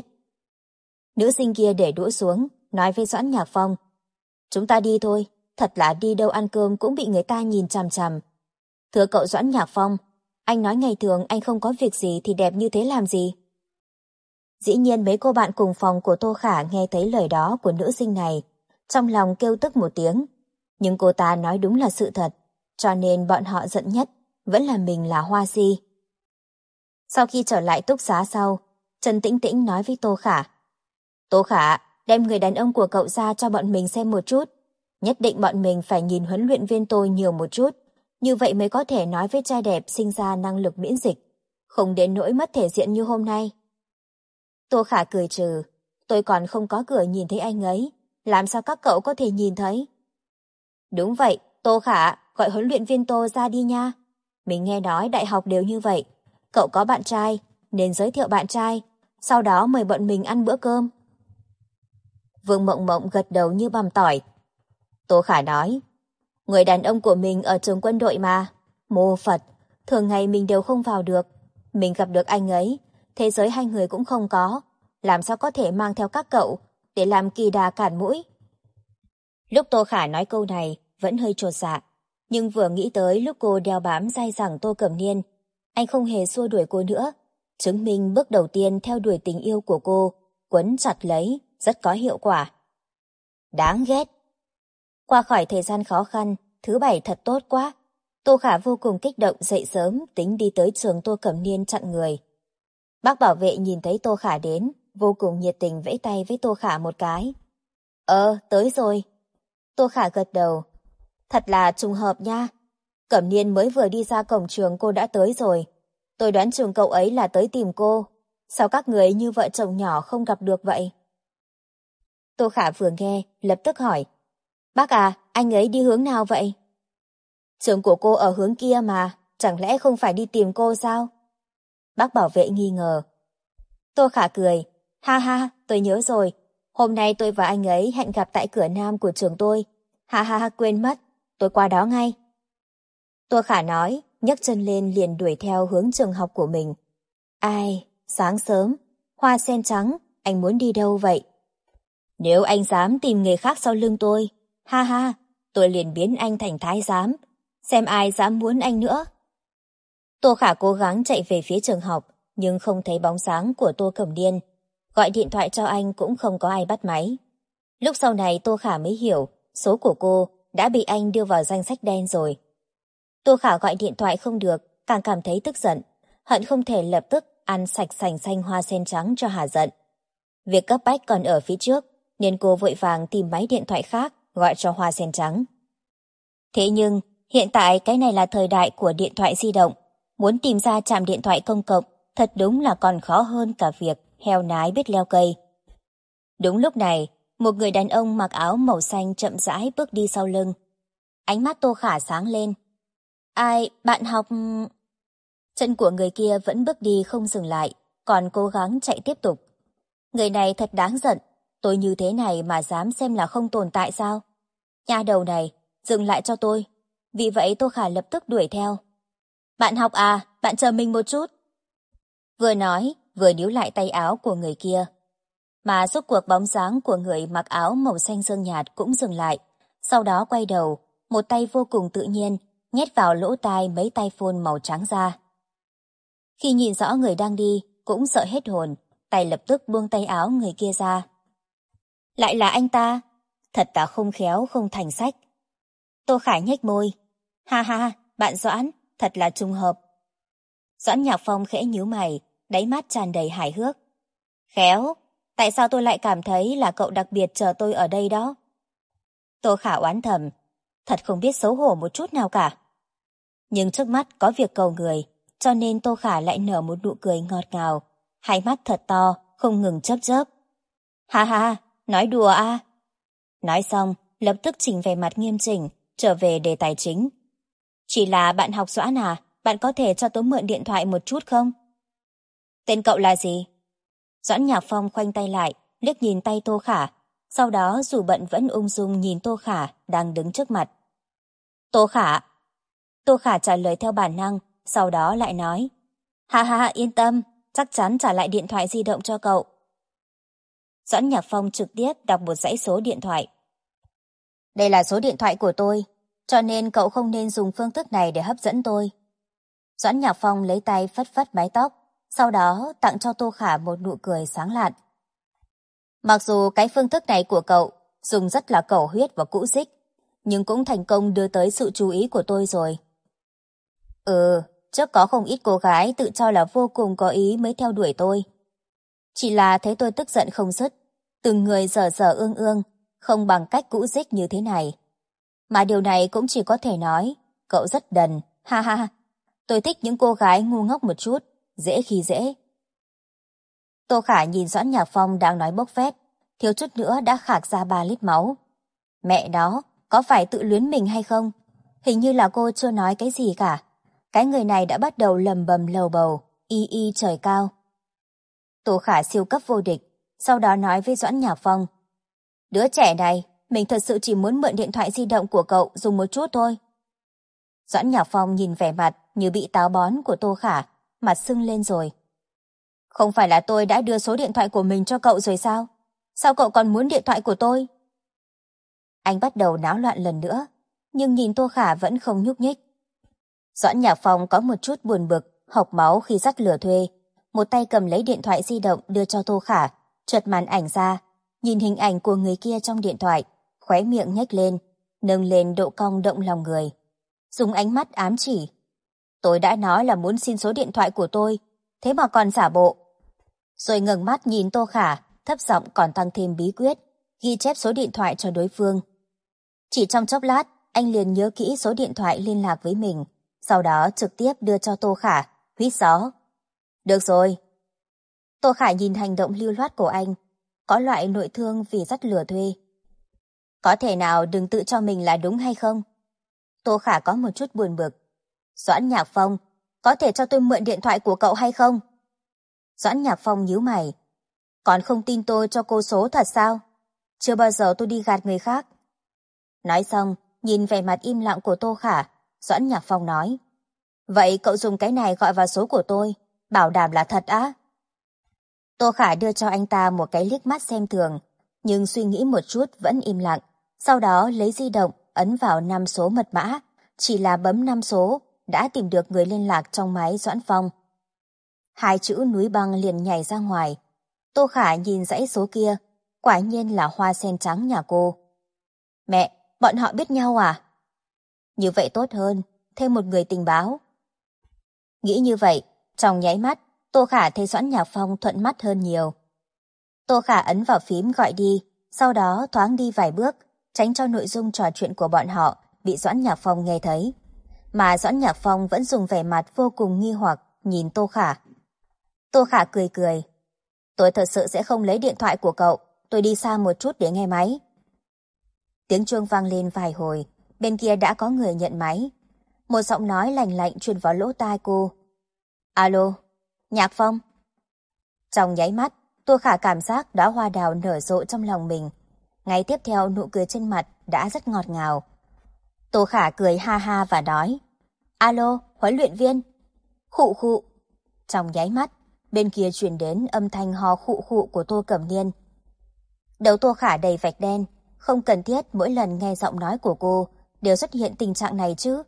Nữ sinh kia để đũa xuống, nói với Doãn Nhạc Phong, chúng ta đi thôi, thật là đi đâu ăn cơm cũng bị người ta nhìn chằm chằm. Thưa cậu Doãn Nhạc Phong, anh nói ngày thường anh không có việc gì thì đẹp như thế làm gì? Dĩ nhiên mấy cô bạn cùng phòng của Tô Khả nghe thấy lời đó của nữ sinh này, trong lòng kêu tức một tiếng. Nhưng cô ta nói đúng là sự thật, cho nên bọn họ giận nhất vẫn là mình là hoa si. Sau khi trở lại túc xá sau, Trần Tĩnh Tĩnh nói với Tô Khả, Tô Khả, đem người đàn ông của cậu ra cho bọn mình xem một chút. Nhất định bọn mình phải nhìn huấn luyện viên tôi nhiều một chút, như vậy mới có thể nói với trai đẹp sinh ra năng lực miễn dịch, không đến nỗi mất thể diện như hôm nay. Tô Khả cười trừ, tôi còn không có cửa nhìn thấy anh ấy, làm sao các cậu có thể nhìn thấy? Đúng vậy, Tô Khả, gọi huấn luyện viên Tô ra đi nha. Mình nghe nói đại học đều như vậy, cậu có bạn trai, nên giới thiệu bạn trai, sau đó mời bọn mình ăn bữa cơm. Vương Mộng Mộng gật đầu như bằm tỏi. Tô Khả nói, người đàn ông của mình ở trường quân đội mà, mô Phật, thường ngày mình đều không vào được. Mình gặp được anh ấy, thế giới hai người cũng không có, làm sao có thể mang theo các cậu để làm kỳ đà cản mũi. Lúc Tô Khả nói câu này, vẫn hơi chột dạ, nhưng vừa nghĩ tới lúc cô đeo bám dai dẳng Tô Cẩm Niên, anh không hề xua đuổi cô nữa, chứng minh bước đầu tiên theo đuổi tình yêu của cô, quấn chặt lấy, rất có hiệu quả. Đáng ghét. Qua khỏi thời gian khó khăn, thứ bảy thật tốt quá. Tô Khả vô cùng kích động dậy sớm, tính đi tới trường Tô Cẩm Niên chặn người. Bác bảo vệ nhìn thấy Tô Khả đến, vô cùng nhiệt tình vẫy tay với Tô Khả một cái. Tới rồi. Tô Khả gật đầu. Thật là trùng hợp nha. Cẩm Niên mới vừa đi ra cổng trường cô đã tới rồi. Tôi đoán trường cậu ấy là tới tìm cô. Sao các người như vợ chồng nhỏ không gặp được vậy? Tô Khả vừa nghe, lập tức hỏi. Bác à, anh ấy đi hướng nào vậy? Trường của cô ở hướng kia mà, chẳng lẽ không phải đi tìm cô sao? Bác bảo vệ nghi ngờ. Tô Khả cười. Ha ha, tôi nhớ rồi. Hôm nay tôi và anh ấy hẹn gặp tại cửa nam của trường tôi. Ha ha ha, quên mất. Tôi qua đó ngay. Tô Khả nói, nhấc chân lên liền đuổi theo hướng trường học của mình. Ai, sáng sớm, hoa sen trắng, anh muốn đi đâu vậy? Nếu anh dám tìm nghề khác sau lưng tôi, ha ha, tôi liền biến anh thành thái giám, xem ai dám muốn anh nữa. Tô Khả cố gắng chạy về phía trường học, nhưng không thấy bóng dáng của Tô Cẩm Điên. Gọi điện thoại cho anh cũng không có ai bắt máy. Lúc sau này Tô Khả mới hiểu, số của cô đã bị anh đưa vào danh sách đen rồi. Tô Khả gọi điện thoại không được, càng cảm thấy tức giận, hận không thể lập tức ăn sạch sành xanh hoa sen trắng cho hả giận. Việc cấp bách còn ở phía trước, nên cô vội vàng tìm máy điện thoại khác gọi cho hoa sen trắng. Thế nhưng, hiện tại cái này là thời đại của điện thoại di động, muốn tìm ra trạm điện thoại công cộng thật đúng là còn khó hơn cả việc heo nái biết leo cây. Đúng lúc này, một người đàn ông mặc áo màu xanh chậm rãi bước đi sau lưng. Ánh mắt Tô Khả sáng lên. Ai, bạn học... Chân của người kia vẫn bước đi không dừng lại, còn cố gắng chạy tiếp tục. Người này thật đáng giận, tôi như thế này mà dám xem là không tồn tại sao? Nha đầu này, dừng lại cho tôi. Vì vậy Tô Khả lập tức đuổi theo. Bạn học à, bạn chờ mình một chút. Vừa nói, vừa níu lại tay áo của người kia. Mà rốt cuộc bóng dáng của người mặc áo màu xanh dương nhạt cũng dừng lại. Sau đó quay đầu, một tay vô cùng tự nhiên, nhét vào lỗ tai mấy tai phone màu trắng ra. Khi nhìn rõ người đang đi, cũng sợ hết hồn, tay lập tức buông tay áo người kia ra. Lại là anh ta, thật là không khéo không thành sách. Tô Khả nhếch môi. Ha ha, bạn Doãn, thật là trùng hợp. Doãn Nhạc Phong khẽ nhíu mày, đáy mắt tràn đầy hài hước. Khéo, tại sao tôi lại cảm thấy là cậu đặc biệt chờ tôi ở đây đó? Tô Khả oán thầm, thật không biết xấu hổ một chút nào cả. Nhưng trước mắt có việc cầu người, cho nên Tô Khả lại nở một nụ cười ngọt ngào, hai mắt thật to, không ngừng chớp chớp. Ha ha, nói đùa à? Nói xong, lập tức chỉnh về mặt nghiêm chỉnh, trở về đề tài chính. Chỉ là bạn học Doãn à, bạn có thể cho tôi mượn điện thoại một chút không? Tên cậu là gì? Doãn Nhạc Phong khoanh tay lại, liếc nhìn tay Tô Khả, sau đó dù bận vẫn ung dung nhìn Tô Khả đang đứng trước mặt. Tô Khả. Tô Khả trả lời theo bản năng, sau đó lại nói. Ha ha, yên tâm, chắc chắn trả lại điện thoại di động cho cậu. Doãn Nhạc Phong trực tiếp đọc một dãy số điện thoại. Đây là số điện thoại của tôi, cho nên cậu không nên dùng phương thức này để hấp dẫn tôi. Doãn Nhạc Phong lấy tay phất phất mái tóc, sau đó tặng cho Tô Khả một nụ cười sáng lạn. Mặc dù cái phương thức này của cậu dùng rất là cầu huyết và cũ dích, nhưng cũng thành công đưa tới sự chú ý của tôi rồi. Trước có không ít cô gái tự cho là vô cùng có ý mới theo đuổi tôi. Chỉ là thấy tôi tức giận không dứt, từng người dở dở ương ương, không bằng cách cũ dích như thế này. Mà điều này cũng chỉ có thể nói, cậu rất đần, ha ha. Tôi thích những cô gái ngu ngốc một chút, dễ khi dễ. Tô Khả nhìn Doãn Nhạc Phong đang nói bốc phét, thiếu chút nữa đã khạc ra 3 lít máu. Mẹ đó, có phải tự luyến mình hay không? Hình như là cô chưa nói cái gì cả. Cái người này đã bắt đầu lầm bầm lầu bầu, y y trời cao. Tô Khả siêu cấp vô địch, sau đó nói với Doãn Nhạc Phong. Đứa trẻ này, mình thật sự chỉ muốn mượn điện thoại di động của cậu dùng một chút thôi. Doãn Nhạc Phong nhìn vẻ mặt như bị táo bón của Tô Khả, mặt sưng lên rồi. Không phải là tôi đã đưa số điện thoại của mình cho cậu rồi sao? Sao cậu còn muốn điện thoại của tôi? Anh bắt đầu náo loạn lần nữa, nhưng nhìn Tô Khả vẫn không nhúc nhích. Doãn Nhạc Phong có một chút buồn bực, hộc máu khi dắt lừa thuê. Một tay cầm lấy điện thoại di động đưa cho Tô Khả, chợt màn ảnh ra, nhìn hình ảnh của người kia trong điện thoại, khóe miệng nhếch lên, nâng lên độ cong động lòng người. Dùng ánh mắt ám chỉ. Tôi đã nói là muốn xin số điện thoại của tôi, thế mà còn giả bộ. Rồi ngẩng mắt nhìn Tô Khả, thấp giọng còn tăng thêm bí quyết, ghi chép số điện thoại cho đối phương. Chỉ trong chốc lát, anh liền nhớ kỹ số điện thoại liên lạc với mình, sau đó trực tiếp đưa cho Tô Khả, huýt gió. Được rồi. Tô Khả nhìn hành động lưu loát của anh, có loại nội thương vì dắt lừa thuê. Có thể nào đừng tự cho mình là đúng hay không? Tô Khả có một chút buồn bực. Doãn Nhạc Phong, có thể cho tôi mượn điện thoại của cậu hay không? Doãn Nhạc Phong nhíu mày. Còn không tin tôi cho cô số thật sao? Chưa bao giờ tôi đi gạt người khác. Nói xong, nhìn vẻ mặt im lặng của Tô Khả, Doãn Nhạc Phong nói. Vậy cậu dùng cái này gọi vào số của tôi, bảo đảm là thật á? Tô Khả đưa cho anh ta một cái liếc mắt xem thường, nhưng suy nghĩ một chút vẫn im lặng. Sau đó lấy di động, ấn vào 5 số mật mã, chỉ là bấm 5 số, đã tìm được người liên lạc trong máy Doãn Phong. 2 chữ núi băng liền nhảy ra ngoài. Tô Khả nhìn dãy số kia, quả nhiên là hoa sen trắng nhà cô. Mẹ, bọn họ biết nhau à? Như vậy tốt hơn, thêm một người tình báo. Nghĩ như vậy, trong nháy mắt, Tô Khả thấy Doãn Nhạc Phong thuận mắt hơn nhiều. Tô Khả ấn vào phím gọi đi, sau đó thoáng đi vài bước, tránh cho nội dung trò chuyện của bọn họ bị Doãn Nhạc Phong nghe thấy. Mà Doãn Nhạc Phong vẫn dùng vẻ mặt vô cùng nghi hoặc nhìn Tô Khả. Tô Khả cười cười. Tôi thật sự sẽ không lấy điện thoại của cậu, tôi đi xa một chút để nghe máy. Tiếng chuông vang lên vài hồi, bên kia đã có người nhận máy. Một giọng nói lành lạnh truyền vào lỗ tai cô. Alo, Nhạc Phong. Trong nháy mắt, Tô Khả cảm giác đóa hoa đào nở rộ trong lòng mình. Ngay tiếp theo nụ cười trên mặt đã rất ngọt ngào. Tô Khả cười ha ha và nói. Alo, huấn luyện viên. Khụ khụ. Trong nháy mắt, bên kia truyền đến âm thanh ho khụ khụ của Tô Cẩm Niên. Đầu Tô Khả đầy vạch đen, không cần thiết mỗi lần nghe giọng nói của cô đều xuất hiện tình trạng này chứ.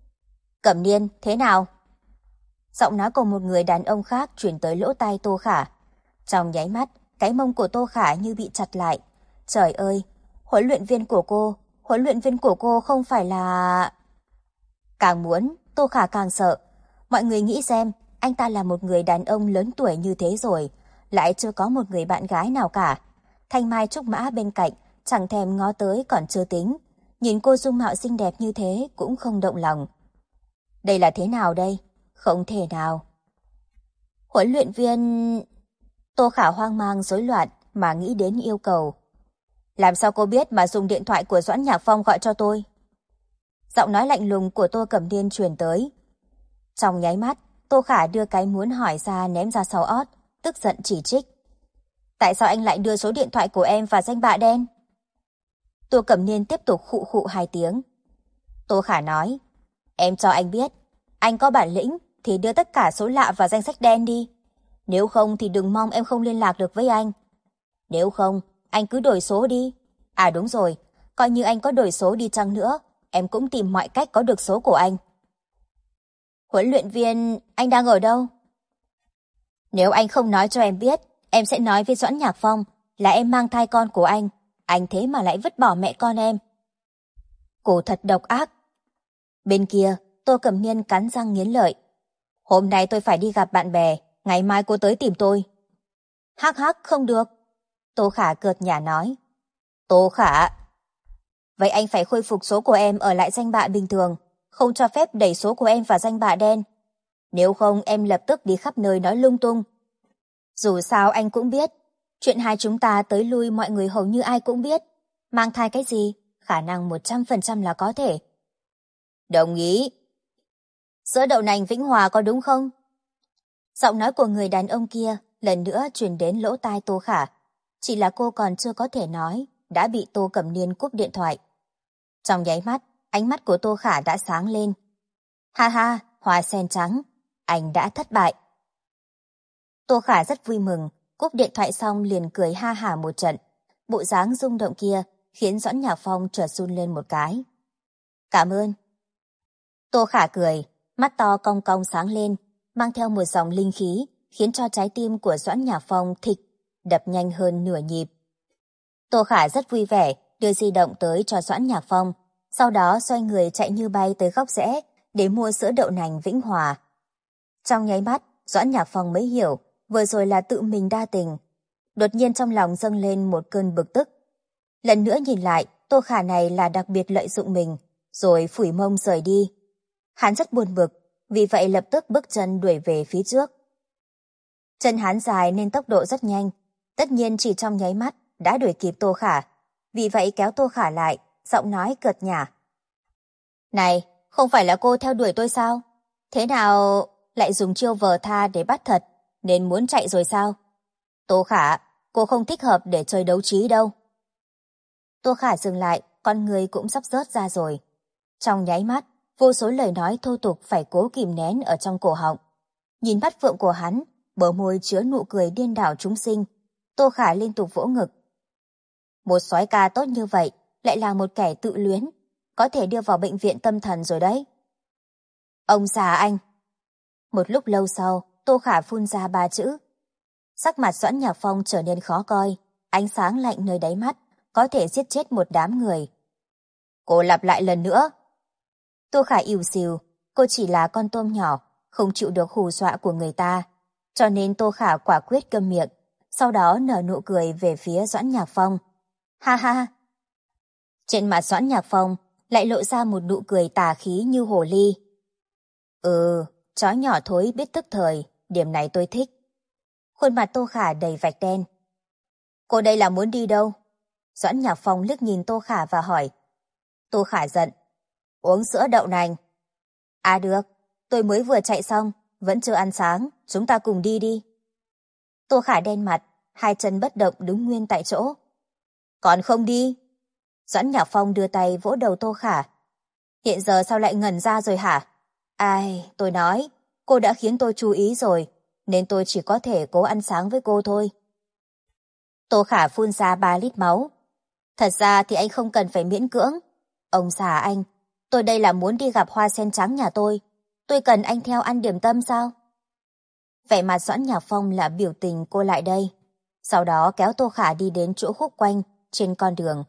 Cẩm Niên, thế nào? Giọng nói của một người đàn ông khác truyền tới lỗ tai Tô Khả. Trong nháy mắt, cái mông của Tô Khả như bị chặt lại. Trời ơi, huấn luyện viên của cô không phải là... Càng muốn, Tô Khả càng sợ. Mọi người nghĩ xem, anh ta là một người đàn ông lớn tuổi như thế rồi, lại chưa có một người bạn gái nào cả. Thanh mai trúc mã bên cạnh, chẳng thèm ngó tới còn chưa tính. Nhìn cô dung mạo xinh đẹp như thế cũng không động lòng. Đây là thế nào đây? Không thể nào. Huấn luyện viên... Tô Khả hoang mang rối loạn mà nghĩ đến yêu cầu. Làm sao cô biết mà dùng điện thoại của Doãn Nhạc Phong gọi cho tôi? Giọng nói lạnh lùng của Tô Cẩm Niên truyền tới. Trong nháy mắt, Tô Khả đưa cái muốn hỏi ra ném ra sau ót, tức giận chỉ trích. Tại sao anh lại đưa số điện thoại của em và danh bạ đen? Tô Cẩm Niên tiếp tục khụ khụ 2 tiếng. Tô Khả nói, em cho anh biết, anh có bản lĩnh thì đưa tất cả số lạ vào danh sách đen đi. Nếu không thì đừng mong em không liên lạc được với anh. Nếu không, anh cứ đổi số đi. À đúng rồi, coi như anh có đổi số đi chăng nữa, em cũng tìm mọi cách có được số của anh. Huấn luyện viên, anh đang ở đâu? Nếu anh không nói cho em biết, em sẽ nói với Doãn Nhạc Phong là em mang thai con của anh thế mà lại vứt bỏ mẹ con em. Cô thật độc ác. Bên kia, Tô Cẩm Niên cắn răng nghiến lợi. Hôm nay tôi phải đi gặp bạn bè, ngày mai cô tới tìm tôi. Hắc hắc, không được. Tô Khả cợt nhả nói. Tô Khả. Vậy anh phải khôi phục số của em ở lại danh bạ bình thường, không cho phép đẩy số của em vào danh bạ đen. Nếu không em lập tức đi khắp nơi nói lung tung. Dù sao anh cũng biết, chuyện hai chúng ta tới lui mọi người hầu như ai cũng biết. Mang thai cái gì, khả năng 100% là có thể. Đồng ý. Sữa đậu nành Vĩnh Hòa có đúng không? Giọng nói của người đàn ông kia lần nữa truyền đến lỗ tai Tô Khả. Chỉ là cô còn chưa có thể nói, đã bị Tô Cẩm Niên cúp điện thoại. Trong nháy mắt, ánh mắt của Tô Khả đã sáng lên. Ha ha, hoa sen trắng, anh đã thất bại. Tô Khả rất vui mừng, cúp điện thoại xong liền cười ha hả một trận. Bộ dáng rung động kia khiến Doãn Nhạc Phong chợt run lên một cái. Cảm ơn. Tô Khả cười, mắt to cong cong sáng lên, mang theo một dòng linh khí, khiến cho trái tim của Doãn Nhạc Phong thịch, đập nhanh hơn nửa nhịp. Tô Khả rất vui vẻ, đưa di động tới cho Doãn Nhạc Phong, sau đó xoay người chạy như bay tới góc rẽ để mua sữa đậu nành Vĩnh Hòa. Trong nháy mắt, Doãn Nhạc Phong mới hiểu, vừa rồi là tự mình đa tình. Đột nhiên trong lòng dâng lên một cơn bực tức. Lần nữa nhìn lại, Tô Khả này là đặc biệt lợi dụng mình, rồi phủi mông rời đi. Hắn rất buồn bực, vì vậy lập tức bước chân đuổi về phía trước. Chân hắn dài nên tốc độ rất nhanh, tất nhiên chỉ trong nháy mắt đã đuổi kịp Tô Khả. Vì vậy kéo Tô Khả lại, giọng nói cợt nhả. Này, không phải là cô theo đuổi tôi sao? Thế nào lại dùng chiêu vờ tha để bắt thật, nên muốn chạy rồi sao? Tô Khả, cô không thích hợp để chơi đấu trí đâu. Tô Khả dừng lại, con người cũng sắp rớt ra rồi. Trong nháy mắt, vô số lời nói thô tục phải cố kìm nén ở trong cổ họng. Nhìn mắt phượng của hắn, bờ môi chứa nụ cười điên đảo chúng sinh. Tô Khả liên tục vỗ ngực. Một soái ca tốt như vậy, lại là một kẻ tự luyến, có thể đưa vào bệnh viện tâm thần rồi đấy. Ông già anh. Một lúc lâu sau, Tô Khả phun ra 3 chữ. Sắc mặt Doãn Nhạc Phong trở nên khó coi, ánh sáng lạnh nơi đáy mắt, có thể giết chết một đám người. Cô lặp lại lần nữa. Tô Khả ỉu xìu, cô chỉ là con tôm nhỏ, không chịu được hù dọa của người ta. Cho nên Tô Khả quả quyết câm miệng, sau đó nở nụ cười về phía Doãn Nhạc Phong. Ha ha! Trên mặt Doãn Nhạc Phong lại lộ ra một nụ cười tà khí như hồ ly. Chó nhỏ thối biết tức thời, điểm này tôi thích. Khuôn mặt Tô Khả đầy vạch đen. Cô đây là muốn đi đâu? Doãn Nhạc Phong liếc nhìn Tô Khả và hỏi. Tô Khả giận. Uống sữa đậu nành. À được, tôi mới vừa chạy xong, vẫn chưa ăn sáng, chúng ta cùng đi đi. Tô Khả đen mặt, hai chân bất động đứng nguyên tại chỗ. Còn không đi? Doãn Nhạc Phong đưa tay vỗ đầu Tô Khả. Hiện giờ sao lại ngẩn ra rồi hả? Ai, tôi nói, cô đã khiến tôi chú ý rồi, nên tôi chỉ có thể cố ăn sáng với cô thôi. Tô Khả phun ra 3 lít máu. Thật ra thì anh không cần phải miễn cưỡng. Ông già anh, tôi đây là muốn đi gặp hoa sen trắng nhà tôi cần anh theo ăn điểm tâm sao? Vẻ mặt Doãn Nhạc Phong là biểu tình cô lại đây. Sau đó kéo Tô Khả đi đến chỗ khúc quanh trên con đường.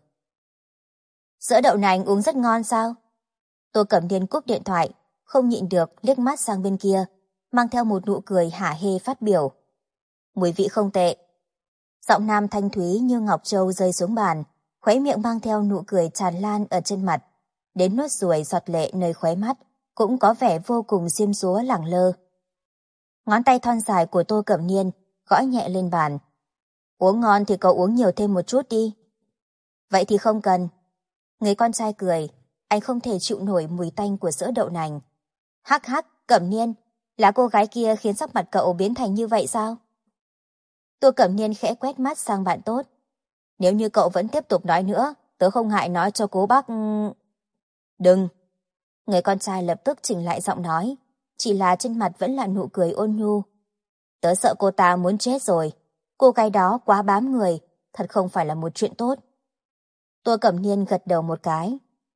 Sữa đậu nành uống rất ngon sao? Tô Cẩm Niên cúp điện thoại, không nhịn được liếc mắt sang bên kia, mang theo một nụ cười hả hê phát biểu. Mùi vị không tệ. Giọng nam thanh thúy như ngọc châu rơi xuống bàn, khóe miệng mang theo nụ cười tràn lan ở trên mặt, đến nốt ruồi giọt lệ nơi khóe mắt cũng có vẻ vô cùng diêm dúa lẳng lơ. Ngón tay thon dài của Tô Cẩm Niên gõ nhẹ lên bàn. Uống ngon thì cậu uống nhiều thêm một chút đi. Vậy thì không cần. Người con trai cười, anh không thể chịu nổi mùi tanh của sữa đậu nành. Hắc hắc, Cẩm Niên, là cô gái kia khiến sắc mặt cậu biến thành như vậy sao? Tô Cẩm Niên khẽ quét mắt sang bạn tốt. Nếu như cậu vẫn tiếp tục nói nữa, tớ không ngại nói cho cố bác... Đừng! Người con trai lập tức chỉnh lại giọng nói, chỉ là trên mặt vẫn là nụ cười ôn nhu. Tớ sợ cô ta muốn chết rồi. Cô gái đó quá bám người, thật không phải là một chuyện tốt. Tô Cẩm Niên gật đầu một cái.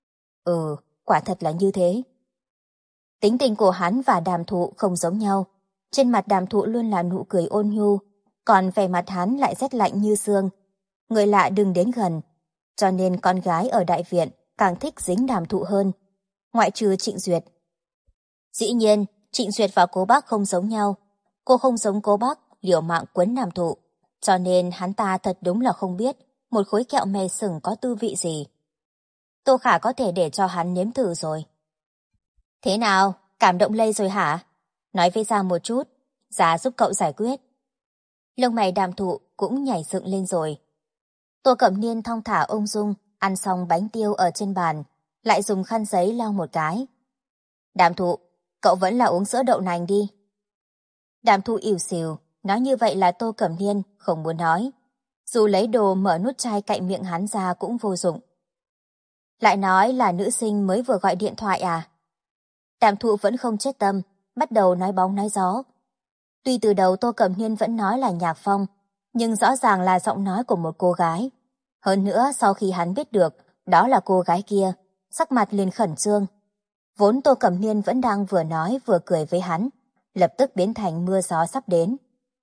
Quả thật là như thế. Tính tình của hắn và Đàm Thụ không giống nhau. Trên mặt Đàm Thụ luôn là nụ cười ôn nhu, còn vẻ mặt hắn lại rét lạnh như xương. Người lạ đừng đến gần. Cho nên con gái ở đại viện càng thích dính Đàm Thụ hơn, ngoại trừ Trịnh Duyệt. Dĩ nhiên, Trịnh Duyệt và Cố Bác không giống nhau. Cô không giống Cố Bác liều mạng quấn Đàm Thụ, cho nên hắn ta thật đúng là không biết một khối kẹo mè sừng có tư vị gì. Tô Khả có thể để cho hắn nếm thử rồi. Thế nào, cảm động lây rồi hả? Nói với Gia một chút, Gia giúp cậu giải quyết. Lông mày Đàm Thụ cũng nhảy dựng lên rồi. Tô Cẩm Niên thong thả ung dung, ăn xong bánh tiêu ở trên bàn, lại dùng khăn giấy lau một cái. Đàm Thụ, cậu vẫn là uống sữa đậu nành đi. Đàm Thụ ỉu xìu, nói như vậy là Tô Cẩm Niên không muốn nói. Dù lấy đồ mở nút chai cạnh miệng hắn ra cũng vô dụng. Lại nói là nữ sinh mới vừa gọi điện thoại à? Đàm Thụ vẫn không chết tâm, bắt đầu nói bóng nói gió. Tuy từ đầu Tô Cẩm Niên vẫn nói là Nhạc Phong, nhưng rõ ràng là giọng nói của một cô gái. Hơn nữa sau khi hắn biết được đó là cô gái kia, sắc mặt liền khẩn trương. Vốn Tô Cẩm Niên vẫn đang vừa nói vừa cười với hắn, lập tức biến thành mưa gió sắp đến.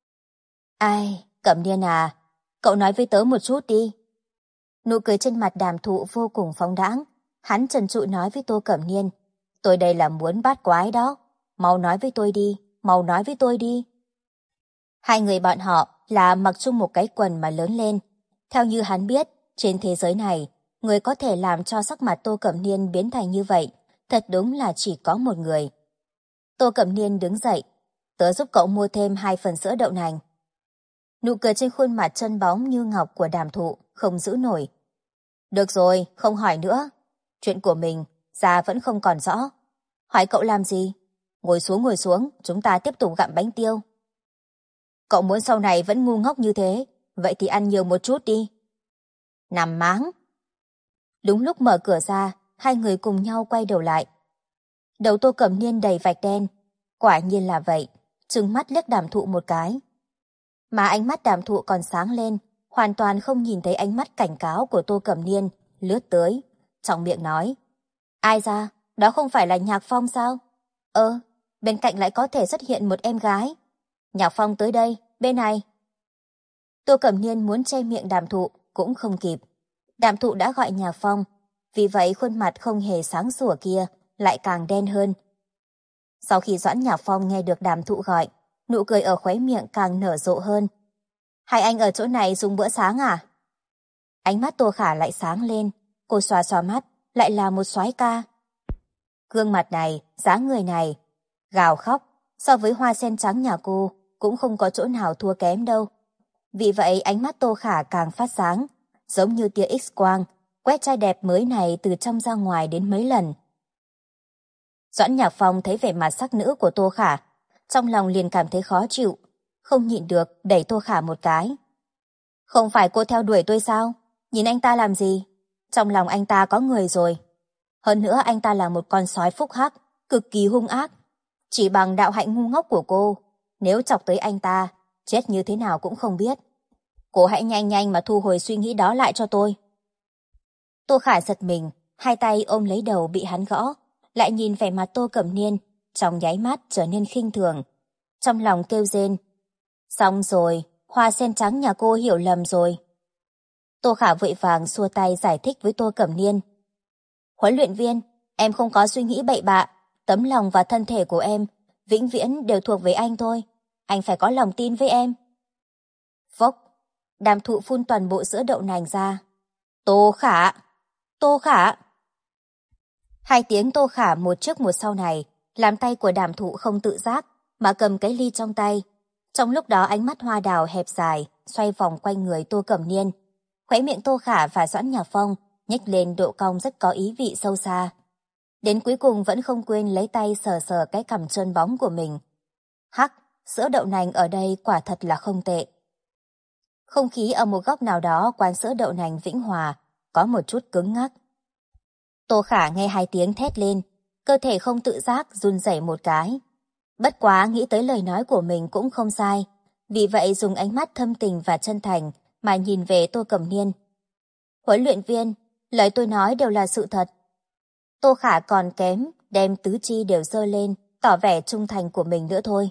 Ai, Cẩm Niên à, cậu nói với tớ một chút đi. Nụ cười trên mặt Đàm Thụ vô cùng phóng đãng, hắn trần trụi nói với Tô Cẩm Niên, tôi đây là muốn bắt quái đó, mau nói với tôi đi, mau nói với tôi đi. Hai người bọn họ là mặc chung một cái quần mà lớn lên. Theo như hắn biết, trên thế giới này, người có thể làm cho sắc mặt Tô Cẩm Niên biến thành như vậy, thật đúng là chỉ có một người. Tô Cẩm Niên đứng dậy. tớ giúp cậu mua thêm 2 phần sữa đậu nành. Nụ cười trên khuôn mặt trơn bóng như ngọc của Đàm Thụ không giữ nổi. Được rồi, không hỏi nữa. Chuyện của mình, già vẫn không còn rõ. Hỏi cậu làm gì? Ngồi xuống, chúng ta tiếp tục gặm bánh tiêu. Cậu muốn sau này vẫn ngu ngốc như thế, vậy thì ăn nhiều một chút đi. Nằm máng. Đúng lúc mở cửa ra, hai người cùng nhau quay đầu lại. Đầu Tô Cẩm Niên đầy vạch đen. Quả nhiên là vậy, trừng mắt liếc Đàm Thụ một cái. Mà ánh mắt Đàm Thụ còn sáng lên, hoàn toàn không nhìn thấy ánh mắt cảnh cáo của Tô Cẩm Niên lướt tới, trong miệng nói: Ai ra, đó không phải là Nhạc Phong sao? Bên cạnh lại có thể xuất hiện một em gái. Nhạc Phong tới đây, bên này. Tô Cẩm Niên muốn che miệng Đàm Thụ cũng không kịp. Đàm Thụ đã gọi Nhạc Phong, vì vậy khuôn mặt không hề sáng sủa kia lại càng đen hơn. Sau khi Doãn Nhạc Phong nghe được Đàm Thụ gọi, nụ cười ở khóe miệng càng nở rộ hơn. Hai anh ở chỗ này dùng bữa sáng à? Ánh mắt Tô Khả lại sáng lên, cô xoa xoa mắt, lại là một soái ca. Gương mặt này, dáng người này, gào khóc, so với hoa sen trắng nhà cô cũng không có chỗ nào thua kém đâu. Vì vậy ánh mắt Tô Khả càng phát sáng, giống như tia X-quang, quét trai đẹp mới này từ trong ra ngoài đến mấy lần. Doãn Nhạc Phong thấy vẻ mặt sắc nữ của Tô Khả, trong lòng liền cảm thấy khó chịu, không nhịn được đẩy Tô Khả một cái. Không phải cô theo đuổi tôi sao? Nhìn anh ta làm gì? Trong lòng anh ta có người rồi. Hơn nữa anh ta là một con sói phúc hắc, cực kỳ hung ác. Chỉ bằng đạo hạnh ngu ngốc của cô, nếu chọc tới anh ta, chết như thế nào cũng không biết. Cô hãy nhanh nhanh mà thu hồi suy nghĩ đó lại cho tôi. Tô Khả giật mình, hai tay ôm lấy đầu bị hắn gõ, lại nhìn vẻ mặt Tô Cẩm Niên, trong nháy mắt trở nên khinh thường. Trong lòng kêu rên. Xong rồi, hoa sen trắng nhà cô hiểu lầm rồi. Tô Khả vội vàng xua tay giải thích với Tô Cẩm Niên. Huấn luyện viên, em không có suy nghĩ bậy bạ, tấm lòng và thân thể của em vĩnh viễn đều thuộc về anh thôi. Anh phải có lòng tin với em. Phốc, Đàm Thụ phun toàn bộ sữa đậu nành ra. Tô Khả! Tô Khả! Hai tiếng Tô Khả một trước một sau này, làm tay của Đàm Thụ không tự giác mà cầm cái ly trong tay. Trong lúc đó ánh mắt hoa đào hẹp dài xoay vòng quanh người Tô Cẩm Niên. Khóe miệng Tô Khả và Doãn Nhạc Phong nhếch lên độ cong rất có ý vị sâu xa. Đến cuối cùng vẫn không quên lấy tay sờ sờ cái cằm trơn bóng của mình. Hắc, sữa đậu nành ở đây quả thật là không tệ. Không khí ở một góc nào đó quán sữa đậu nành Vĩnh Hòa có một chút cứng ngắc. Tô Khả nghe hai tiếng thét lên, cơ thể không tự giác run rẩy một cái. Bất quá nghĩ tới lời nói của mình cũng không sai, vì vậy dùng ánh mắt thâm tình và chân thành mà nhìn về Tô Cẩm Niên. Huấn luyện viên, lời tôi nói đều là sự thật. Tô Khả còn kém, đem tứ chi đều giơ lên, tỏ vẻ trung thành của mình nữa thôi.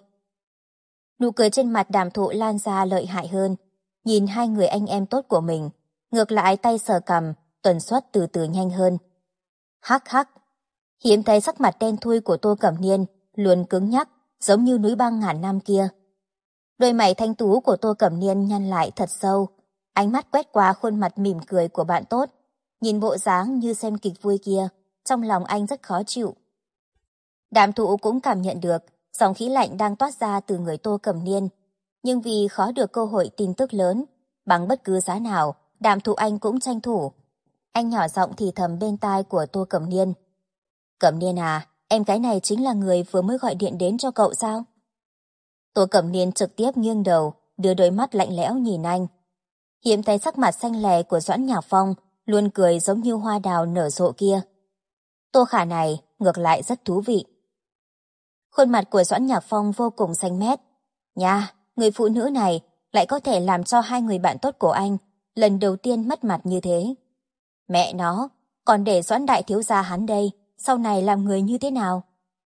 Nụ cười trên mặt Đàm Thụ lan ra lợi hại hơn, nhìn hai người anh em tốt của mình, ngược lại tay sờ cằm, tần suất từ từ nhanh hơn. Hắc hắc, hiếm thấy sắc mặt đen thui của Tô Cẩm Niên luôn cứng nhắc, giống như núi băng ngàn năm kia. Đôi mày thanh tú của Tô Cẩm Niên nhăn lại thật sâu, ánh mắt quét qua khuôn mặt mỉm cười của bạn tốt, nhìn bộ dáng như xem kịch vui kia, trong lòng anh rất khó chịu. Đàm Thụ cũng cảm nhận được dòng khí lạnh đang toát ra từ người Tô Cẩm Niên, nhưng vì khó được cơ hội tin tức lớn, bằng bất cứ giá nào, Đàm Thụ anh cũng tranh thủ. Anh nhỏ giọng thì thầm bên tai của Tô Cẩm Niên. Cẩm Niên à, em gái này chính là người vừa mới gọi điện đến cho cậu sao? Tô Cẩm Niên trực tiếp nghiêng đầu, đưa đôi mắt lạnh lẽo nhìn anh. Hiếm thấy sắc mặt xanh lè của Doãn Nhạc Phong, luôn cười giống như hoa đào nở rộ kia. Tô Khả này ngược lại rất thú vị. Khuôn mặt của Doãn Nhạc Phong vô cùng xanh mét. Nha, người phụ nữ này lại có thể làm cho hai người bạn tốt của anh lần đầu tiên mất mặt như thế. Mẹ nó, còn để Doãn đại thiếu gia hắn đây, sau này làm người như thế nào?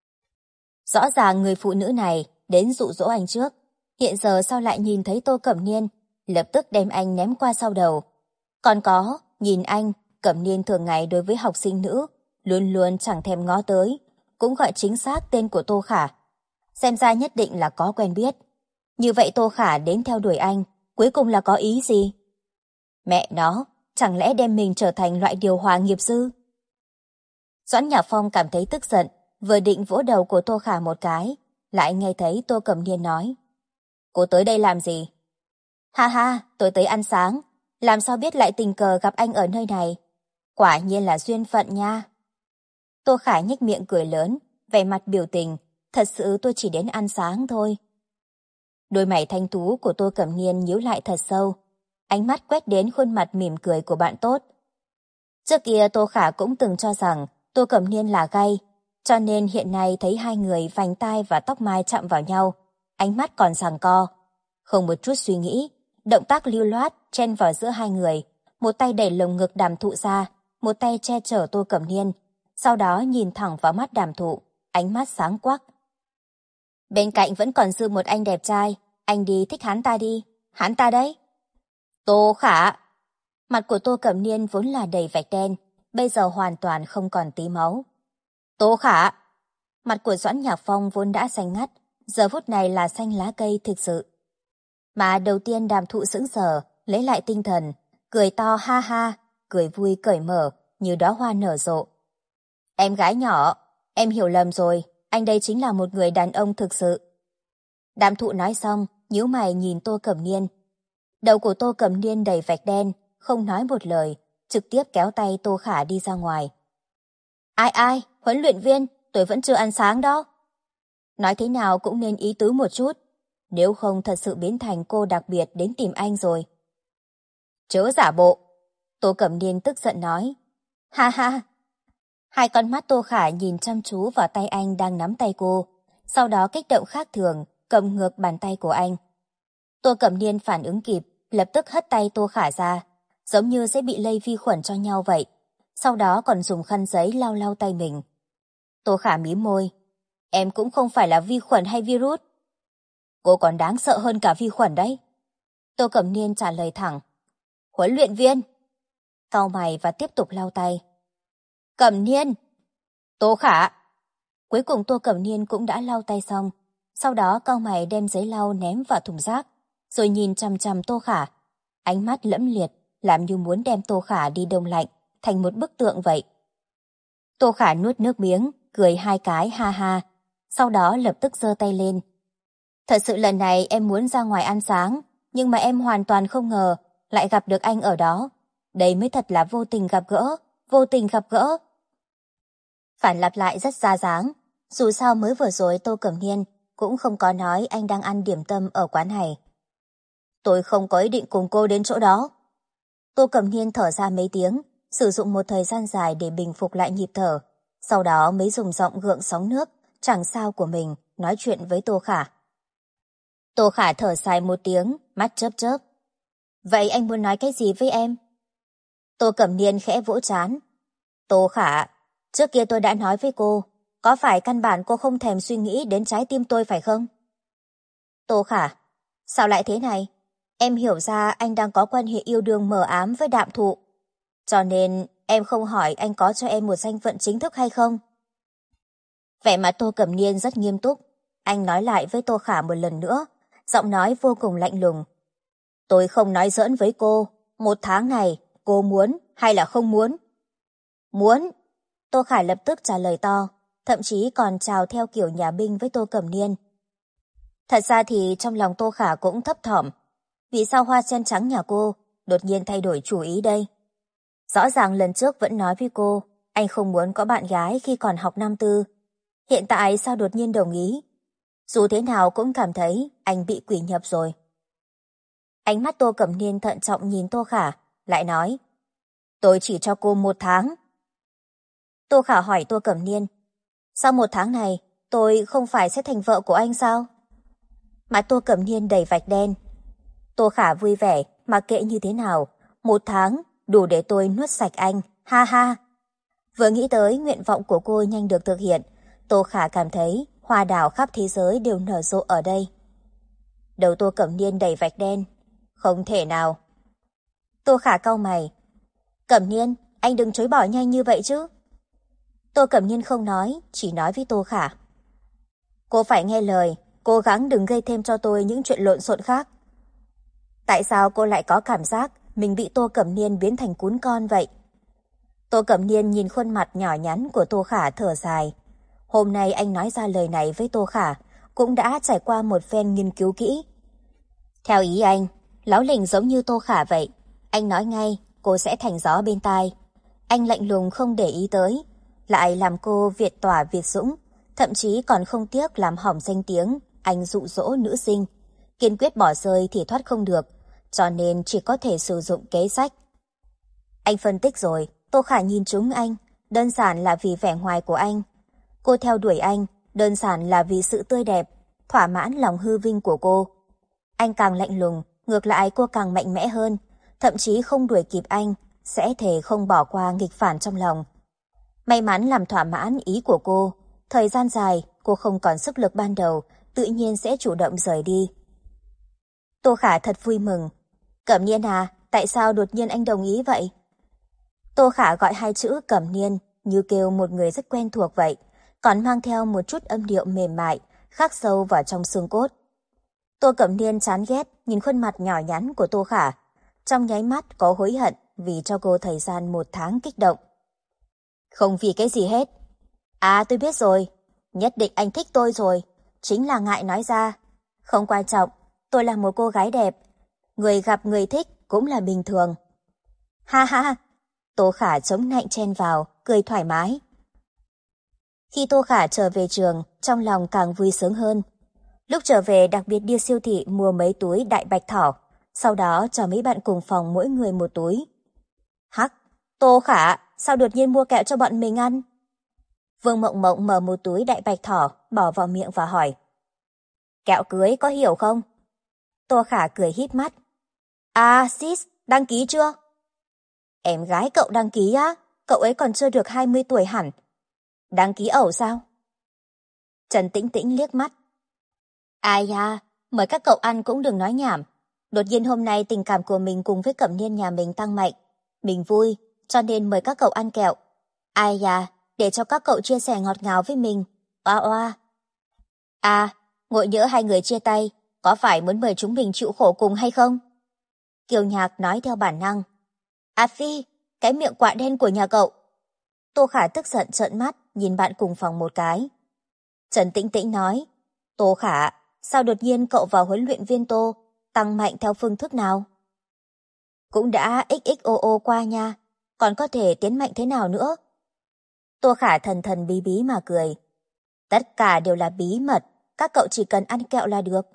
Rõ ràng người phụ nữ này đến dụ dỗ anh trước, hiện giờ sao lại nhìn thấy Tô Cẩm Niên, lập tức đem anh ném qua sau đầu. Còn có, nhìn anh, Cẩm Niên thường ngày đối với học sinh nữ, luôn luôn chẳng thèm ngó tới, cũng gọi chính xác tên của Tô Khả. Xem ra nhất định là có quen biết. Như vậy Tô Khả đến theo đuổi anh, cuối cùng là có ý gì? Mẹ nó, chẳng lẽ đem mình trở thành loại điều hòa nghiệp dư? Doãn Nhạc Phong cảm thấy tức giận, vừa định vỗ đầu của Tô Khả một cái, lại nghe thấy Tô Cẩm Niên nói. Cô tới đây làm gì? Ha ha, tôi tới ăn sáng. Làm sao biết lại tình cờ gặp anh ở nơi này? Quả nhiên là duyên phận nha. Tô Khả nhếch miệng cười lớn, vẻ mặt biểu tình. Thật sự tôi chỉ đến ăn sáng thôi. Đôi mày thanh tú của Tô Cẩm Niên nhíu lại thật sâu. Ánh mắt quét đến khuôn mặt mỉm cười của bạn tốt. Trước kia Tô Khả cũng từng cho rằng Tô Cẩm Niên là gay, cho nên hiện nay thấy hai người vành tai và tóc mai chạm vào nhau, ánh mắt còn giằng co. Không một chút suy nghĩ, động tác lưu loát chen vào giữa hai người, một tay đẩy lồng ngực Đàm Thụ ra, một tay che chở Tô Cẩm Niên, sau đó nhìn thẳng vào mắt Đàm Thụ, ánh mắt sáng quắc. Bên cạnh vẫn còn dư một anh đẹp trai, anh đi thích hắn ta đi, hắn ta đấy. Tô Khả! Mặt của Tô Cẩm Niên vốn là đầy vạch đen, bây giờ hoàn toàn không còn tí máu. Tô Khả! Mặt của Doãn Nhạc Phong vốn đã xanh ngắt, giờ phút này là xanh lá cây thực sự. Mà đầu tiên Đàm Thụ sững sờ, lấy lại tinh thần, cười to ha ha, cười vui cởi mở, như đóa hoa nở rộ. Em gái nhỏ, em hiểu lầm rồi, anh đây chính là một người đàn ông thực sự. Đàm Thụ nói xong, nhíu mày nhìn Tô Cẩm Niên. Đầu của Tô Cẩm Niên đầy vạch đen, không nói một lời, trực tiếp kéo tay Tô Khả đi ra ngoài. Ai, huấn luyện viên, tôi vẫn chưa ăn sáng đó. Nói thế nào cũng nên ý tứ một chút, nếu không thật sự biến thành cô đặc biệt đến tìm anh rồi. Chớ giả bộ, Tô Cẩm Niên tức giận nói. Ha ha. Hai con mắt Tô Khả nhìn chăm chú vào tay anh đang nắm tay cô, sau đó kích động khác thường, cầm ngược bàn tay của anh. Tô Cẩm Niên phản ứng kịp, lập tức hất tay Tô Khả ra, giống như sẽ bị lây vi khuẩn cho nhau vậy, sau đó còn dùng khăn giấy lau lau tay mình. Tô Khả mím môi. Em cũng không phải là vi khuẩn hay virus. Cô còn đáng sợ hơn cả vi khuẩn đấy. Tô Cẩm Niên trả lời thẳng. Huấn luyện viên. Cau mày và tiếp tục lau tay. Cẩm Niên. Tô Khả. Cuối cùng Tô Cẩm Niên cũng đã lau tay xong, sau đó cau mày đem giấy lau ném vào thùng rác, rồi nhìn chằm chằm Tô Khả. Ánh mắt lẫm liệt, làm như muốn đem Tô Khả đi đông lạnh, thành một bức tượng vậy. Tô Khả nuốt nước miếng, cười hai cái ha ha, sau đó lập tức giơ tay lên. Thật sự lần này em muốn ra ngoài ăn sáng, nhưng mà em hoàn toàn không ngờ lại gặp được anh ở đó. Đây mới thật là vô tình gặp gỡ, vô tình gặp gỡ. Phản lặp lại rất ra dáng, dù sao mới vừa rồi Tô Cẩm Niên cũng không có nói anh đang ăn điểm tâm ở quán này. Tôi không có ý định cùng cô đến chỗ đó. Tô Cẩm Niên thở ra mấy tiếng, sử dụng một thời gian dài để bình phục lại nhịp thở, sau đó mới dùng giọng gượng sóng nước, chẳng sao của mình, nói chuyện với Tô Khả. Tô Khả thở dài một tiếng, mắt chớp chớp. Vậy anh muốn nói cái gì với em? Tô Cẩm Niên khẽ vỗ trán. Tô Khả, trước kia tôi đã nói với cô, có phải căn bản cô không thèm suy nghĩ đến trái tim tôi phải không? Tô Khả, sao lại thế này? Em hiểu ra anh đang có quan hệ yêu đương mờ ám với Đạm Thụ, cho nên em không hỏi anh có cho em một danh phận chính thức hay không. Vẻ mặt Tô Cẩm Niên rất nghiêm túc, anh nói lại với Tô Khả một lần nữa, giọng nói vô cùng lạnh lùng. Tôi không nói giỡn với cô, 1 tháng này cô muốn hay là không muốn? Muốn. Tô Khả lập tức trả lời to, thậm chí còn chào theo kiểu nhà binh với Tô Cẩm Niên. Thật ra thì trong lòng Tô Khả cũng thấp thỏm, vì sao hoa sen trắng nhà cô đột nhiên thay đổi chủ ý đây? Rõ ràng lần trước vẫn nói với cô, anh không muốn có bạn gái khi còn học năm tư. Hiện tại sao đột nhiên đồng ý? Dù thế nào cũng cảm thấy anh bị quỷ nhập rồi. Ánh mắt Tô Cẩm Niên thận trọng nhìn Tô Khả, lại nói, tôi chỉ cho cô 1 tháng. Tô Khả hỏi Tô Cẩm Niên, sau 1 tháng này, tôi không phải sẽ thành vợ của anh sao? Mặt Tô Cẩm Niên đầy vạch đen. Tô Khả vui vẻ, mặc kệ như thế nào, 1 tháng đủ để tôi nuốt sạch anh, ha ha. Vừa nghĩ tới nguyện vọng của cô nhanh được thực hiện, Tô Khả cảm thấy hoa đào khắp thế giới đều nở rộ ở đây. Đầu Tô Cẩm Niên đầy vạch đen. Không thể nào. Tô Khả cau mày. Cẩm Niên, anh đừng chối bỏ nhanh như vậy chứ. Tô Cẩm Niên không nói, chỉ nói với Tô Khả. Cô phải nghe lời, cố gắng đừng gây thêm cho tôi những chuyện lộn xộn khác. Tại sao cô lại có cảm giác mình bị Tô Cẩm Niên biến thành cún con vậy? Tô Cẩm Niên nhìn khuôn mặt nhỏ nhắn của Tô Khả thở dài. Hôm nay anh nói ra lời này với Tô Khả, cũng đã trải qua một phen nghiên cứu kỹ. Theo ý anh, Láo Lình giống như Tô Khả vậy. Anh nói ngay, cô sẽ thành gió bên tai. Anh lạnh lùng không để ý tới, lại làm cô việt tỏa việt dũng, thậm chí còn không tiếc làm hỏng danh tiếng anh dụ dỗ nữ sinh. Kiên quyết bỏ rơi thì thoát không được, cho nên chỉ có thể sử dụng kế sách. Anh phân tích rồi, Tô Khả nhìn trúng anh, đơn giản là vì vẻ ngoài của anh. Cô theo đuổi anh, đơn giản là vì sự tươi đẹp, thỏa mãn lòng hư vinh của cô. Anh càng lạnh lùng, ngược lại cô càng mạnh mẽ hơn, thậm chí không đuổi kịp anh, sẽ thề không bỏ qua nghịch phản trong lòng. May mắn làm thỏa mãn ý của cô, thời gian dài cô không còn sức lực ban đầu, tự nhiên sẽ chủ động rời đi. Tô Khả thật vui mừng. Cẩm Niên à, tại sao đột nhiên anh đồng ý vậy? Tô Khả gọi hai chữ Cẩm Niên như kêu một người rất quen thuộc vậy, còn mang theo một chút âm điệu mềm mại, khắc sâu vào trong xương cốt. Tô Cẩm Niên chán ghét nhìn khuôn mặt nhỏ nhắn của Tô Khả, trong nháy mắt có hối hận vì cho cô thời gian 1 tháng kích động. Không vì cái gì hết. À tôi biết rồi, nhất định anh thích tôi rồi, chính là ngại nói ra. Không quan trọng, tôi là một cô gái đẹp, người gặp người thích cũng là bình thường. Ha ha, Tô Khả chống nạnh chen vào, cười thoải mái. Khi Tô Khả trở về trường, trong lòng càng vui sướng hơn. Lúc trở về đặc biệt đi siêu thị mua mấy túi đại bạch thỏ, sau đó cho mấy bạn cùng phòng mỗi người một túi. Hắc, Tô Khả, sao đột nhiên mua kẹo cho bọn mình ăn? Vương Mộng Mộng mở một túi đại bạch thỏ, bỏ vào miệng và hỏi. Kẹo cưới có hiểu không? Tô Khả cười híp mắt. À, sis, đăng ký chưa? Em gái cậu đăng ký á? Cậu ấy còn chưa được 20 tuổi hẳn. Đăng ký ẩu sao? Trần Tĩnh Tĩnh liếc mắt. Ai da, mời các cậu ăn cũng đừng nói nhảm. Đột nhiên hôm nay tình cảm của mình cùng với Cẩm Niên nhà mình tăng mạnh. Mình vui, cho nên mời các cậu ăn kẹo. Ai da, để cho các cậu chia sẻ ngọt ngào với mình. Oa oa. À, ngộ nhỡ hai người chia tay, có phải muốn mời chúng mình chịu khổ cùng hay không? Kiều Nhạc nói theo bản năng. À Phi, cái miệng quạ đen của nhà cậu. Tô Khả tức giận trợn mắt, nhìn bạn cùng phòng một cái. Trần Tĩnh Tĩnh nói. Tô Khả, sao đột nhiên cậu vào huấn luyện viên Tô, tăng mạnh theo phương thức nào? Cũng đã XXOO qua nha, còn có thể tiến mạnh thế nào nữa? Tô Khả thần thần bí bí mà cười. Tất cả đều là bí mật, các cậu chỉ cần ăn kẹo là được.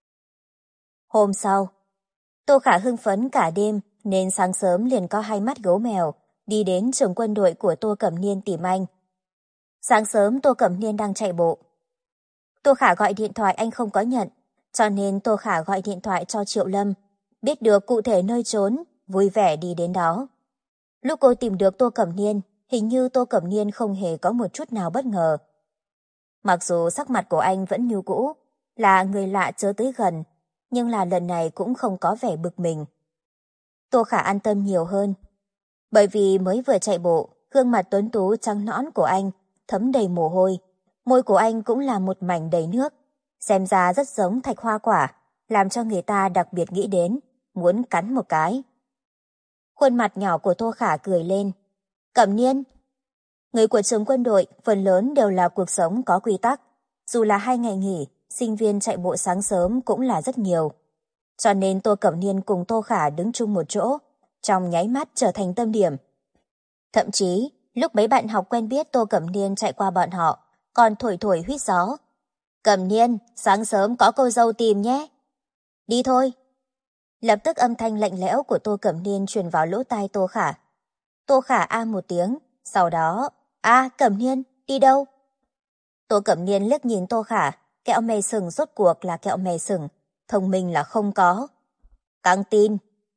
Hôm sau, Tô Khả hưng phấn cả đêm nên sáng sớm liền có hai mắt gấu mèo đi đến trường quân đội của Tô Cẩm Niên tìm anh. Sáng sớm Tô Cẩm Niên đang chạy bộ. Tô Khả gọi điện thoại anh không có nhận, cho nên Tô Khả gọi điện thoại cho Triệu Lâm, biết được cụ thể nơi trốn, vui vẻ đi đến đó. Lúc cô tìm được Tô Cẩm Niên, hình như Tô Cẩm Niên không hề có một chút nào bất ngờ. Mặc dù sắc mặt của anh vẫn như cũ, là người lạ chớ tới gần, nhưng là lần này cũng không có vẻ bực mình. Tô Khả an tâm nhiều hơn, bởi vì mới vừa chạy bộ, gương mặt tuấn tú trắng nõn của anh thấm đầy mồ hôi, môi của anh cũng là một mảnh đầy nước, xem ra rất giống thạch hoa quả, làm cho người ta đặc biệt nghĩ đến, muốn cắn một cái. Khuôn mặt nhỏ của Tô Khả cười lên. Cẩm Niên. Người của trường quân đội phần lớn đều là cuộc sống có quy tắc, dù là 2 ngày nghỉ, sinh viên chạy bộ sáng sớm cũng là rất nhiều. Cho nên Tô Cẩm Niên cùng Tô Khả đứng chung một chỗ, trong nháy mắt trở thành tâm điểm. Thậm chí, lúc mấy bạn học quen biết Tô Cẩm Niên chạy qua bọn họ, còn thổi thổi huýt gió. Cẩm Niên, sáng sớm có cô dâu tìm nhé. Đi thôi. Lập tức âm thanh lạnh lẽo của Tô Cẩm Niên truyền vào lỗ tai Tô Khả. Tô Khả a một tiếng, sau đó, Cẩm Niên, đi đâu? Tô Cẩm Niên liếc nhìn Tô Khả, kẹo mè sừng rốt cuộc là kẹo mè sừng, thông minh là không có. Căng tin.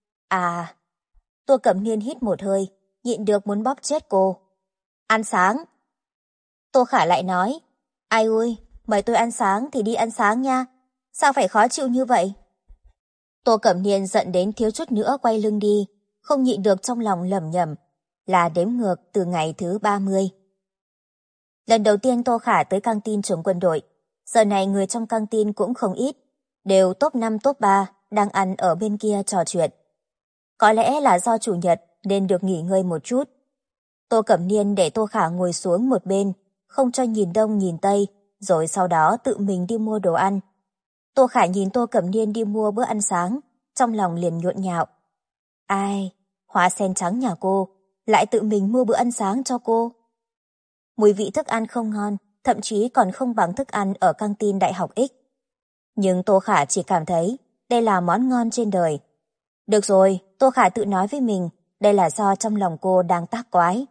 Tô Cẩm Niên hít một hơi, nhịn được muốn bóp chết cô. Ăn sáng. Tô Khả lại nói, ai ui, mời tôi ăn sáng thì đi ăn sáng nha, sao phải khó chịu như vậy? Tô Cẩm Niên giận đến thiếu chút nữa quay lưng đi, không nhịn được trong lòng lẩm nhẩm, là đếm ngược từ ngày thứ 30. Lần đầu tiên Tô Khả tới căng tin trường quân đội, giờ này người trong căng tin cũng không ít, đều top 5 top 3, đang ăn ở bên kia trò chuyện. Có lẽ là do chủ nhật nên được nghỉ ngơi một chút. Tô Cẩm Niên để Tô Khả ngồi xuống một bên, không cho nhìn đông nhìn tây, rồi sau đó tự mình đi mua đồ ăn. Tô Khả nhìn Tô Cẩm Niên đi mua bữa ăn sáng, trong lòng liền nhộn nhạo. Ai, Hoa sen trắng nhà cô, lại tự mình mua bữa ăn sáng cho cô. Mùi vị thức ăn không ngon, thậm chí còn không bằng thức ăn ở căng tin Đại học X. Nhưng Tô Khả chỉ cảm thấy đây là món ngon trên đời. Được rồi, Tô Khả tự nói với mình, đây là do trong lòng cô đang tác quái.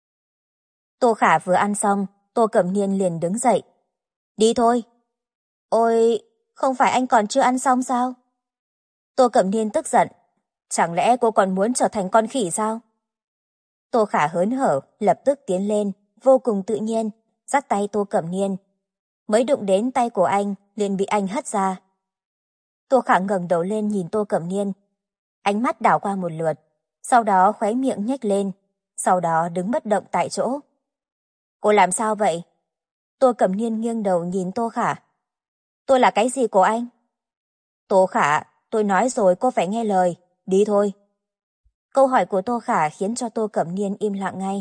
Tô Khả vừa ăn xong, Tô Cẩm Niên liền đứng dậy. Đi thôi. Ôi, không phải anh còn chưa ăn xong sao? Tô Cẩm Niên tức giận. Chẳng lẽ cô còn muốn trở thành con khỉ sao? Tô Khả hớn hở, lập tức tiến lên, vô cùng tự nhiên, dắt tay Tô Cẩm Niên. Mới đụng đến tay của anh, liền bị anh hất ra. Tô Khả ngẩng đầu lên nhìn Tô Cẩm Niên. Ánh mắt đảo qua một lượt, sau đó khóe miệng nhếch lên, sau đó đứng bất động tại chỗ. Cô làm sao vậy? Tô Cẩm Niên nghiêng đầu nhìn Tô Khả. Tôi là cái gì của anh? Tô Khả, tôi nói rồi cô phải nghe lời, đi thôi. Câu hỏi của Tô Khả khiến cho Tô Cẩm Niên im lặng ngay.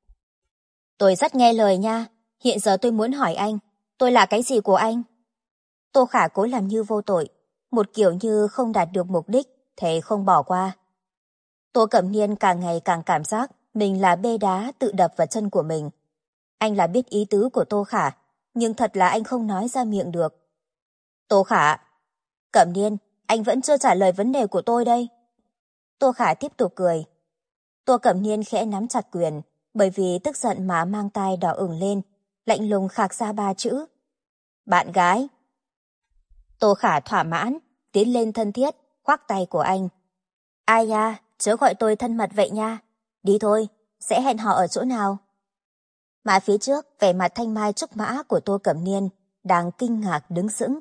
Tôi rất nghe lời nha, hiện giờ tôi muốn hỏi anh, tôi là cái gì của anh? Tô Khả cố làm như vô tội, một kiểu như không đạt được mục đích, thế không bỏ qua. Tô Cẩm Niên càng ngày càng cảm giác mình là bê đá tự đập vào chân của mình. Anh là biết ý tứ của Tô Khả, nhưng thật là anh không nói ra miệng được. Tô Khả, Cẩm Niên, anh vẫn chưa trả lời vấn đề của tôi đây. Tô Khả tiếp tục cười. Tô Cẩm Niên khẽ nắm chặt quyền, bởi vì tức giận mà mang tai đỏ ửng lên, lạnh lùng khạc ra 3 chữ. Bạn gái. Tô Khả thỏa mãn, tiến lên thân thiết, khoác tay của anh. Ai nha, chớ gọi tôi thân mật vậy nha. Đi thôi, sẽ hẹn hò ở chỗ nào? Mà phía trước, vẻ mặt thanh mai trúc mã của Tô Cẩm Niên đang kinh ngạc đứng sững.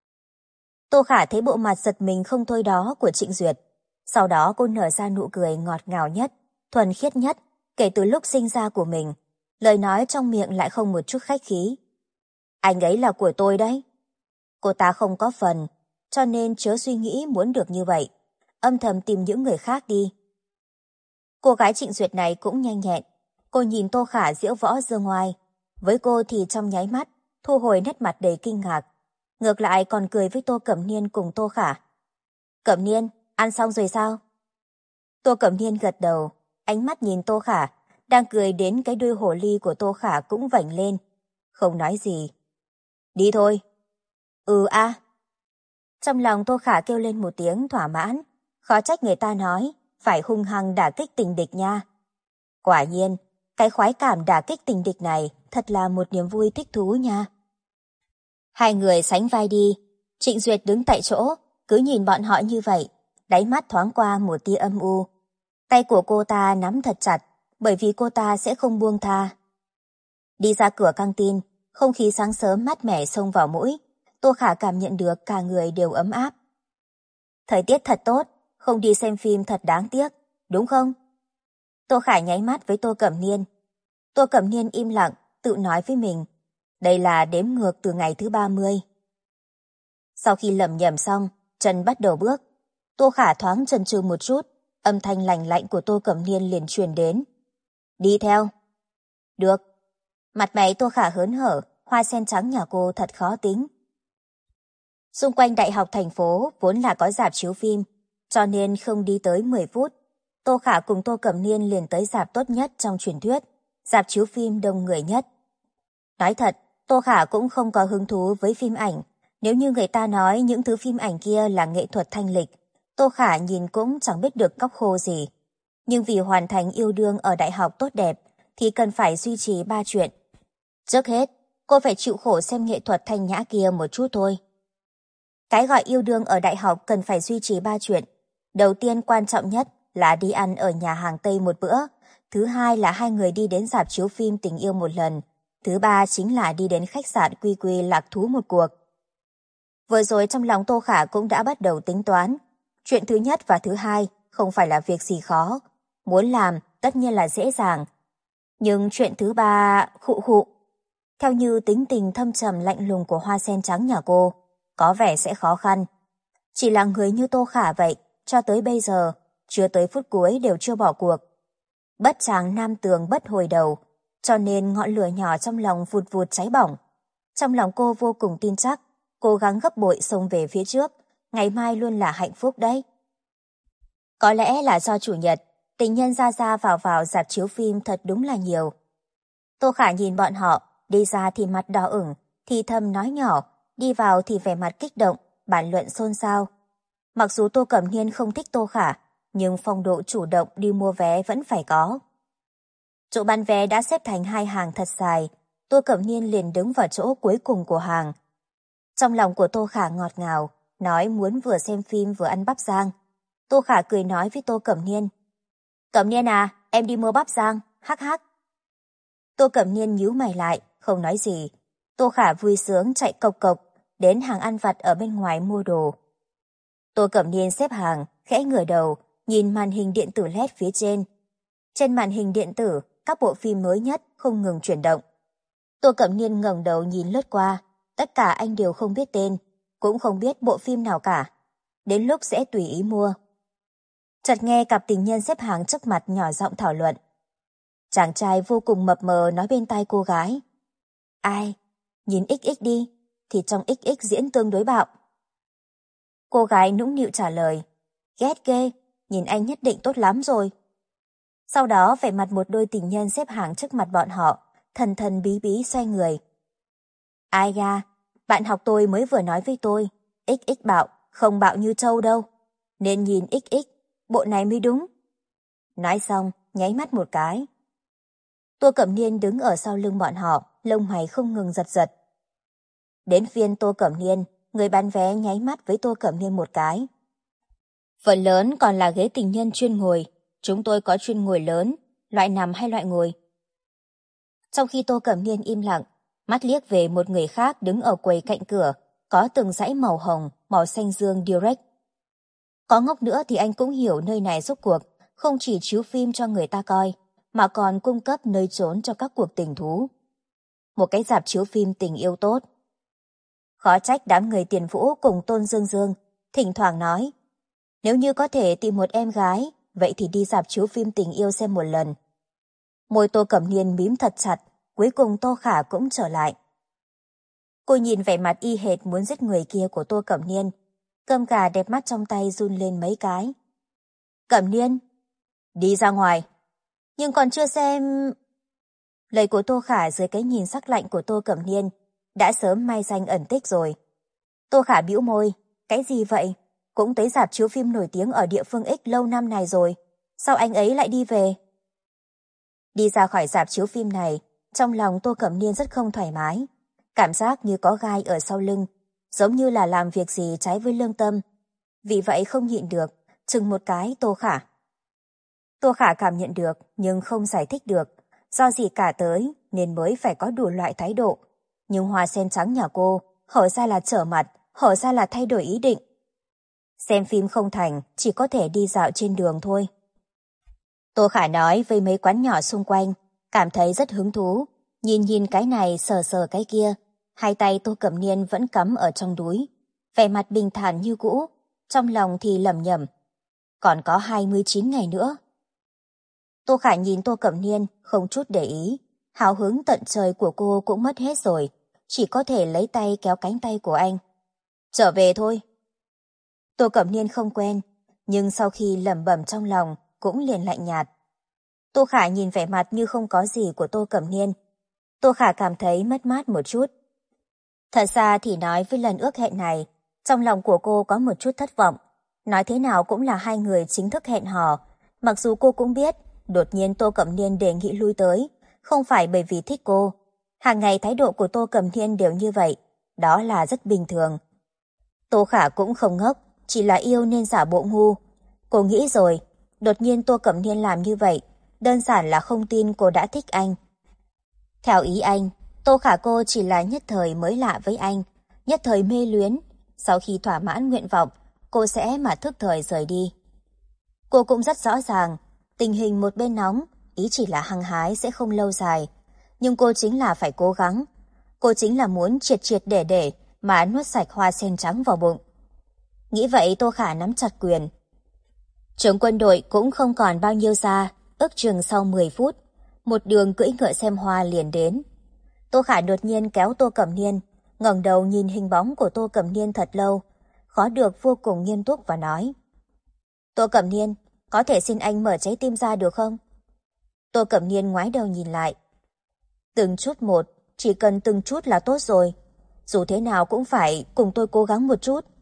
Tô Khả thấy bộ mặt giật mình không thôi đó của Trịnh Duyệt. Sau đó cô nở ra nụ cười ngọt ngào nhất, thuần khiết nhất, kể từ lúc sinh ra của mình. Lời nói trong miệng lại không một chút khách khí. Anh ấy là của tôi đấy. Cô ta không có phần, cho nên chớ suy nghĩ muốn được như vậy. Âm thầm tìm những người khác đi. Cô gái Trịnh Duyệt này cũng nhanh nhẹn. Cô nhìn Tô Khả diễu võ dương ngoai. Với cô thì trong nháy mắt, thu hồi nét mặt đầy kinh ngạc. Ngược lại còn cười với Tô Cẩm Niên cùng Tô Khả. Cẩm Niên, ăn xong rồi sao? Tô Cẩm Niên gật đầu, ánh mắt nhìn Tô Khả, đang cười đến cái đuôi hổ ly của Tô Khả cũng vảnh lên. Không nói gì. Đi thôi. Ừ a. Trong lòng Tô Khả kêu lên một tiếng thỏa mãn, khó trách người ta nói, phải hung hăng đả kích tình địch nha. Quả nhiên, cái khoái cảm đả kích tình địch này thật là một niềm vui thích thú nha. Hai người sánh vai đi, Trịnh Duyệt đứng tại chỗ, cứ nhìn bọn họ như vậy, đáy mắt thoáng qua một tia âm u. Tay của cô ta nắm thật chặt, bởi vì cô ta sẽ không buông tha. Đi ra cửa căng tin, không khí sáng sớm mát mẻ xông vào mũi, Tô Khả cảm nhận được cả người đều ấm áp. Thời tiết thật tốt, không đi xem phim thật đáng tiếc, đúng không? Tô Khả nháy mắt với Tô Cẩm Niên. Tô Cẩm Niên im lặng, tự nói với mình. Đây là đếm ngược từ ngày thứ 30. Sau khi lẩm nhẩm xong, chân bắt đầu bước. Tô Khả thoáng chần chừ một chút, âm thanh lành lạnh của Tô Cẩm Niên liền truyền đến. Đi theo. Được. Mặt mày Tô Khả hớn hở, hoa sen trắng nhà cô thật khó tính. Xung quanh đại học thành phố vốn là có rạp chiếu phim, cho nên không đi tới 10 phút. Tô Khả cùng Tô Cẩm Niên liền tới rạp tốt nhất trong truyền thuyết, rạp chiếu phim đông người nhất. Nói thật, Tô Khả cũng không có hứng thú với phim ảnh. Nếu như người ta nói những thứ phim ảnh kia là nghệ thuật thanh lịch, Tô Khả nhìn cũng chẳng biết được cóc khô gì. Nhưng vì hoàn thành yêu đương ở đại học tốt đẹp, thì cần phải duy trì 3 chuyện. Trước hết, cô phải chịu khổ xem nghệ thuật thanh nhã kia một chút thôi. Cái gọi yêu đương ở đại học cần phải duy trì 3 chuyện. Đầu tiên quan trọng nhất là đi ăn ở nhà hàng Tây một bữa. Thứ hai là hai người đi đến rạp chiếu phim tình yêu một lần. Thứ ba chính là đi đến khách sạn quy quy lạc thú một cuộc. Vừa rồi trong lòng Tô Khả cũng đã bắt đầu tính toán. Chuyện thứ nhất và thứ hai không phải là việc gì khó. Muốn làm tất nhiên là dễ dàng. Nhưng chuyện thứ ba, khụ. Theo như tính tình thâm trầm lạnh lùng của hoa sen trắng nhà cô, có vẻ sẽ khó khăn. Chỉ là người như Tô Khả vậy, cho tới bây giờ, chưa tới phút cuối đều chưa bỏ cuộc. Bất tràng nam tường bất hồi đầu, cho nên ngọn lửa nhỏ trong lòng vụt vụt cháy bỏng. Trong lòng cô vô cùng tin chắc, cố gắng gấp bội xông về phía trước, ngày mai luôn là hạnh phúc đấy. Có lẽ là do chủ nhật, tình nhân ra ra vào rạp chiếu phim thật đúng là nhiều. Tô Khả nhìn bọn họ, đi ra thì mặt đỏ ửng, thì thầm nói nhỏ, đi vào thì vẻ mặt kích động, bàn luận xôn xao. Mặc dù Tô Cẩm Niên không thích Tô Khả, nhưng phong độ chủ động đi mua vé vẫn phải có. Chỗ bán vé đã xếp thành hai hàng thật dài, Tô Cẩm Niên liền đứng vào chỗ cuối cùng của hàng. Trong lòng của Tô Khả ngọt ngào, nói muốn vừa xem phim vừa ăn bắp rang. Tô Khả cười nói với Tô Cẩm Niên. Cẩm Niên à, em đi mua bắp rang, hắc hắc. Tô Cẩm Niên nhíu mày lại, không nói gì. Tô Khả vui sướng chạy cộc cộc, đến hàng ăn vặt ở bên ngoài mua đồ. Tô Cẩm Niên xếp hàng, khẽ ngửa đầu, nhìn màn hình điện tử LED phía trên. Trên màn hình điện tử, các bộ phim mới nhất không ngừng chuyển động. Tô Cẩm Niên ngẩng đầu nhìn lướt qua, tất cả anh đều không biết tên, cũng không biết bộ phim nào cả. Đến lúc sẽ tùy ý mua. Chợt nghe cặp tình nhân xếp hàng trước mặt nhỏ giọng thảo luận. Chàng trai vô cùng mập mờ nói bên tai cô gái. Ai? Nhìn XX đi, thì trong XX diễn tương đối bạo. Cô gái nũng nịu trả lời. Ghét ghê, nhìn anh nhất định tốt lắm rồi. Sau đó vẻ mặt một đôi tình nhân xếp hàng trước mặt bọn họ, thần thần bí bí xoay người. Ai ga, bạn học tôi mới vừa nói với tôi, XX bạo, không bạo như trâu đâu. Nên nhìn XX, bộ này mới đúng. Nói xong, nháy mắt một cái. Tô Cẩm Niên đứng ở sau lưng bọn họ, lông mày không ngừng giật giật. Đến phiên Tô Cẩm Niên, người bán vé nháy mắt với Tô Cẩm Niên một cái. Phần lớn còn là ghế tình nhân chuyên ngồi, chúng tôi có chuyên ngồi lớn, loại nằm hay loại ngồi. Trong khi Tô Cẩm Niên im lặng, mắt liếc về một người khác đứng ở quầy cạnh cửa, có từng dãy màu hồng, màu xanh dương direct. Có ngốc nữa thì anh cũng hiểu nơi này rốt cuộc, không chỉ chiếu phim cho người ta coi, mà còn cung cấp nơi trốn cho các cuộc tình thú. Một cái rạp chiếu phim tình yêu tốt. Khó trách đám người Tiền Vũ cùng Tôn Dương Dương, thỉnh thoảng nói, nếu như có thể tìm một em gái, vậy thì đi rạp chiếu phim tình yêu xem một lần. Môi Tô Cẩm Niên mím thật chặt, cuối cùng Tô Khả cũng trở lại. Cô nhìn vẻ mặt y hệt muốn giết người kia của Tô Cẩm Niên, cơm gà đẹp mắt trong tay run lên mấy cái. Cẩm Niên, đi ra ngoài. Nhưng còn chưa xem... Lời của Tô Khả dưới cái nhìn sắc lạnh của Tô Cẩm Niên đã sớm mai danh ẩn tích rồi. Tô Khả bĩu môi, cái gì vậy? Cũng tới rạp chiếu phim nổi tiếng ở địa phương X lâu năm này rồi, sao anh ấy lại đi về? Đi ra khỏi rạp chiếu phim này, trong lòng Tô Cẩm Niên rất không thoải mái, cảm giác như có gai ở sau lưng, giống như là làm việc gì trái với lương tâm. Vì vậy không nhịn được, chừng một cái Tô Khả. Tô Khả cảm nhận được nhưng không giải thích được, do gì cả tới nên mới phải có đủ loại thái độ. Nhưng hoa sen trắng nhà cô, hở ra là trở mặt, hở ra là thay đổi ý định. Xem phim không thành, chỉ có thể đi dạo trên đường thôi. Tô Khả nói với mấy quán nhỏ xung quanh, cảm thấy rất hứng thú, nhìn cái này sờ sờ cái kia, hai tay Tô Cẩm Niên vẫn cắm ở trong túi, vẻ mặt bình thản như cũ, trong lòng thì lẩm nhẩm, còn có 29 ngày nữa. Tô Khả nhìn Tô Cẩm Niên không chút để ý, hào hứng tận trời của cô cũng mất hết rồi, chỉ có thể lấy tay kéo cánh tay của anh. Trở về thôi. Tô Cẩm Niên không quen, nhưng sau khi lẩm bẩm trong lòng cũng liền lạnh nhạt. Tô Khả nhìn vẻ mặt như không có gì của Tô Cẩm Niên. Tô Khả cảm thấy mất mát một chút. Thật ra thì nói với lần ước hẹn này, trong lòng của cô có một chút thất vọng. Nói thế nào cũng là hai người chính thức hẹn hò. Mặc dù cô cũng biết, đột nhiên Tô Cẩm Niên đề nghị lui tới, không phải bởi vì thích cô. Hàng ngày thái độ của Tô Cẩm Niên đều như vậy, đó là rất bình thường. Tô Khả cũng không ngốc, chỉ là yêu nên giả bộ ngu. Cô nghĩ rồi, đột nhiên Tô Cẩm Niên làm như vậy, đơn giản là không tin cô đã thích anh. Theo ý anh, Tô Khả cô chỉ là nhất thời mới lạ với anh, nhất thời mê luyến. Sau khi thỏa mãn nguyện vọng, cô sẽ mà thức thời rời đi. Cô cũng rất rõ ràng, tình hình một bên nóng, ý chỉ là hăng hái sẽ không lâu dài. Nhưng cô chính là phải cố gắng. Cô chính là muốn triệt triệt để mà nuốt sạch hoa sen trắng vào bụng. Nghĩ vậy Tô Khả nắm chặt quyền. Trường quân đội cũng không còn bao nhiêu xa, ước chừng sau 10 phút, một đường cưỡi ngựa xem hoa liền đến. Tô Khả đột nhiên kéo Tô Cẩm Niên, ngẩng đầu nhìn hình bóng của Tô Cẩm Niên thật lâu, khó được vô cùng nghiêm túc và nói. Tô Cẩm Niên, có thể xin anh mở trái tim ra được không? Tô Cẩm Niên ngoái đầu nhìn lại. Từng chút một, chỉ cần từng chút là tốt rồi. Dù thế nào cũng phải cùng tôi cố gắng một chút.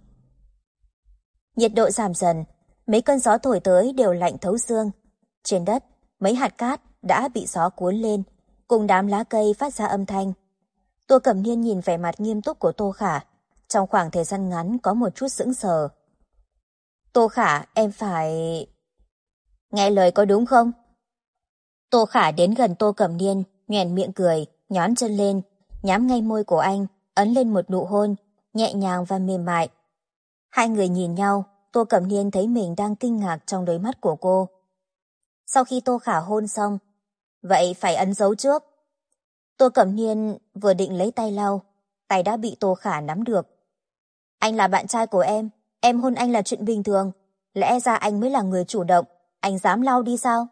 Nhiệt độ giảm dần, mấy cơn gió thổi tới đều lạnh thấu xương. Trên đất, mấy hạt cát đã bị gió cuốn lên, cùng đám lá cây phát ra âm thanh. Tô Cẩm Niên nhìn vẻ mặt nghiêm túc của Tô Khả, trong khoảng thời gian ngắn có một chút sững sờ. Tô Khả, em phải... Nghe lời có đúng không? Tô Khả đến gần Tô Cẩm Niên, nhoẻn miệng cười, nhón chân lên, nhắm ngay môi của anh, ấn lên một nụ hôn, nhẹ nhàng và mềm mại. Hai người nhìn nhau, Tô Cẩm Niên thấy mình đang kinh ngạc trong đôi mắt của cô. Sau khi Tô Khả hôn xong, vậy phải ấn dấu trước. Tô Cẩm Niên vừa định lấy tay lau, tay đã bị Tô Khả nắm được. Anh là bạn trai của em hôn anh là chuyện bình thường. Lẽ ra anh mới là người chủ động, anh dám lau đi sao?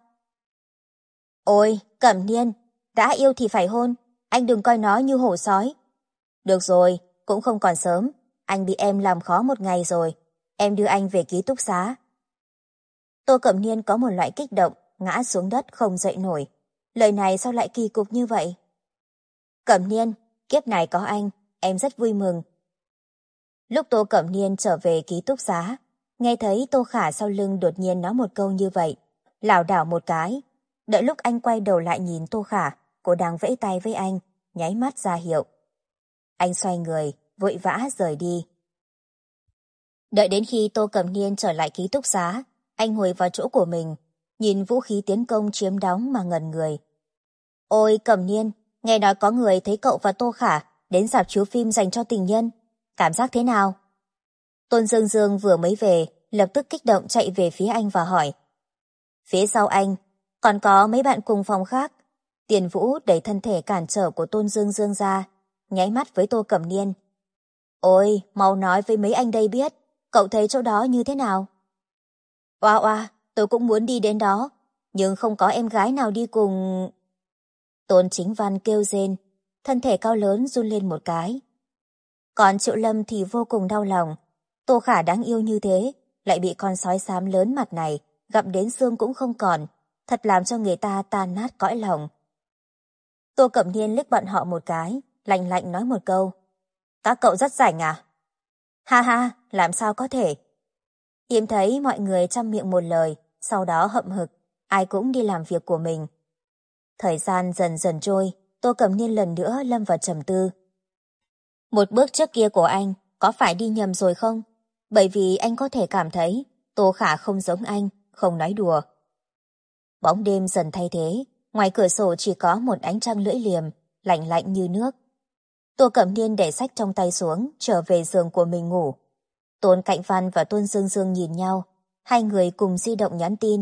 Ôi, Cẩm Niên, đã yêu thì phải hôn, anh đừng coi nó như hổ sói. Được rồi, cũng không còn sớm, anh bị em làm khó một ngày rồi, em đưa anh về ký túc xá. Tô Cẩm Niên có một loại kích động, ngã xuống đất không dậy nổi. Lời này sao lại kỳ cục như vậy? Cẩm Niên, kiếp này có anh, em rất vui mừng. Lúc Tô Cẩm Niên trở về ký túc xá, nghe thấy Tô Khả sau lưng đột nhiên nói một câu như vậy, lảo đảo một cái. Đợi lúc anh quay đầu lại nhìn Tô Khả, cô đang vẫy tay với anh, nháy mắt ra hiệu. Anh xoay người, vội vã rời đi. Đợi đến khi Tô Cẩm Niên trở lại ký túc xá, anh ngồi vào chỗ của mình, nhìn vũ khí tiến công chiếm đóng mà ngẩn người. Ôi Cẩm Niên, nghe nói có người thấy cậu và Tô Khả đến rạp chiếu phim dành cho tình nhân. Cảm giác thế nào? Tôn Dương Dương vừa mới về, lập tức kích động chạy về phía anh và hỏi. Phía sau anh, còn có mấy bạn cùng phòng khác. Tiền Vũ đẩy thân thể cản trở của Tôn Dương Dương ra, nháy mắt với Tô Cẩm Niên. Ôi, mau nói với mấy anh đây biết, cậu thấy chỗ đó như thế nào? Oa oa, tôi cũng muốn đi đến đó, nhưng không có em gái nào đi cùng... Tôn Chính Văn kêu rên, thân thể cao lớn run lên một cái. Còn Triệu Lâm thì vô cùng đau lòng. Tô Khả đáng yêu như thế, lại bị con sói xám lớn mặt này, gặm đến xương cũng không còn, thật làm cho người ta tan nát cõi lòng. Tô Cẩm Niên liếc bọn họ một cái, lạnh lạnh nói một câu. Các cậu rất rảnh à? Ha ha, làm sao có thể? Hiếm thấy mọi người trăm miệng một lời, sau đó hậm hực, ai cũng đi làm việc của mình. Thời gian dần dần trôi, Tô Cẩm Niên lần nữa lâm vào trầm tư. Một bước trước kia của anh có phải đi nhầm rồi không? Bởi vì anh có thể cảm thấy Tô Khả không giống anh, không nói đùa. Bóng đêm dần thay thế, ngoài cửa sổ chỉ có một ánh trăng lưỡi liềm, lạnh lạnh như nước. Tô Cẩm Niên để sách trong tay xuống, trở về giường của mình ngủ. Tôn Cạnh Văn và Tôn Dương Dương nhìn nhau, hai người cùng di động nhắn tin.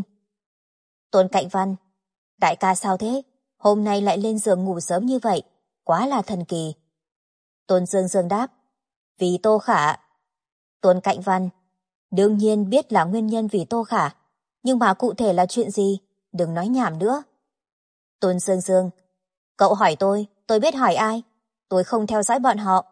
Tôn Cạnh Văn, đại ca sao thế? Hôm nay lại lên giường ngủ sớm như vậy, quá là thần kỳ. Tôn Dương Dương đáp, vì Tô Khả. Tôn Cạnh Văn, đương nhiên biết là nguyên nhân vì Tô Khả, nhưng mà cụ thể là chuyện gì? Đừng nói nhảm nữa. Tôn Dương Dương, cậu hỏi tôi biết hỏi ai? Tôi không theo dõi bọn họ.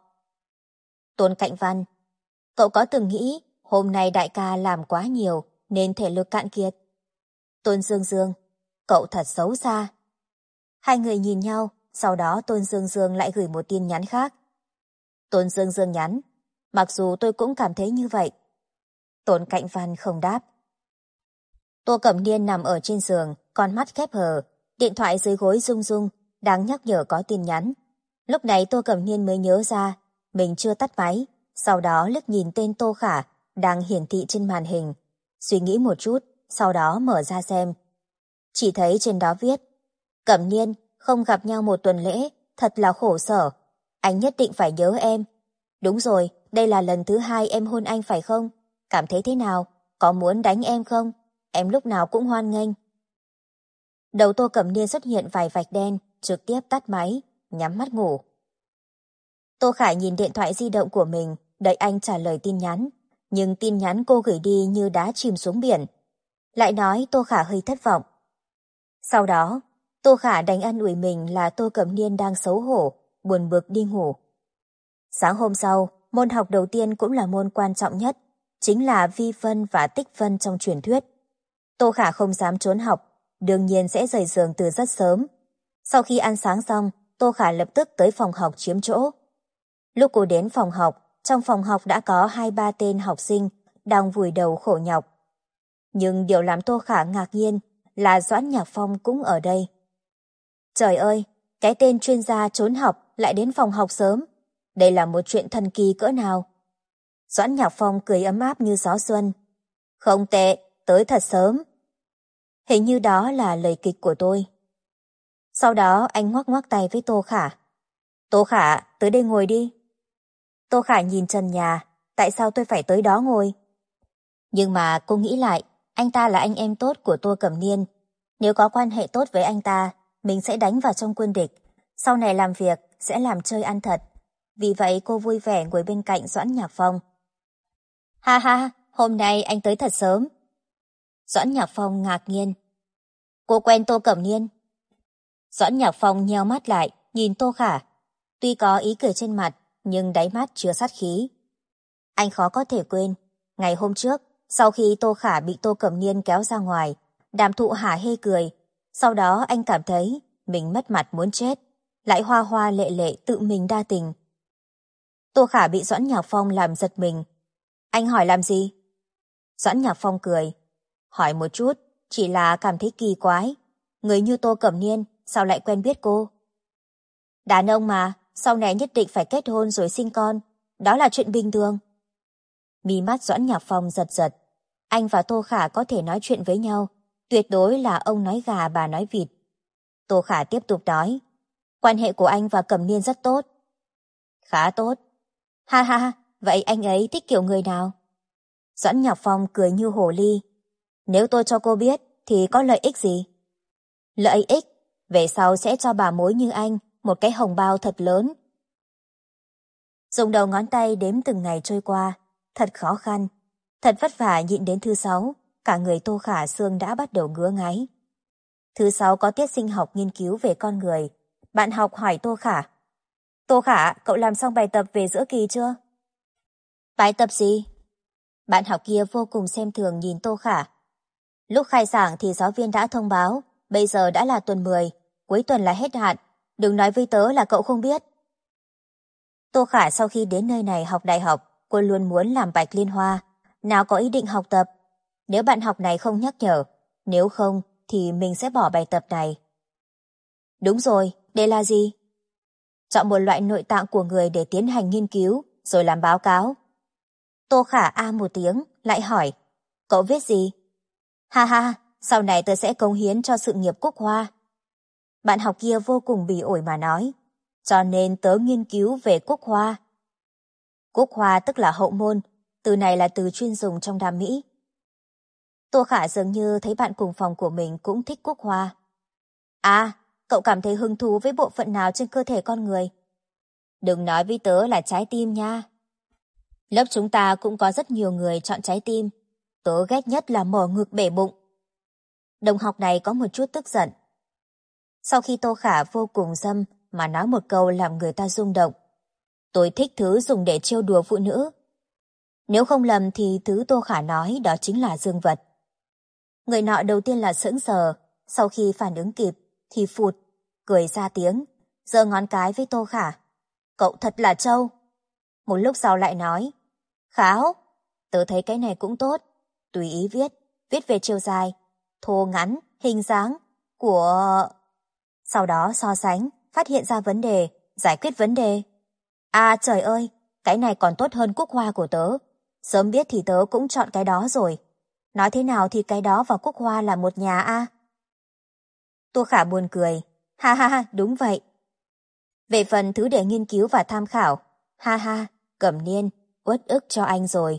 Tôn Cạnh Văn, cậu có từng nghĩ hôm nay đại ca làm quá nhiều nên thể lực cạn kiệt? Tôn Dương Dương, cậu thật xấu xa. Hai người nhìn nhau, sau đó Tôn Dương Dương lại gửi một tin nhắn khác. Tôn Dương Dương nhắn, mặc dù tôi cũng cảm thấy như vậy. Tôn Cạnh Văn không đáp. Tô Cẩm Niên nằm ở trên giường, con mắt khép hờ, điện thoại dưới gối rung rung, đang nhắc nhở có tin nhắn. Lúc này Tô Cẩm Niên mới nhớ ra, mình chưa tắt máy, sau đó liếc nhìn tên Tô Khả đang hiển thị trên màn hình. Suy nghĩ một chút, sau đó mở ra xem. Chỉ thấy trên đó viết, Cẩm Niên, không gặp nhau một tuần lễ, thật là khổ sở. Anh nhất định phải nhớ em. Đúng rồi, đây là lần thứ 2 em hôn anh phải không? Cảm thấy thế nào? Có muốn đánh em không? Em lúc nào cũng hoan nghênh. Đầu Tô Cẩm Niên xuất hiện vài vạch đen, trực tiếp tắt máy, nhắm mắt ngủ. Tô Khải nhìn điện thoại di động của mình, đợi anh trả lời tin nhắn. Nhưng tin nhắn cô gửi đi như đá chìm xuống biển. Lại nói Tô Khả hơi thất vọng. Sau đó, Tô Khả đành an ủi mình là Tô Cẩm Niên đang xấu hổ, buồn bực đi ngủ. Sáng hôm sau, môn học đầu tiên cũng là môn quan trọng nhất, chính là vi phân và tích phân trong truyền thuyết. Tô Khả không dám trốn học, đương nhiên sẽ rời giường từ rất sớm. Sau khi ăn sáng xong, Tô Khả lập tức tới phòng học chiếm chỗ. Lúc cô đến phòng học, trong phòng học đã có 2-3 tên học sinh đang vùi đầu khổ nhọc. Nhưng điều làm Tô Khả ngạc nhiên là Doãn Nhạc Phong cũng ở đây. Trời ơi, cái tên chuyên gia trốn học lại đến phòng học sớm. Đây là một chuyện thần kỳ cỡ nào. Doãn Nhạc Phong cười ấm áp như gió xuân. Không tệ, tới thật sớm. Hình như đó là lời kịch của tôi. Sau đó anh ngoắc ngoắc tay với Tô Khả. Tô Khả, tới đây ngồi đi. Tô Khả nhìn trần nhà, tại sao tôi phải tới đó ngồi? Nhưng mà cô nghĩ lại, anh ta là anh em tốt của Tô Cẩm Niên. Nếu có quan hệ tốt với anh ta, mình sẽ đánh vào trong quân địch. Sau này làm việc, sẽ làm chơi ăn thật. Vì vậy cô vui vẻ ngồi bên cạnh Doãn Nhạc Phong. Ha ha, hôm nay anh tới thật sớm. Doãn Nhạc Phong ngạc nhiên. Cô quen Tô Cẩm Niên? Doãn Nhạc Phong nheo mắt lại, nhìn Tô Khả. Tuy có ý cười trên mặt, nhưng đáy mắt chứa sát khí. Anh khó có thể quên, ngày hôm trước, sau khi Tô Khả bị Tô Cẩm Niên kéo ra ngoài, Đàm Thụ hả hê cười. Sau đó anh cảm thấy mình mất mặt muốn chết, lại hoa hoa lệ lệ tự mình đa tình. Tô Khả bị Doãn Nhạc Phong làm giật mình. Anh hỏi làm gì? Doãn Nhạc Phong cười. Hỏi một chút, chỉ là cảm thấy kỳ quái. Người như Tô Cẩm Niên, sao lại quen biết cô? Đàn ông mà, sau này nhất định phải kết hôn rồi sinh con. Đó là chuyện bình thường. Mí mắt Doãn Nhạc Phong giật giật. Anh và Tô Khả có thể nói chuyện với nhau. Tuyệt đối là ông nói gà bà nói vịt. Tô Khả tiếp tục nói. Quan hệ của anh và Cẩm Niên rất tốt. Khá tốt. Ha ha, vậy anh ấy thích kiểu người nào? Doãn Nhạc Phong cười như hồ ly. Nếu tôi cho cô biết thì có lợi ích gì? Lợi ích? Về sau sẽ cho bà mối như anh một cái hồng bao thật lớn. Dùng đầu ngón tay đếm từng ngày trôi qua. Thật khó khăn. Thật vất vả nhịn đến thứ 6. Cả người Tô Khả xương đã bắt đầu ngứa ngáy. Thứ 6 có tiết sinh học nghiên cứu về con người. Bạn học hỏi Tô Khả. Tô Khả, cậu làm xong bài tập về giữa kỳ chưa? Bài tập gì? Bạn học kia vô cùng xem thường nhìn Tô Khả. Lúc khai giảng thì giáo viên đã thông báo, bây giờ đã là tuần 10, cuối tuần là hết hạn, đừng nói với tớ là cậu không biết. Tô Khả sau khi đến nơi này học đại học, cô luôn muốn làm Bạch Liên Hoa, nào có ý định học tập. Nếu bạn học này không nhắc nhở, nếu không thì mình sẽ bỏ bài tập này. Đúng rồi, đây là gì? Chọn một loại nội tạng của người để tiến hành nghiên cứu, rồi làm báo cáo. Tô Khả a một tiếng, lại hỏi, cậu viết gì? Ha ha, sau này tớ sẽ cống hiến cho sự nghiệp Cúc Hoa. Bạn học kia vô cùng bỉ ổi mà nói, cho nên tớ nghiên cứu về Cúc Hoa. Cúc Hoa tức là hậu môn, từ này là từ chuyên dùng trong Nam Mỹ. Tô Khả dường như thấy bạn cùng phòng của mình cũng thích Cúc Hoa. À, cậu cảm thấy hứng thú với bộ phận nào trên cơ thể con người? Đừng nói với tớ là trái tim nha. Lớp chúng ta cũng có rất nhiều người chọn trái tim. Tớ ghét nhất là mở ngực bể bụng. Đồng học này có một chút tức giận. Sau khi Tô Khả vô cùng dâm mà nói một câu làm người ta rung động. Tôi thích thứ dùng để trêu đùa phụ nữ. Nếu không lầm thì thứ Tô Khả nói đó chính là dương vật. Người nọ đầu tiên là sững sờ, sau khi phản ứng kịp thì phụt, cười ra tiếng, giơ ngón cái với Tô Khả. Cậu thật là trâu. Một lúc sau lại nói, Kháo, tớ thấy cái này cũng tốt. Tùy ý viết về chiều dài, thô ngắn, hình dáng của... Sau đó so sánh, phát hiện ra vấn đề, giải quyết vấn đề. À trời ơi, cái này còn tốt hơn Cúc Hoa của tớ. Sớm biết thì tớ cũng chọn cái đó rồi. Nói thế nào thì cái đó và Cúc Hoa là một nhà a. Tô Khả buồn cười. Ha ha ha, đúng vậy. Về phần thứ để nghiên cứu và tham khảo, ha ha, Cẩm Niên, uất ức cho anh rồi.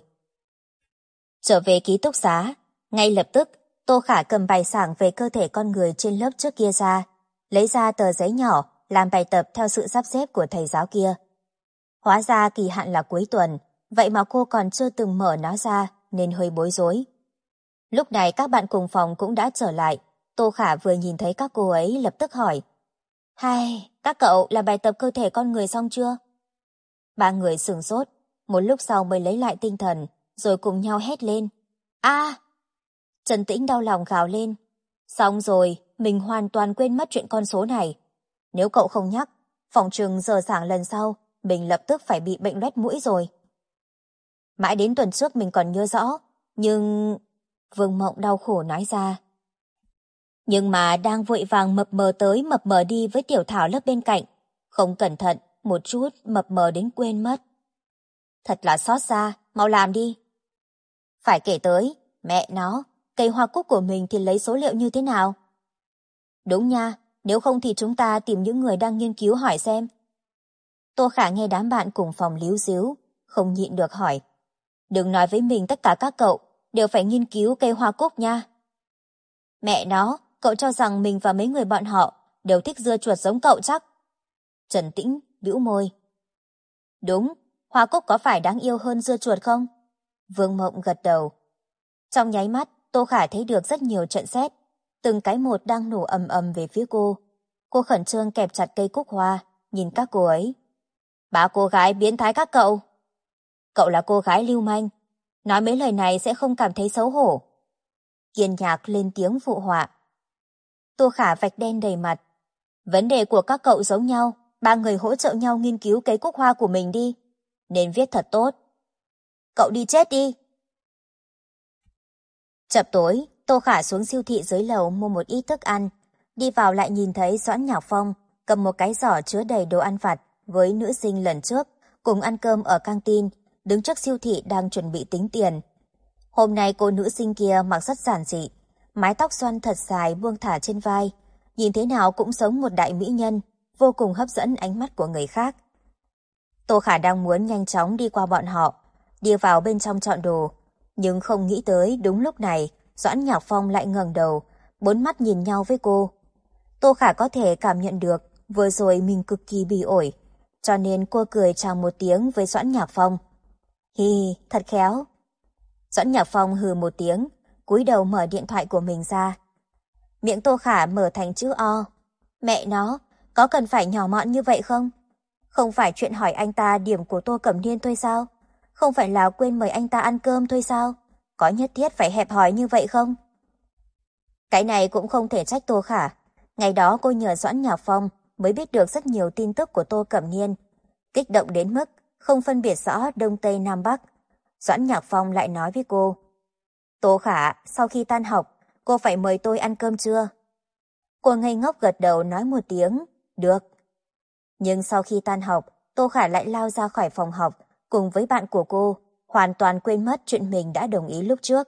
Trở về ký túc xá, ngay lập tức, Tô Khả cầm bài giảng về cơ thể con người trên lớp trước kia ra, lấy ra tờ giấy nhỏ, làm bài tập theo sự sắp xếp của thầy giáo kia. Hóa ra kỳ hạn là cuối tuần, vậy mà cô còn chưa từng mở nó ra, nên hơi bối rối. Lúc này các bạn cùng phòng cũng đã trở lại, Tô Khả vừa nhìn thấy các cô ấy lập tức hỏi. Hai, Các cậu làm bài tập cơ thể con người xong chưa? Ba người sửng sốt, một lúc sau mới lấy lại tinh thần, rồi cùng nhau hét lên. A! Trần Tĩnh đau lòng gào lên. Xong rồi, mình hoàn toàn quên mất chuyện con số này. Nếu cậu không nhắc, phòng chừng giờ giảng lần sau, mình lập tức phải bị bệnh loét mũi rồi. Mãi đến tuần trước mình còn nhớ rõ, nhưng... Vương Mộng đau khổ nói ra. Nhưng mà đang vội vàng mập mờ tới mập mờ đi với Tiểu Thảo lớp bên cạnh. Không cẩn thận, một chút mập mờ đến quên mất. Thật là xót xa, mau làm đi. Phải kể tới, mẹ nó, cây hoa cúc của mình thì lấy số liệu như thế nào? Đúng nha, nếu không thì chúng ta tìm những người đang nghiên cứu hỏi xem. Tô Khả nghe đám bạn cùng phòng líu díu, không nhịn được hỏi. Đừng nói với mình tất cả các cậu đều phải nghiên cứu cây hoa cúc nha. Mẹ nó, cậu cho rằng mình và mấy người bọn họ đều thích dưa chuột giống cậu chắc? Trần Tĩnh bĩu môi. Đúng, hoa cúc có phải đáng yêu hơn dưa chuột không? Vương Mộng gật đầu. Trong nháy mắt, Tô Khả thấy được rất nhiều trận sét, từng cái một đang nổ ầm ầm về phía cô. Cô khẩn trương kẹp chặt cây cúc hoa, nhìn các cô ấy. Ba cô gái biến thái các cậu. Cậu là cô gái lưu manh, nói mấy lời này sẽ không cảm thấy xấu hổ. Kiên Nhạc lên tiếng phụ họa. Tô Khả vạch đen đầy mặt. Vấn đề của các cậu giống nhau, ba người hỗ trợ nhau nghiên cứu cây cúc hoa của mình đi. Nên viết thật tốt. Cậu đi chết đi. Chập tối, Tô Khả xuống siêu thị dưới lầu mua một ít thức ăn. Đi vào lại nhìn thấy Doãn Nhạc Phong cầm một cái giỏ chứa đầy đồ ăn vặt với nữ sinh lần trước, cùng ăn cơm ở căng tin, đứng trước siêu thị đang chuẩn bị tính tiền. Hôm nay cô nữ sinh kia mặc rất giản dị, mái tóc xoăn thật dài buông thả trên vai, nhìn thế nào cũng giống một đại mỹ nhân, vô cùng hấp dẫn ánh mắt của người khác. Tô Khả đang muốn nhanh chóng đi qua bọn họ, đi vào bên trong chọn đồ, nhưng không nghĩ tới đúng lúc này, Doãn Nhạc Phong lại ngẩng đầu, bốn mắt nhìn nhau với cô. Tô Khả có thể cảm nhận được vừa rồi mình cực kỳ bị ổi, cho nên cô cười chào một tiếng với Doãn Nhạc Phong. Hi hi, thật khéo. Doãn Nhạc Phong hừ một tiếng, cúi đầu mở điện thoại của mình ra. Miệng Tô Khả mở thành chữ O. Mẹ nó, có cần phải nhỏ mọn như vậy không? Không phải chuyện hỏi anh ta điểm của Tô Cẩm Niên thôi sao? Không phải là quên mời anh ta ăn cơm thôi sao? Có nhất thiết phải hẹp hòi như vậy không? Cái này cũng không thể trách Tô Khả. Ngày đó cô nhờ Doãn Nhạc Phong mới biết được rất nhiều tin tức của Tô Cẩm Niên. Kích động đến mức không phân biệt rõ Đông Tây Nam Bắc. Doãn Nhạc Phong lại nói với cô. Tô Khả, sau khi tan học, cô phải mời tôi ăn cơm trưa. Cô ngây ngốc gật đầu nói một tiếng, được. Nhưng sau khi tan học, Tô Khả lại lao ra khỏi phòng học cùng với bạn của cô, hoàn toàn quên mất chuyện mình đã đồng ý lúc trước.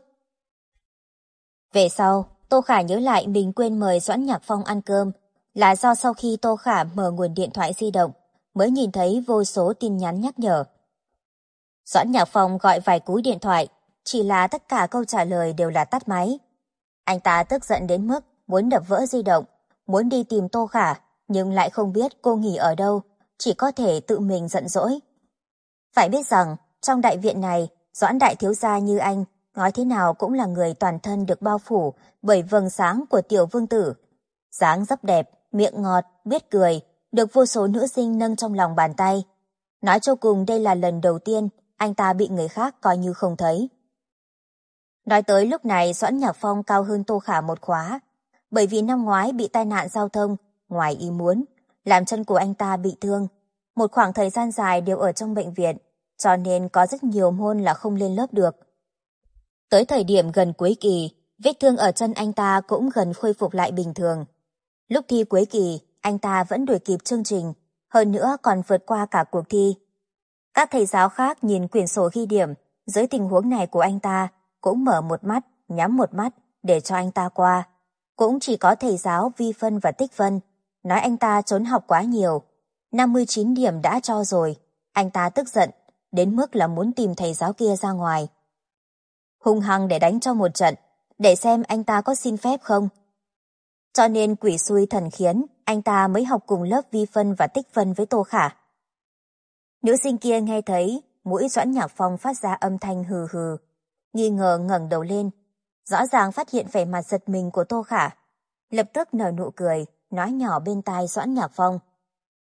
Về sau, Tô Khả nhớ lại mình quên mời Doãn Nhạc Phong ăn cơm, là do sau khi Tô Khả mở nguồn điện thoại di động, mới nhìn thấy vô số tin nhắn nhắc nhở. Doãn Nhạc Phong gọi vài cú điện thoại, chỉ là tất cả câu trả lời đều là tắt máy. Anh ta tức giận đến mức muốn đập vỡ di động, muốn đi tìm Tô Khả, nhưng lại không biết cô nghỉ ở đâu, chỉ có thể tự mình giận dỗi. Phải biết rằng, trong đại viện này, Doãn đại thiếu gia như anh, nói thế nào cũng là người toàn thân được bao phủ bởi vầng sáng của tiểu vương tử. Dáng dấp đẹp, miệng ngọt, biết cười, được vô số nữ sinh nâng trong lòng bàn tay. Nói cho cùng đây là lần đầu tiên anh ta bị người khác coi như không thấy. Nói tới lúc này Doãn Nhạc Phong cao hơn Tô Khả một khóa, bởi vì năm ngoái bị tai nạn giao thông, ngoài ý muốn, làm chân của anh ta bị thương. Một khoảng thời gian dài đều ở trong bệnh viện, cho nên có rất nhiều môn là không lên lớp được. Tới thời điểm gần cuối kỳ, vết thương ở chân anh ta cũng gần khôi phục lại bình thường. Lúc thi cuối kỳ, anh ta vẫn đuổi kịp chương trình, hơn nữa còn vượt qua cả cuộc thi. Các thầy giáo khác nhìn quyển sổ ghi điểm, dưới tình huống này của anh ta, cũng mở một mắt, nhắm một mắt để cho anh ta qua. Cũng chỉ có thầy giáo Vi Phân và Tích Phân, nói anh ta trốn học quá nhiều. 59 điểm đã cho rồi, anh ta tức giận, đến mức là muốn tìm thầy giáo kia ra ngoài. Hung hăng để đánh cho một trận, để xem anh ta có xin phép không. Cho nên quỷ xui thần khiến, anh ta mới học cùng lớp Vi Phân và Tích Phân với Tô Khả. Nữ sinh kia nghe thấy mũi Doãn Nhạc Phong phát ra âm thanh hừ hừ, nghi ngờ ngẩng đầu lên, rõ ràng phát hiện vẻ mặt giật mình của Tô Khả, lập tức nở nụ cười, nói nhỏ bên tai Doãn Nhạc Phong.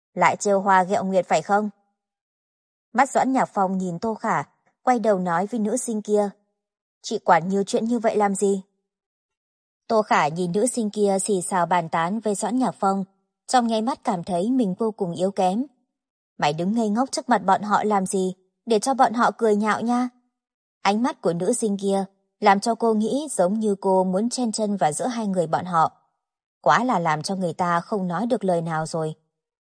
Lại trêu hoa ghẹo nguyệt phải không? Mắt Doãn Nhạc Phong nhìn Tô Khả, quay đầu nói với nữ sinh kia. Chị quản nhiều chuyện như vậy làm gì? Tô Khả nhìn nữ sinh kia xì xào bàn tán với Doãn Nhạc Phong, trong nháy mắt cảm thấy mình vô cùng yếu kém. Mày đứng ngây ngốc trước mặt bọn họ làm gì, để cho bọn họ cười nhạo nha. Ánh mắt của nữ sinh kia làm cho cô nghĩ giống như cô muốn chen chân vào giữa hai người bọn họ. Quá là làm cho người ta không nói được lời nào rồi.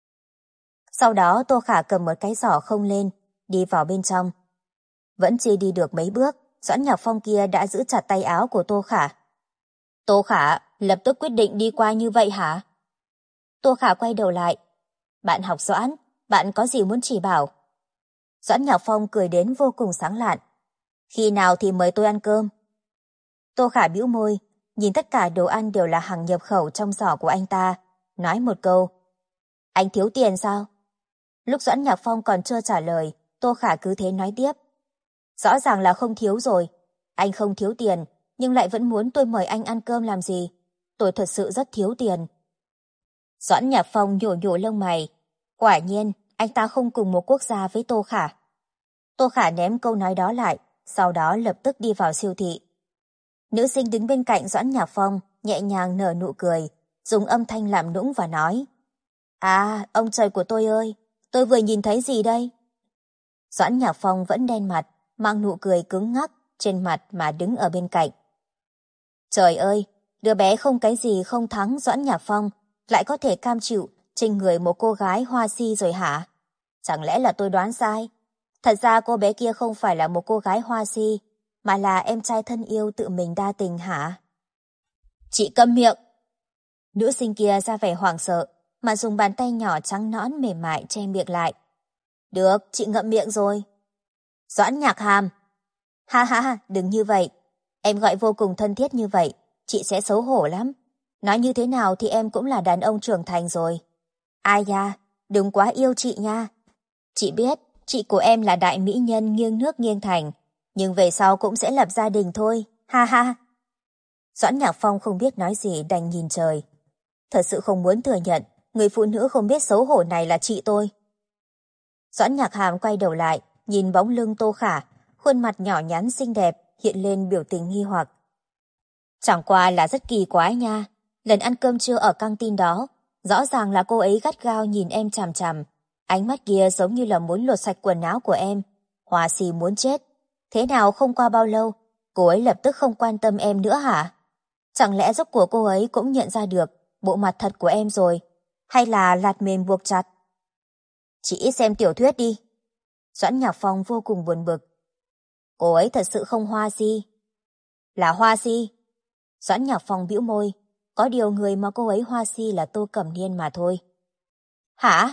Sau đó Tô Khả cầm một cái giỏ không lên, đi vào bên trong. Vẫn chưa đi được mấy bước, Doãn Nhạc Phong kia đã giữ chặt tay áo của Tô Khả. Tô Khả lập tức quyết định đi qua như vậy hả? Tô Khả quay đầu lại. Bạn học Doãn, bạn có gì muốn chỉ bảo? Doãn Nhạc Phong cười đến vô cùng sáng lạn. Khi nào thì mời tôi ăn cơm? Tô Khả bĩu môi, nhìn tất cả đồ ăn đều là hàng nhập khẩu trong giỏ của anh ta, nói một câu. Anh thiếu tiền sao? Lúc Doãn Nhạc Phong còn chưa trả lời, Tô Khả cứ thế nói tiếp. Rõ ràng là không thiếu rồi. Anh không thiếu tiền, nhưng lại vẫn muốn tôi mời anh ăn cơm làm gì? Tôi thật sự rất thiếu tiền. Doãn Nhạc Phong nhổ nhổ lông mày. Quả nhiên, anh ta không cùng một quốc gia với Tô Khả. Tô Khả ném câu nói đó lại, sau đó lập tức đi vào siêu thị. Nữ sinh đứng bên cạnh Doãn Nhạc Phong, nhẹ nhàng nở nụ cười, dùng âm thanh làm nũng và nói. À, ông trời của tôi ơi, tôi vừa nhìn thấy gì đây? Doãn Nhạc Phong vẫn đen mặt, mang nụ cười cứng ngắc trên mặt mà đứng ở bên cạnh. Trời ơi, đứa bé không cái gì không thắng Doãn Nhạc Phong, lại có thể cam chịu trên người một cô gái hoa si rồi hả? Chẳng lẽ là tôi đoán sai? Thật ra cô bé kia không phải là một cô gái hoa si, mà là em trai thân yêu tự mình đa tình hả? Chị câm miệng! Nữ sinh kia ra vẻ hoảng sợ, mà dùng bàn tay nhỏ trắng nõn mềm mại che miệng lại. Được, chị ngậm miệng rồi. Doãn Nhạc Hàm! Ha ha ha, đừng như vậy. Em gọi vô cùng thân thiết như vậy, chị sẽ xấu hổ lắm. Nói như thế nào thì em cũng là đàn ông trưởng thành rồi. Ai da, đừng quá yêu chị nha. Chị biết, chị của em là đại mỹ nhân nghiêng nước nghiêng thành, nhưng về sau cũng sẽ lập gia đình thôi, ha ha. Doãn Nhạc Phong không biết nói gì đành nhìn trời. Thật sự không muốn thừa nhận, người phụ nữ không biết xấu hổ này là chị tôi. Doãn Nhạc Hàm quay đầu lại, nhìn bóng lưng Tô Khả, khuôn mặt nhỏ nhắn xinh đẹp, hiện lên biểu tình nghi hoặc. Chẳng qua là rất kỳ quái nha, lần ăn cơm trưa ở căng tin đó, rõ ràng là cô ấy gắt gao nhìn em chằm chằm, ánh mắt kia giống như là muốn lột sạch quần áo của em, hoa si muốn chết. Thế nào không qua bao lâu, cô ấy lập tức không quan tâm em nữa hả? Chẳng lẽ rốt cuộc cô ấy cũng nhận ra được bộ mặt thật của em rồi, hay là lạt mềm buộc chặt? Chị ít xem tiểu thuyết đi. Doãn Nhạc Phong vô cùng buồn bực. Cô ấy thật sự không hoa si. Là hoa si. Doãn Nhạc Phong bĩu môi, có điều người mà cô ấy hoa si là Tô Cẩm Niên mà thôi. Hả?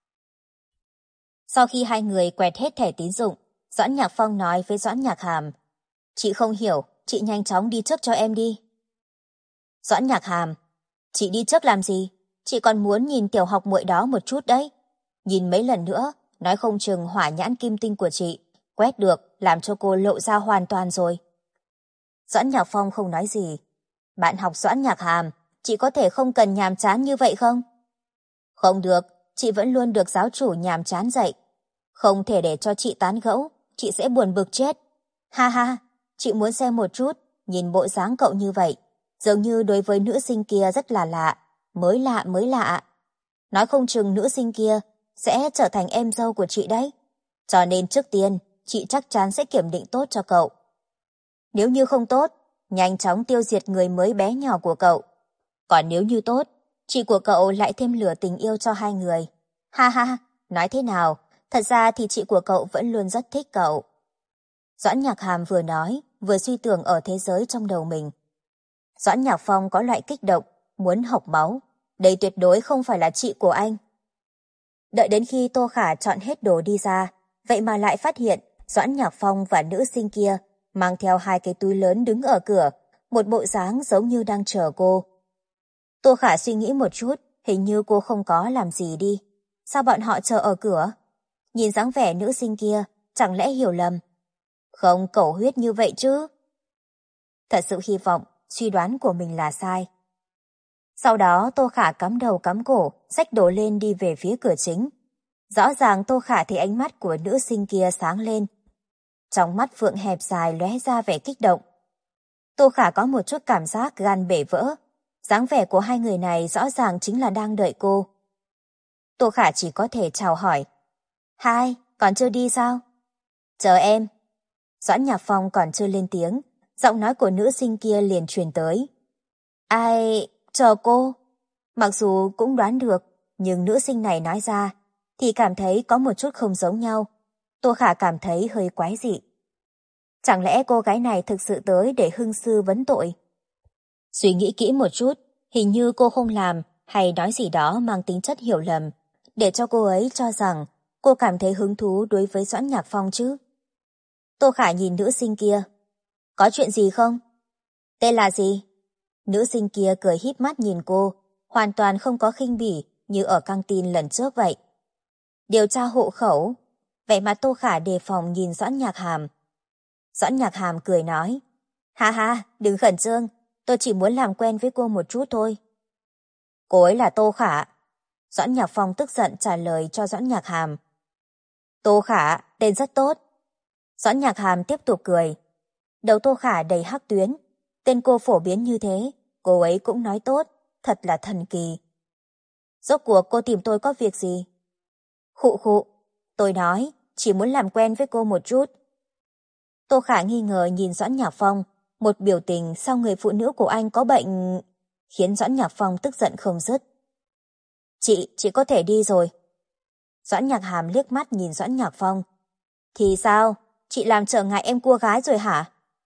Sau khi hai người quẹt hết thẻ tín dụng, Doãn Nhạc Phong nói với Doãn Nhạc Hàm. Chị không hiểu, chị nhanh chóng đi trước cho em đi. Doãn Nhạc Hàm, chị đi trước làm gì? Chị còn muốn nhìn tiểu học muội đó một chút đấy. Nhìn mấy lần nữa, nói không chừng hỏa nhãn kim tinh của chị quét được làm cho cô lộ ra hoàn toàn rồi. Doãn Nhạc Phong không nói gì. Bạn học Doãn Nhạc Hàm, chị có thể không cần nhàm chán như vậy không? Không được, chị vẫn luôn được giáo chủ nhàm chán dạy. Không thể để cho chị tán gẫu, chị sẽ buồn bực chết. Ha ha, chị muốn xem một chút, nhìn bộ dáng cậu như vậy, dường như đối với nữ sinh kia rất là lạ, mới lạ mới lạ. Nói không chừng nữ sinh kia sẽ trở thành em dâu của chị đấy. Cho nên trước tiên, chị chắc chắn sẽ kiểm định tốt cho cậu. Nếu như không tốt, nhanh chóng tiêu diệt người mới bé nhỏ của cậu. Còn nếu như tốt, chị của cậu lại thêm lửa tình yêu cho hai người. Ha ha, nói thế nào, thật ra thì chị của cậu vẫn luôn rất thích cậu. Doãn Nhạc Hàm vừa nói, vừa suy tưởng ở thế giới trong đầu mình. Doãn Nhạc Phong có loại kích động, muốn học máu. Đây tuyệt đối không phải là chị của anh. Đợi đến khi Tô Khả chọn hết đồ đi ra, vậy mà lại phát hiện Doãn Nhạc Phong và nữ sinh kia mang theo hai cái túi lớn đứng ở cửa, một bộ dáng giống như đang chờ cô. Tô Khả suy nghĩ một chút, hình như cô không có làm gì đi. Sao bọn họ chờ ở cửa? Nhìn dáng vẻ nữ sinh kia, chẳng lẽ hiểu lầm? Không cầu huyết như vậy chứ. Thật sự hy vọng suy đoán của mình là sai. Sau đó Tô Khả cắm đầu cắm cổ, xách đồ lên đi về phía cửa chính. Rõ ràng Tô Khả thấy ánh mắt của nữ sinh kia sáng lên. Trong mắt Phượng hẹp dài lóe ra vẻ kích động. Tô Khả có một chút cảm giác gan bể vỡ. Dáng vẻ của hai người này rõ ràng chính là đang đợi cô. Tô Khả chỉ có thể chào hỏi. Hai, còn chưa đi sao? Chờ em. Doãn Nhạc Phong còn chưa lên tiếng, giọng nói của nữ sinh kia liền truyền tới. Ai, chờ cô. Mặc dù cũng đoán được, nhưng nữ sinh này nói ra, thì cảm thấy có một chút không giống nhau. Tô Khả cảm thấy hơi quái dị. Chẳng lẽ cô gái này thực sự tới để hưng sư vấn tội? Suy nghĩ kỹ một chút, hình như cô không làm hay nói gì đó mang tính chất hiểu lầm, để cho cô ấy cho rằng cô cảm thấy hứng thú đối với Doãn Nhạc Phong chứ. Tô Khả nhìn nữ sinh kia. Có chuyện gì không? Tên là gì? Nữ sinh kia cười híp mắt nhìn cô, hoàn toàn không có khinh bỉ như ở căng tin lần trước vậy. Điều tra hộ khẩu. Vậy mà Tô Khả đề phòng nhìn Doãn Nhạc Hàm. Doãn Nhạc Hàm cười nói. Ha ha, đừng khẩn trương, tôi chỉ muốn làm quen với cô một chút thôi. Cô ấy là Tô Khả. Doãn Nhạc Phong tức giận trả lời cho Doãn Nhạc Hàm. Tô Khả, tên rất tốt. Doãn Nhạc Hàm tiếp tục cười. Đầu Tô Khả đầy hắc tuyến. Tên cô phổ biến như thế, cô ấy cũng nói tốt, thật là thần kỳ. Rốt cuộc cô tìm tôi có việc gì? Khụ khụ, tôi nói, chỉ muốn làm quen với cô một chút. Tô Khả nghi ngờ nhìn Doãn Nhạc Phong, một biểu tình sau người phụ nữ của anh có bệnh, khiến Doãn Nhạc Phong tức giận không dứt. Chị có thể đi rồi. Doãn Nhạc Hàm liếc mắt nhìn Doãn Nhạc Phong. Thì sao? Chị làm trở ngại em cua gái rồi hả?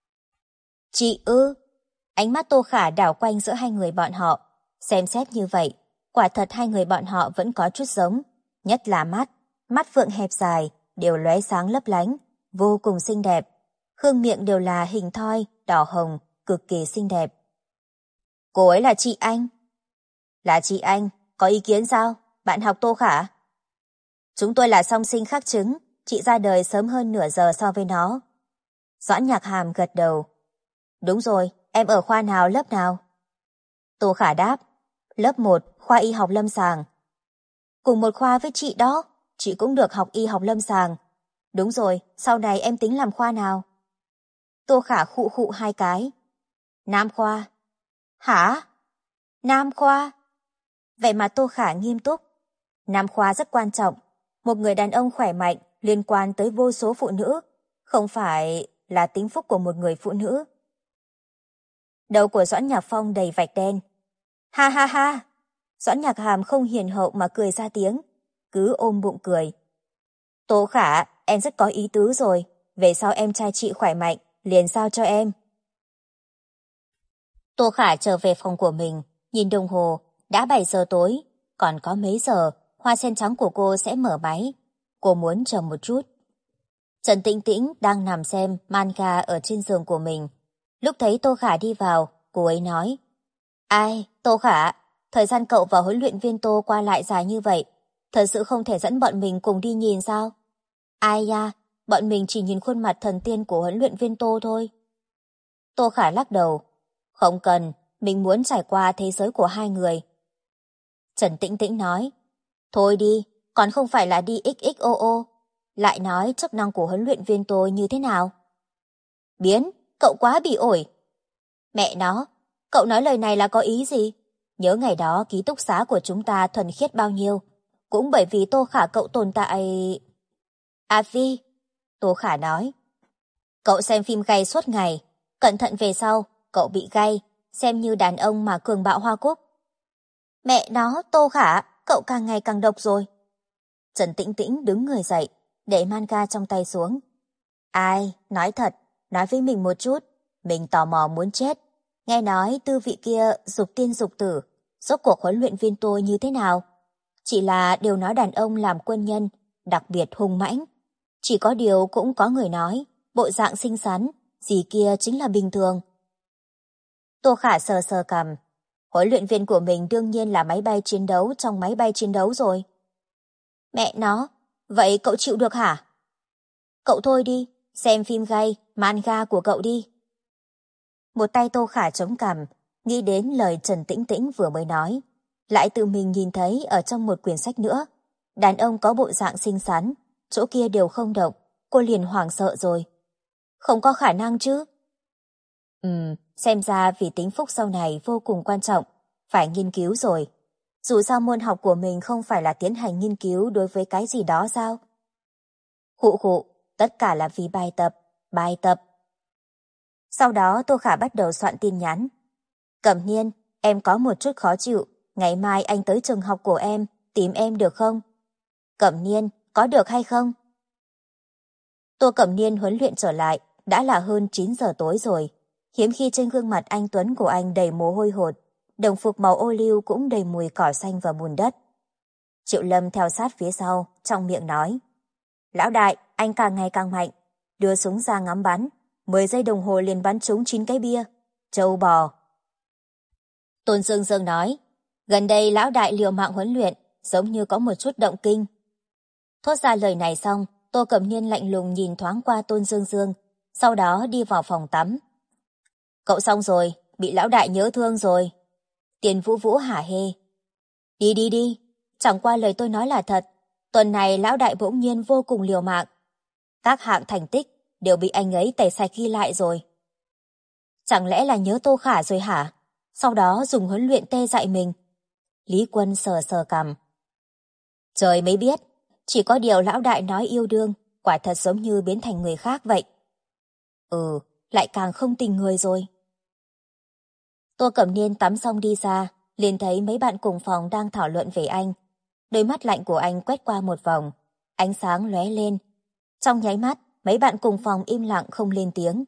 Chị ư? Ánh mắt Tô Khả đảo quanh giữa hai người bọn họ. Xem xét như vậy, quả thật hai người bọn họ vẫn có chút giống. Nhất là mắt Phượng hẹp dài, đều lóe sáng lấp lánh, vô cùng xinh đẹp. Khương miệng đều là hình thoi, đỏ hồng, cực kỳ xinh đẹp. Cô ấy là chị anh. Là chị anh, có ý kiến sao? Bạn học Tô Khả? Chúng tôi là song sinh khác trứng, chị ra đời sớm hơn nửa giờ so với nó. Doãn Nhạc Hàm gật đầu. Đúng rồi, em ở khoa nào lớp nào? Tô Khả đáp, lớp 1, khoa y học lâm sàng. Cùng một khoa với chị đó, chị cũng được học y học lâm sàng. Đúng rồi, sau này em tính làm khoa nào? Tô Khả khụ khụ hai cái. Nam khoa. Hả? Nam khoa? Vậy mà Tô Khả nghiêm túc. Nam khoa rất quan trọng. Một người đàn ông khỏe mạnh liên quan tới vô số phụ nữ, không phải là tính phúc của một người phụ nữ. Đầu của Doãn Nhạc Phong đầy vạch đen. Ha ha ha! Doãn Nhạc Hàm không hiền hậu mà cười ra tiếng, cứ ôm bụng cười. Tô Khả, em rất có ý tứ rồi, về sau em trai chị khỏe mạnh, liền giao cho em. Tô Khả trở về phòng của mình, nhìn đồng hồ, đã 7 giờ tối, còn có mấy giờ, hoa sen trắng của cô sẽ mở máy. Cô muốn chờ một chút. Trần Tĩnh Tĩnh đang nằm xem manga ở trên giường của mình. Lúc thấy Tô Khả đi vào, cô ấy nói. Ai, Tô Khả, thời gian cậu và huấn luyện viên Tô qua lại dài như vậy, thật sự không thể dẫn bọn mình cùng đi nhìn sao? Ai da, bọn mình chỉ nhìn khuôn mặt thần tiên của huấn luyện viên Tô thôi. Tô Khả lắc đầu. Không cần, mình muốn trải qua thế giới của hai người. Trần Tĩnh Tĩnh nói. Thôi đi, còn không phải là đi XXOO. Lại nói chức năng của huấn luyện viên Tô như thế nào? Biến, cậu quá bị ổi. Mẹ nó, cậu nói lời này là có ý gì? Nhớ ngày đó ký túc xá của chúng ta thuần khiết bao nhiêu. Cũng bởi vì Tô Khả cậu tồn tại... À Vi, Tô Khả nói. Cậu xem phim gay suốt ngày. Cẩn thận về sau, cậu bị gay, xem như đàn ông mà cường bạo Hoa Cúc. Mẹ nó, Tô Khả, cậu càng ngày càng độc rồi. Trần Tĩnh Tĩnh đứng người dậy, để manga trong tay xuống. Ai, nói thật, nói với mình một chút, mình tò mò muốn chết. Nghe nói tư vị kia dục tiên dục tử, rốt cuộc huấn luyện viên tôi như thế nào? Chỉ là đều nói đàn ông làm quân nhân, đặc biệt hung mãnh. Chỉ có điều cũng có người nói, bộ dạng xinh xắn, gì kia chính là bình thường. Tô Khả sờ sờ cằm. Huấn luyện viên của mình đương nhiên là máy bay chiến đấu trong máy bay chiến đấu rồi. Mẹ nó, vậy cậu chịu được hả? Cậu thôi đi, xem phim gay, manga của cậu đi. Một tay Tô Khả chống cằm, nghĩ đến lời Trần Tĩnh Tĩnh vừa mới nói, lại tự mình nhìn thấy ở trong một quyển sách nữa, đàn ông có bộ dạng xinh xắn, chỗ kia đều không động, cô liền hoảng sợ rồi. Không có khả năng chứ? Xem ra vì tính phúc sau này vô cùng quan trọng, phải nghiên cứu rồi. Dù sao môn học của mình không phải là tiến hành nghiên cứu đối với cái gì đó sao? Khụ khụ, tất cả là vì bài tập. Sau đó Tô Khả bắt đầu soạn tin nhắn. Cẩm Niên, em có một chút khó chịu, ngày mai anh tới trường học của em, tìm em được không? Cẩm Niên, có được hay không? Tô Cẩm Niên huấn luyện trở lại, đã là hơn 9 giờ tối rồi. Hiếm khi trên gương mặt anh tuấn của anh đầy mồ hôi hột, đồng phục màu ô liu cũng đầy mùi cỏ xanh và bùn đất. Triệu Lâm theo sát phía sau, trong miệng nói. Lão đại, anh càng ngày càng mạnh, đưa súng ra ngắm bắn, 10 giây đồng hồ liền bắn trúng 9 cái bia. Trâu bò. Tôn Dương Dương nói, gần đây lão đại liều mạng huấn luyện, giống như có một chút động kinh. Thốt ra lời này xong, Tô Cẩm Niên lạnh lùng nhìn thoáng qua Tôn Dương Dương, sau đó đi vào phòng tắm. Cậu xong rồi, bị lão đại nhớ thương rồi. Tiền Vũ Vũ hả hê. Đi, chẳng qua lời tôi nói là thật, tuần này lão đại bỗng nhiên vô cùng liều mạng. Các hạng thành tích đều bị anh ấy tẩy sạch ghi lại rồi. Chẳng lẽ là nhớ Tô Khả rồi hả? Sau đó dùng huấn luyện tê dại mình. Lý Quân sờ sờ cằm. Trời mới biết, chỉ có điều lão đại nói yêu đương, quả thật giống như biến thành người khác vậy. Lại càng không tình người rồi. Tô Cẩm Niên tắm xong đi ra, liền thấy mấy bạn cùng phòng đang thảo luận về anh. Đôi mắt lạnh của anh quét qua một vòng, ánh sáng lóe lên. Trong nháy mắt, mấy bạn cùng phòng im lặng không lên tiếng.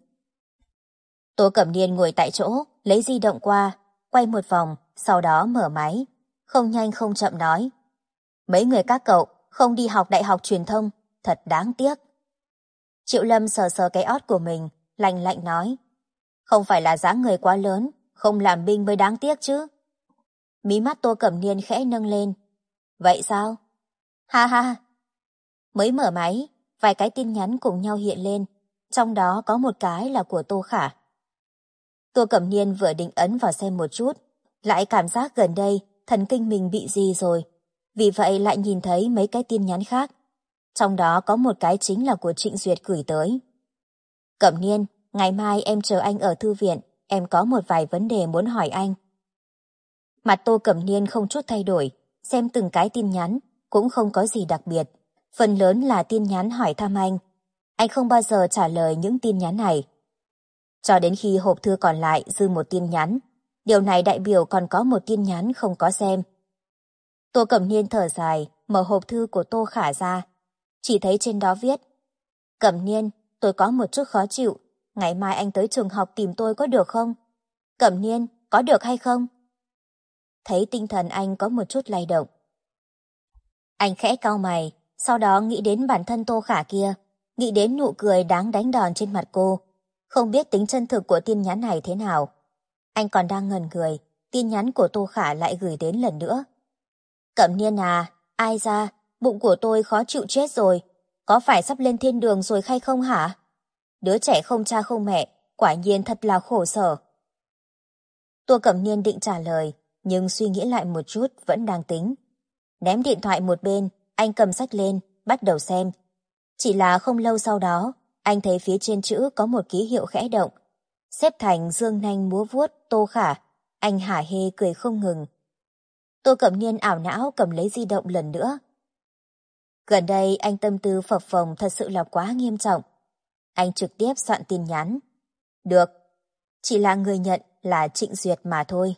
Tô Cẩm Niên ngồi tại chỗ, lấy di động qua, quay một vòng, sau đó mở máy. Không nhanh không chậm nói. Mấy người các cậu không đi học đại học truyền thông, thật đáng tiếc. Triệu Lâm sờ sờ cái ót của mình, lạnh lạnh nói. Không phải là dáng người quá lớn, không làm binh mới đáng tiếc chứ. Mí mắt Tô Cẩm Niên khẽ nâng lên. Vậy sao? Ha ha. Mới mở máy, vài cái tin nhắn cùng nhau hiện lên, trong đó có một cái là của Tô Khả. Tô Cẩm Niên vừa định ấn vào xem một chút, lại cảm giác gần đây thần kinh mình bị gì rồi, vì vậy lại nhìn thấy mấy cái tin nhắn khác. Trong đó có một cái chính là của Trịnh Duyệt gửi tới. Cẩm Niên, ngày mai em chờ anh ở thư viện, em có một vài vấn đề muốn hỏi anh. Mặt Tô Cẩm Niên không chút thay đổi, xem từng cái tin nhắn, cũng không có gì đặc biệt. Phần lớn là tin nhắn hỏi thăm anh. Anh không bao giờ trả lời những tin nhắn này. Cho đến khi hộp thư còn lại dư một tin nhắn, điều này đại biểu còn có một tin nhắn không có xem. Tô Cẩm Niên thở dài, mở hộp thư của Tô Khả ra. Chỉ thấy trên đó viết: Cẩm Niên, tôi có một chút khó chịu, ngày mai anh tới trường học tìm tôi có được không? Cẩm Niên, có được hay không? Thấy tinh thần anh có một chút lay động. Anh khẽ cau mày, sau đó nghĩ đến bản thân Tô Khả kia, nghĩ đến nụ cười đáng đánh đòn trên mặt cô. Không biết tính chân thực của tin nhắn này thế nào. Anh còn đang ngẩn người, tin nhắn của Tô Khả lại gửi đến lần nữa. Cẩm Niên à, ai ra, bụng của tôi khó chịu chết rồi, có phải sắp lên thiên đường rồi hay không hả? Đứa trẻ không cha không mẹ, quả nhiên thật là khổ sở. Tô Cẩm Niên định trả lời, nhưng suy nghĩ lại một chút vẫn đang tính. Ném điện thoại một bên, anh cầm sách lên, bắt đầu xem. Chỉ là không lâu sau đó, anh thấy phía trên chữ có một ký hiệu khẽ động. Xếp thành dương nanh múa vuốt Tô Khả, anh hả hê cười không ngừng. Tô Cẩm Niên ảo não cầm lấy di động lần nữa. Gần đây anh tâm tư phập phồng thật sự là quá nghiêm trọng. Anh trực tiếp soạn tin nhắn. Được, chỉ là người nhận là Trịnh Duyệt mà thôi.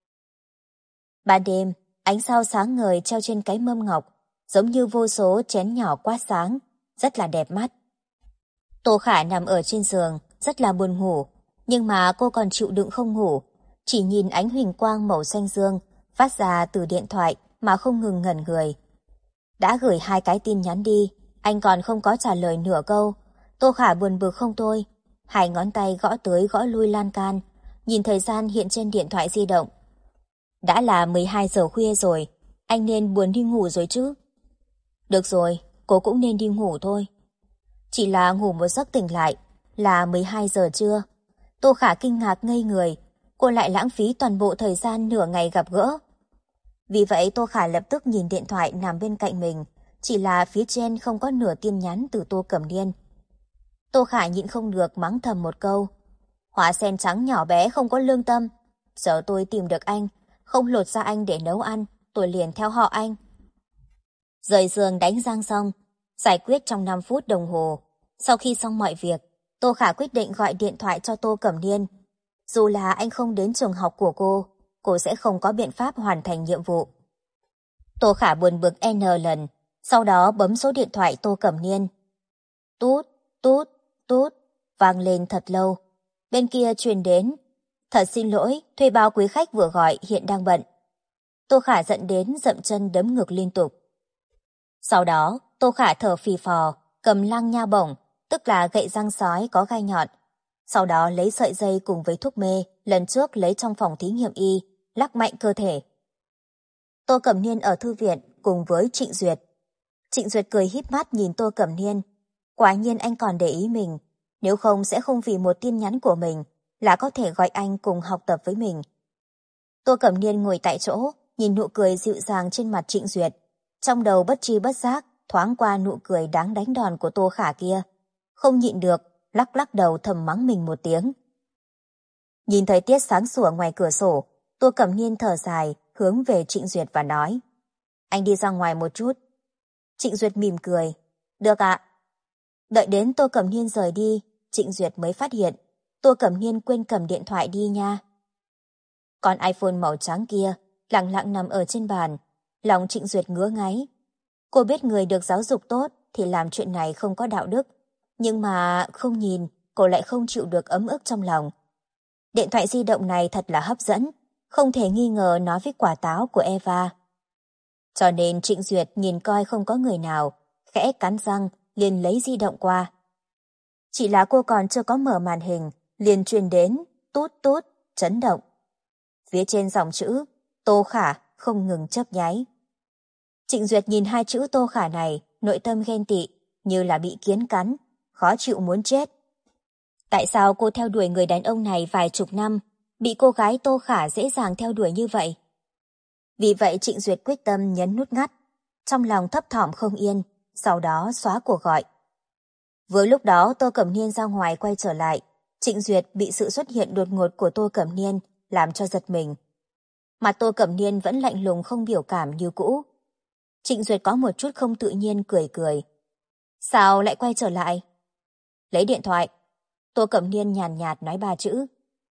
Ban đêm, ánh sao sáng ngời treo trên cái mâm ngọc, giống như vô số chén nhỏ quát sáng, rất là đẹp mắt. Tô Khả nằm ở trên giường, rất là buồn ngủ, nhưng mà cô còn chịu đựng không ngủ, chỉ nhìn ánh huỳnh quang màu xanh dương phát ra từ điện thoại mà không ngừng ngẩn người. Đã gửi 2 cái tin nhắn đi, anh còn không có trả lời nửa câu. Tô Khả buồn bực không thôi, 2 ngón tay gõ tới gõ lui lan can, nhìn thời gian hiện trên điện thoại di động. Đã là 12 giờ khuya rồi, anh nên buồn đi ngủ rồi chứ. Được rồi, cô cũng nên đi ngủ thôi. Chỉ là ngủ một giấc tỉnh lại là 12 giờ trưa. Tô Khả kinh ngạc ngây người, cô lại lãng phí toàn bộ thời gian nửa ngày gặp gỡ. Vì vậy Tô Khả lập tức nhìn điện thoại nằm bên cạnh mình, chỉ là phía trên không có nửa tin nhắn từ Tô Cẩm Niên. Tô Khả nhịn không được mắng thầm một câu. Hoa sen trắng nhỏ bé không có lương tâm. Giờ tôi tìm được anh, không lột ra anh để nấu ăn, tôi liền theo họ anh. Rời giường đánh răng xong, giải quyết trong 5 phút đồng hồ. Sau khi xong mọi việc, Tô Khả quyết định gọi điện thoại cho Tô Cẩm Niên. Dù là anh không đến trường học của cô sẽ không có biện pháp hoàn thành nhiệm vụ. Tô Khả buồn bực N lần, sau đó bấm số điện thoại Tô Cẩm Niên. Tút, tút, tút, vang lên thật lâu. Bên kia truyền đến. Thật xin lỗi, thuê bao quý khách vừa gọi hiện đang bận. Tô Khả giận đến dậm chân đấm ngực liên tục. Sau đó, Tô Khả thở phì phò, cầm lăng nha bổng, tức là gậy răng sói có gai nhọn. Sau đó lấy sợi dây cùng với thuốc mê, lần trước lấy trong phòng thí nghiệm y, lắc mạnh cơ thể. Tô Cẩm Niên ở thư viện cùng với Trịnh Duyệt. Trịnh Duyệt cười híp mắt nhìn Tô Cẩm Niên. Quả nhiên anh còn để ý mình, nếu không sẽ không vì một tin nhắn của mình là có thể gọi anh cùng học tập với mình. Tô Cẩm Niên ngồi tại chỗ, nhìn nụ cười dịu dàng trên mặt Trịnh Duyệt. Trong đầu bất tri bất giác, thoáng qua nụ cười đáng đánh đòn của Tô Khả kia. Không nhịn được, lắc lắc đầu thầm mắng mình một tiếng. Nhìn thời tiết sáng sủa ngoài cửa sổ, Tô Cẩm Niên thở dài, hướng về Trịnh Duyệt và nói. Anh đi ra ngoài một chút. Trịnh Duyệt mỉm cười. Được ạ. Đợi đến Tô Cẩm Niên rời đi, Trịnh Duyệt mới phát hiện Tô Cẩm Niên quên cầm điện thoại đi nha. Con iPhone màu trắng kia lặng lặng nằm ở trên bàn, lòng Trịnh Duyệt ngứa ngáy. Cô biết người được giáo dục tốt thì làm chuyện này không có đạo đức, nhưng mà không nhìn, cô lại không chịu được ấm ức trong lòng. Điện thoại di động này thật là hấp dẫn, không thể nghi ngờ nó với quả táo của Eva. Cho nên Trịnh Duyệt nhìn coi không có người nào, khẽ cắn răng, liền lấy di động qua. Chỉ là cô còn chưa có mở màn hình, liền truyền đến, tút tút, chấn động. Phía trên dòng chữ, Tô Khả không ngừng chớp nháy. Trịnh Duyệt nhìn hai chữ Tô Khả này, nội tâm ghen tị, như là bị kiến cắn, khó chịu muốn chết. Tại sao cô theo đuổi người đàn ông này vài chục năm, bị cô gái Tô Khả dễ dàng theo đuổi như vậy? Vì vậy Trịnh Duyệt quyết tâm nhấn nút ngắt, trong lòng thấp thỏm không yên, sau đó xóa cuộc gọi. Với lúc đó Tô Cẩm Niên ra ngoài quay trở lại, Trịnh Duyệt bị sự xuất hiện đột ngột của Tô Cẩm Niên làm cho giật mình. Mặt Tô Cẩm Niên vẫn lạnh lùng không biểu cảm như cũ. Trịnh Duyệt có một chút không tự nhiên cười cười. Sao lại quay trở lại? Lấy điện thoại. Tô Cẩm Niên nhàn nhạt nói 3 chữ.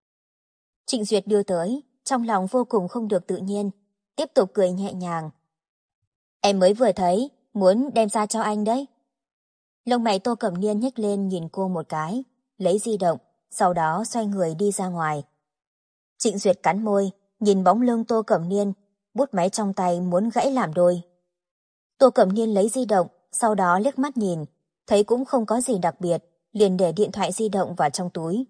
Trịnh Duyệt đưa tới, trong lòng vô cùng không được tự nhiên, tiếp tục cười nhẹ nhàng. Em mới vừa thấy, muốn đem ra cho anh đấy. Lông mày Tô Cẩm Niên nhếch lên nhìn cô một cái, lấy di động, sau đó xoay người đi ra ngoài. Trịnh Duyệt cắn môi, nhìn bóng lưng Tô Cẩm Niên, bút máy trong tay muốn gãy làm đôi. Tô Cẩm Niên lấy di động, sau đó liếc mắt nhìn, thấy cũng không có gì đặc biệt, liền để điện thoại di động vào trong túi.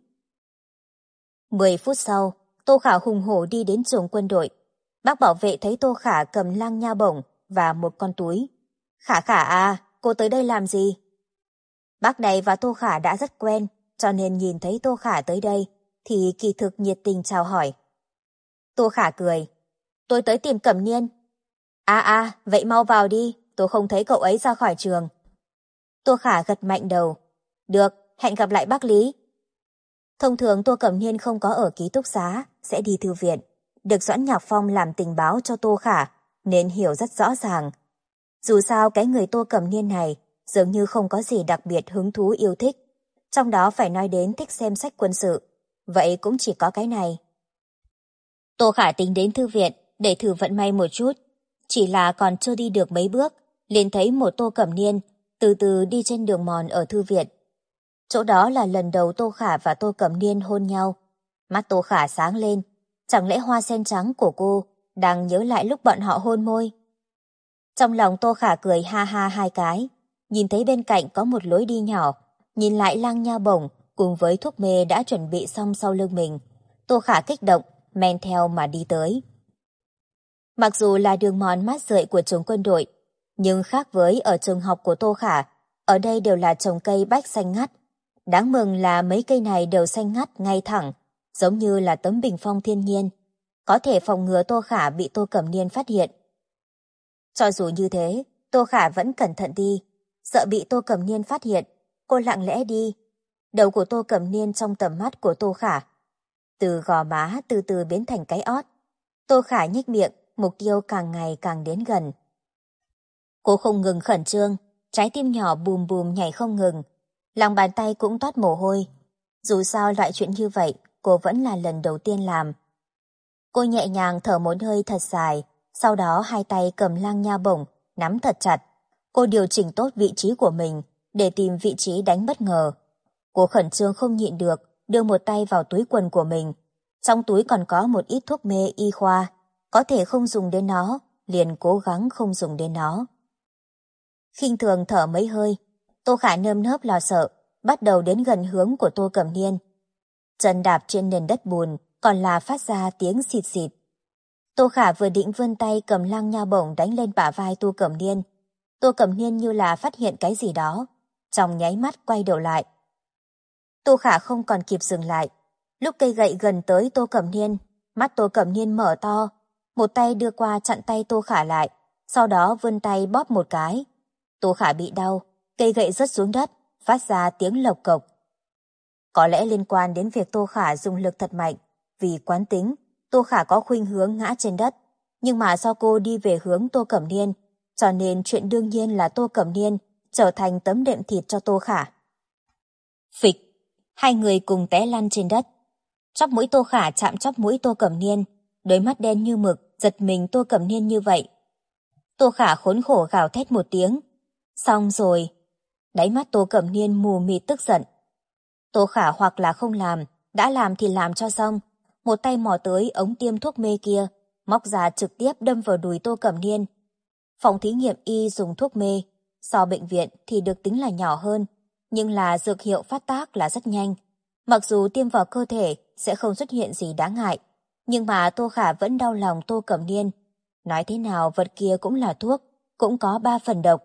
10 phút sau, Tô Khả hùng hổ đi đến trường quân đội. Bác bảo vệ thấy Tô Khả cầm lăng nha bổng và một con túi. Khả Khả à, cô tới đây làm gì? Bác này và Tô Khả đã rất quen, cho nên nhìn thấy Tô Khả tới đây, thì kỳ thực nhiệt tình chào hỏi. Tô Khả cười. Tôi tới tìm Cẩm Niên. Vậy mau vào đi, tôi không thấy cậu ấy ra khỏi trường. Tô Khả gật mạnh đầu. Được, hẹn gặp lại bác Lý. Thông thường Tô Cẩm Niên không có ở ký túc xá, sẽ đi thư viện. Được Doãn Nhạc Phong làm tình báo cho Tô Khả, nên hiểu rất rõ ràng. Dù sao cái người Tô Cẩm Niên này dường như không có gì đặc biệt hứng thú yêu thích. Trong đó phải nói đến thích xem sách quân sự. Vậy cũng chỉ có cái này. Tô Khả tính đến thư viện để thử vận may một chút. Chỉ là còn chưa đi được mấy bước, liền thấy một Tô Cẩm Niên từ từ đi trên đường mòn ở thư viện. Chỗ đó là lần đầu Tô Khả và Tô Cẩm Niên hôn nhau. Mắt Tô Khả sáng lên, chẳng lẽ hoa sen trắng của cô đang nhớ lại lúc bọn họ hôn môi? Trong lòng Tô Khả cười ha ha 2 cái, nhìn thấy bên cạnh có một lối đi nhỏ, nhìn lại lăng nha bổng cùng với thuốc mê đã chuẩn bị xong sau lưng mình. Tô Khả kích động, men theo mà đi tới. Mặc dù là đường mòn mát rượi của trường quân đội, nhưng khác với ở trường học của Tô Khả, ở đây đều là trồng cây bách xanh ngắt. Đáng mừng là mấy cây này đều xanh ngắt ngay thẳng, giống như là tấm bình phong thiên nhiên, có thể phòng ngừa Tô Khả bị Tô Cẩm Niên phát hiện. Cho dù như thế, Tô Khả vẫn cẩn thận đi, sợ bị Tô Cẩm Niên phát hiện, cô lặng lẽ đi. Đầu của Tô Cẩm Niên trong tầm mắt của Tô Khả, từ gò má từ từ biến thành cái ót. Tô Khả nhếch miệng, mục tiêu càng ngày càng đến gần. Cô không ngừng khẩn trương, trái tim nhỏ bùm bùm nhảy không ngừng, lòng bàn tay cũng toát mồ hôi. Dù sao loại chuyện như vậy, cô vẫn là lần đầu tiên làm. Cô nhẹ nhàng thở một hơi thật dài, sau đó hai tay cầm lang nha bổng, nắm thật chặt. Cô điều chỉnh tốt vị trí của mình, để tìm vị trí đánh bất ngờ. Cô khẩn trương không nhịn được, đưa một tay vào túi quần của mình. Trong túi còn có một ít thuốc mê y khoa, có thể không dùng đến nó, liền cố gắng không dùng đến nó. Khinh thường thở mấy hơi, Tô Khả nơm nớp lo sợ, bắt đầu đến gần hướng của Tô Cẩm Niên. Chân đạp trên nền đất bùn, còn là phát ra tiếng xịt xịt. Tô Khả vừa định vươn tay cầm lang nha bổng đánh lên bả vai Tô Cẩm Niên. Tô Cẩm Niên như là phát hiện cái gì đó, trong nháy mắt quay đầu lại. Tô Khả không còn kịp dừng lại. Lúc cây gậy gần tới Tô Cẩm Niên, mắt Tô Cẩm Niên mở to, một tay đưa qua chặn tay Tô Khả lại, sau đó vươn tay bóp một cái. Tô Khả bị đau, cây gậy rớt xuống đất, phát ra tiếng lộc cộc. Có lẽ liên quan đến việc Tô Khả dùng lực thật mạnh, vì quán tính, Tô Khả có khuynh hướng ngã trên đất, nhưng mà do cô đi về hướng Tô Cẩm Niên, cho nên chuyện đương nhiên là Tô Cẩm Niên trở thành tấm đệm thịt cho Tô Khả. Phịch, hai người cùng té lăn trên đất. Chóp mũi Tô Khả chạm chóp mũi Tô Cẩm Niên, đôi mắt đen như mực giật mình Tô Cẩm Niên như vậy. Tô Khả khốn khổ gào thét một tiếng. Xong rồi. Đáy mắt Tô Cẩm Niên mù mịt tức giận. Tô Khả hoặc là không làm, đã làm thì làm cho xong. Một tay mò tới ống tiêm thuốc mê kia, móc ra trực tiếp đâm vào đùi Tô Cẩm Niên. Phòng thí nghiệm y dùng thuốc mê, so bệnh viện thì được tính là nhỏ hơn, nhưng là dược hiệu phát tác là rất nhanh. Mặc dù tiêm vào cơ thể sẽ không xuất hiện gì đáng ngại, nhưng mà Tô Khả vẫn đau lòng Tô Cẩm Niên. Nói thế nào vật kia cũng là thuốc, cũng có 3 phần độc.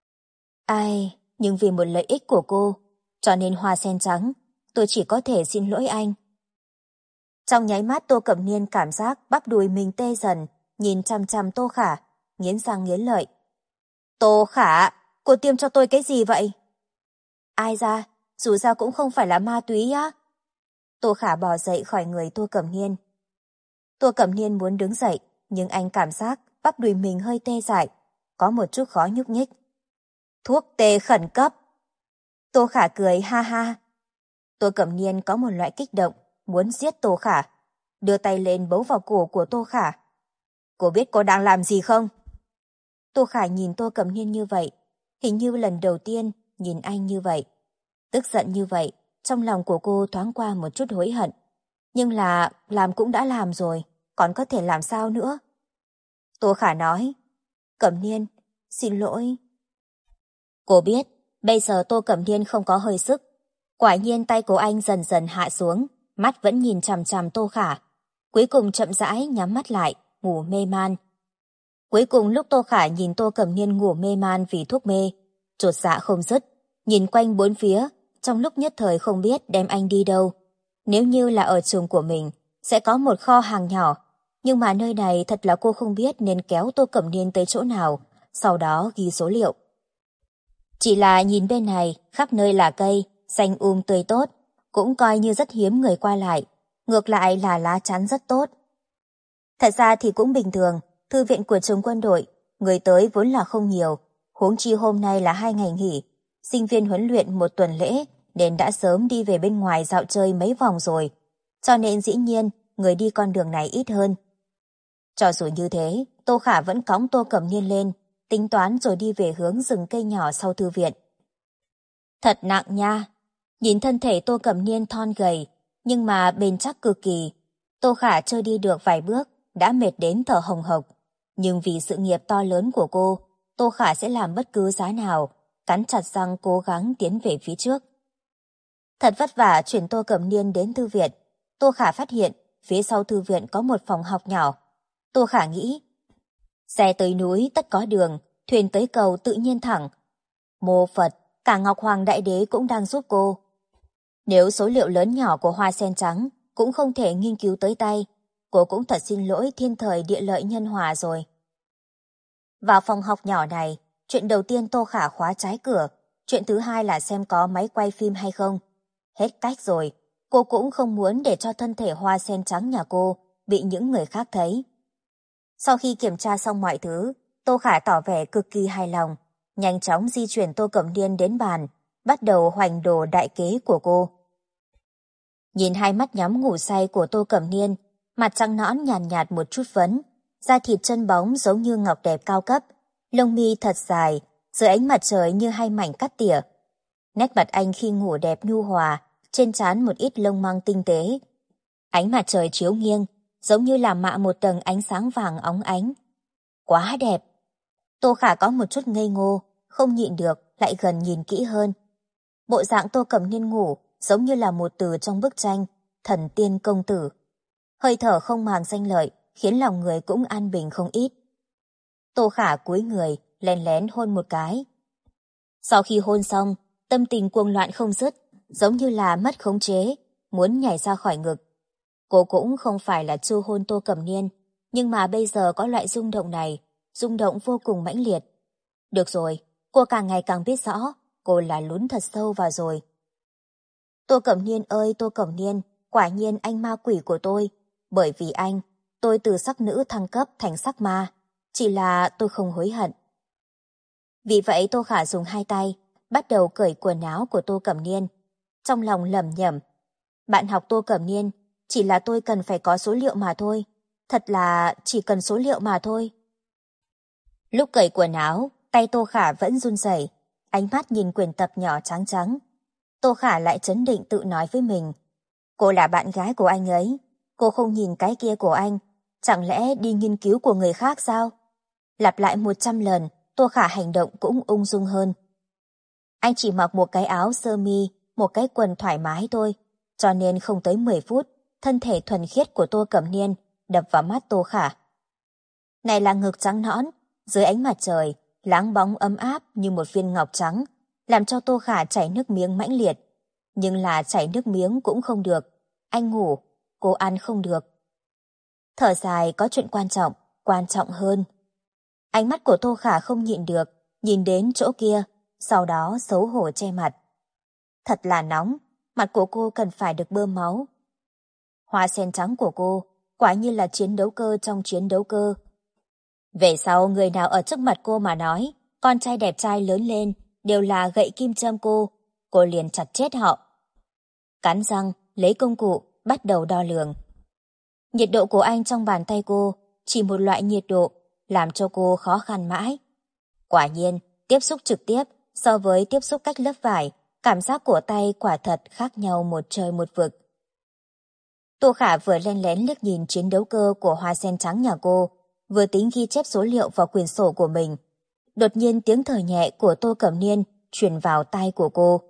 Ai, nhưng vì một lợi ích của cô, cho nên Hoa Sen Trắng, tôi chỉ có thể xin lỗi anh. Trong nháy mắt Tô Cẩm Niên cảm giác bắp đùi mình tê dần, nhìn chằm chằm Tô Khả, nghiến răng nghiến lợi. Tô Khả, cô tiêm cho tôi cái gì vậy? Ai ra, dù sao cũng không phải là ma túy á. Tô Khả bò dậy khỏi người Tô Cẩm Niên. Tô Cẩm Niên muốn đứng dậy, nhưng anh cảm giác bắp đùi mình hơi tê dại, có một chút khó nhúc nhích. Thuốc tê khẩn cấp. Tô Khả cười ha ha. Tô Cẩm Niên có một loại kích động, muốn giết Tô Khả, đưa tay lên bấu vào cổ của Tô Khả. Cô biết cô đang làm gì không? Tô Khả nhìn Tô Cẩm Niên như vậy, hình như lần đầu tiên nhìn anh như vậy. Tức giận như vậy, trong lòng của cô thoáng qua một chút hối hận. Nhưng là làm cũng đã làm rồi, còn có thể làm sao nữa? Tô Khả nói, Cẩm Niên, xin lỗi. Cô biết, bây giờ Tô Cẩm Niên không có hơi sức. Quả nhiên tay của anh dần dần hạ xuống, mắt vẫn nhìn chằm chằm Tô Khả. Cuối cùng chậm rãi nhắm mắt lại, ngủ mê man. Cuối cùng lúc Tô Khả nhìn Tô Cẩm Niên ngủ mê man vì thuốc mê, chột dạ không dứt, nhìn quanh bốn phía, trong lúc nhất thời không biết đem anh đi đâu. Nếu như là ở trường của mình, sẽ có một kho hàng nhỏ, nhưng mà nơi này thật là cô không biết nên kéo Tô Cẩm Niên tới chỗ nào, sau đó ghi số liệu. Chỉ là nhìn bên này, khắp nơi là cây, xanh tươi tốt, cũng coi như rất hiếm người qua lại, ngược lại là lá chắn rất tốt. Thật ra thì cũng bình thường, thư viện của trường quân đội, người tới vốn là không nhiều, huống chi hôm nay là 2 ngày nghỉ, sinh viên huấn luyện 1 tuần lễ nên đã sớm đi về bên ngoài dạo chơi mấy vòng rồi, cho nên dĩ nhiên người đi con đường này ít hơn. Cho dù như thế, Tô Khả vẫn cõng Tô Cẩm Niên lên, tính toán rồi đi về hướng rừng cây nhỏ sau thư viện. Thật nặng nha, nhìn thân thể Tô Cẩm Niên thon gầy, nhưng mà bền chắc cực kỳ. Tô Khả chưa đi được vài bước, đã mệt đến thở hồng hộc. Nhưng vì sự nghiệp to lớn của cô, Tô Khả sẽ làm bất cứ giá nào, cắn chặt răng cố gắng tiến về phía trước. Thật vất vả chuyển Tô Cẩm Niên đến thư viện, Tô Khả phát hiện phía sau thư viện có một phòng học nhỏ. Tô Khả nghĩ, xe tới núi tất có đường, thuyền tới cầu tự nhiên thẳng. Mô Phật, cả Ngọc Hoàng Đại Đế cũng đang giúp cô. Nếu số liệu lớn nhỏ của Hoa Sen Trắng cũng không thể nghiên cứu tới tay. Cô cũng thật xin lỗi thiên thời địa lợi nhân hòa rồi. Vào phòng học nhỏ này, chuyện đầu tiên Tô Khả khóa trái cửa, chuyện thứ hai là xem có máy quay phim hay không. Hết cách rồi, cô cũng không muốn để cho thân thể hoa sen trắng nhà cô bị những người khác thấy. Sau khi kiểm tra xong mọi thứ, Tô Khả tỏ vẻ cực kỳ hài lòng, nhanh chóng di chuyển Tô Cẩm Niên đến bàn, bắt đầu hoành đồ đại kế của cô. Nhìn hai mắt nhắm ngủ say của Tô Cẩm Niên, mặt trắng nõn nhàn nhạt một chút phấn, da thịt chân bóng giống như ngọc đẹp cao cấp, lông mi thật dài, dưới ánh mặt trời như hai mảnh cắt tỉa. Nét mặt anh khi ngủ đẹp nhu hòa, trên trán một ít lông măng tinh tế. Ánh mặt trời chiếu nghiêng, giống như làm mạ một tầng ánh sáng vàng óng ánh. Quá đẹp! Tô Khả có một chút ngây ngô, không nhịn được, lại gần nhìn kỹ hơn. Bộ dạng Tô Cẩm Niên ngủ giống như là một từ trong bức tranh, thần tiên công tử. Hơi thở không màng danh lợi, khiến lòng người cũng an bình không ít. Tô Khả cúi người, lén lén hôn một cái. Sau khi hôn xong, tâm tình cuồng loạn không dứt, giống như là mất khống chế, muốn nhảy ra khỏi ngực. Cô cũng không phải là chu hôn Tô Cẩm Niên, nhưng mà bây giờ có loại rung động này, rung động vô cùng mãnh liệt. Được rồi, cô càng ngày càng biết rõ, cô là lún thật sâu vào rồi. Tô Cẩm Niên ơi Tô Cẩm Niên, quả nhiên anh ma quỷ của tôi. Bởi vì anh, tôi từ sắc nữ thăng cấp thành sắc ma. Chỉ là tôi không hối hận. Vì vậy Tô Khả dùng hai tay, bắt đầu cởi quần áo của Tô Cẩm Niên. Trong lòng lẩm nhẩm, bạn học Tô Cẩm Niên, chỉ là tôi cần phải có số liệu mà thôi. Thật là chỉ cần số liệu mà thôi. Lúc cởi quần áo, tay Tô Khả vẫn run rẩy, ánh mắt nhìn quyển tập nhỏ trắng trắng. Tô Khả lại trấn định tự nói với mình. Cô là bạn gái của anh ấy, cô không nhìn cái kia của anh, chẳng lẽ đi nghiên cứu của người khác sao? Lặp lại 100 lần, Tô Khả hành động cũng ung dung hơn. Anh chỉ mặc một cái áo sơ mi, một cái quần thoải mái thôi, cho nên không tới 10 phút, thân thể thuần khiết của Tô Cẩm Niên đập vào mắt Tô Khả. Này là ngực trắng nõn, dưới ánh mặt trời, láng bóng ấm áp như một viên ngọc trắng, làm cho Tô Khả chảy nước miếng mãnh liệt. Nhưng là chảy nước miếng cũng không được. Anh ngủ, cô ăn không được. Thở dài có chuyện quan trọng hơn. Ánh mắt của Tô Khả không nhịn được, nhìn đến chỗ kia, sau đó xấu hổ che mặt. Thật là nóng, mặt của cô cần phải được bơm máu. Hoa sen trắng của cô, quả như là chiến đấu cơ trong chiến đấu cơ. Về sau người nào ở trước mặt cô mà nói, con trai đẹp trai lớn lên, đều là gậy kim châm cô liền chặt chết họ. Cắn răng, lấy công cụ, bắt đầu đo lường. Nhiệt độ của anh trong bàn tay cô, chỉ một loại nhiệt độ, làm cho cô khó khăn mãi. Quả nhiên, tiếp xúc trực tiếp so với tiếp xúc cách lớp vải, cảm giác của tay quả thật khác nhau một trời một vực. Tô Khả vừa len lén liếc nhìn chiến đấu cơ của hoa sen trắng nhà cô, vừa tính ghi chép số liệu vào quyển sổ của mình. Đột nhiên tiếng thở nhẹ của Tô Cẩm Niên truyền vào tai của cô.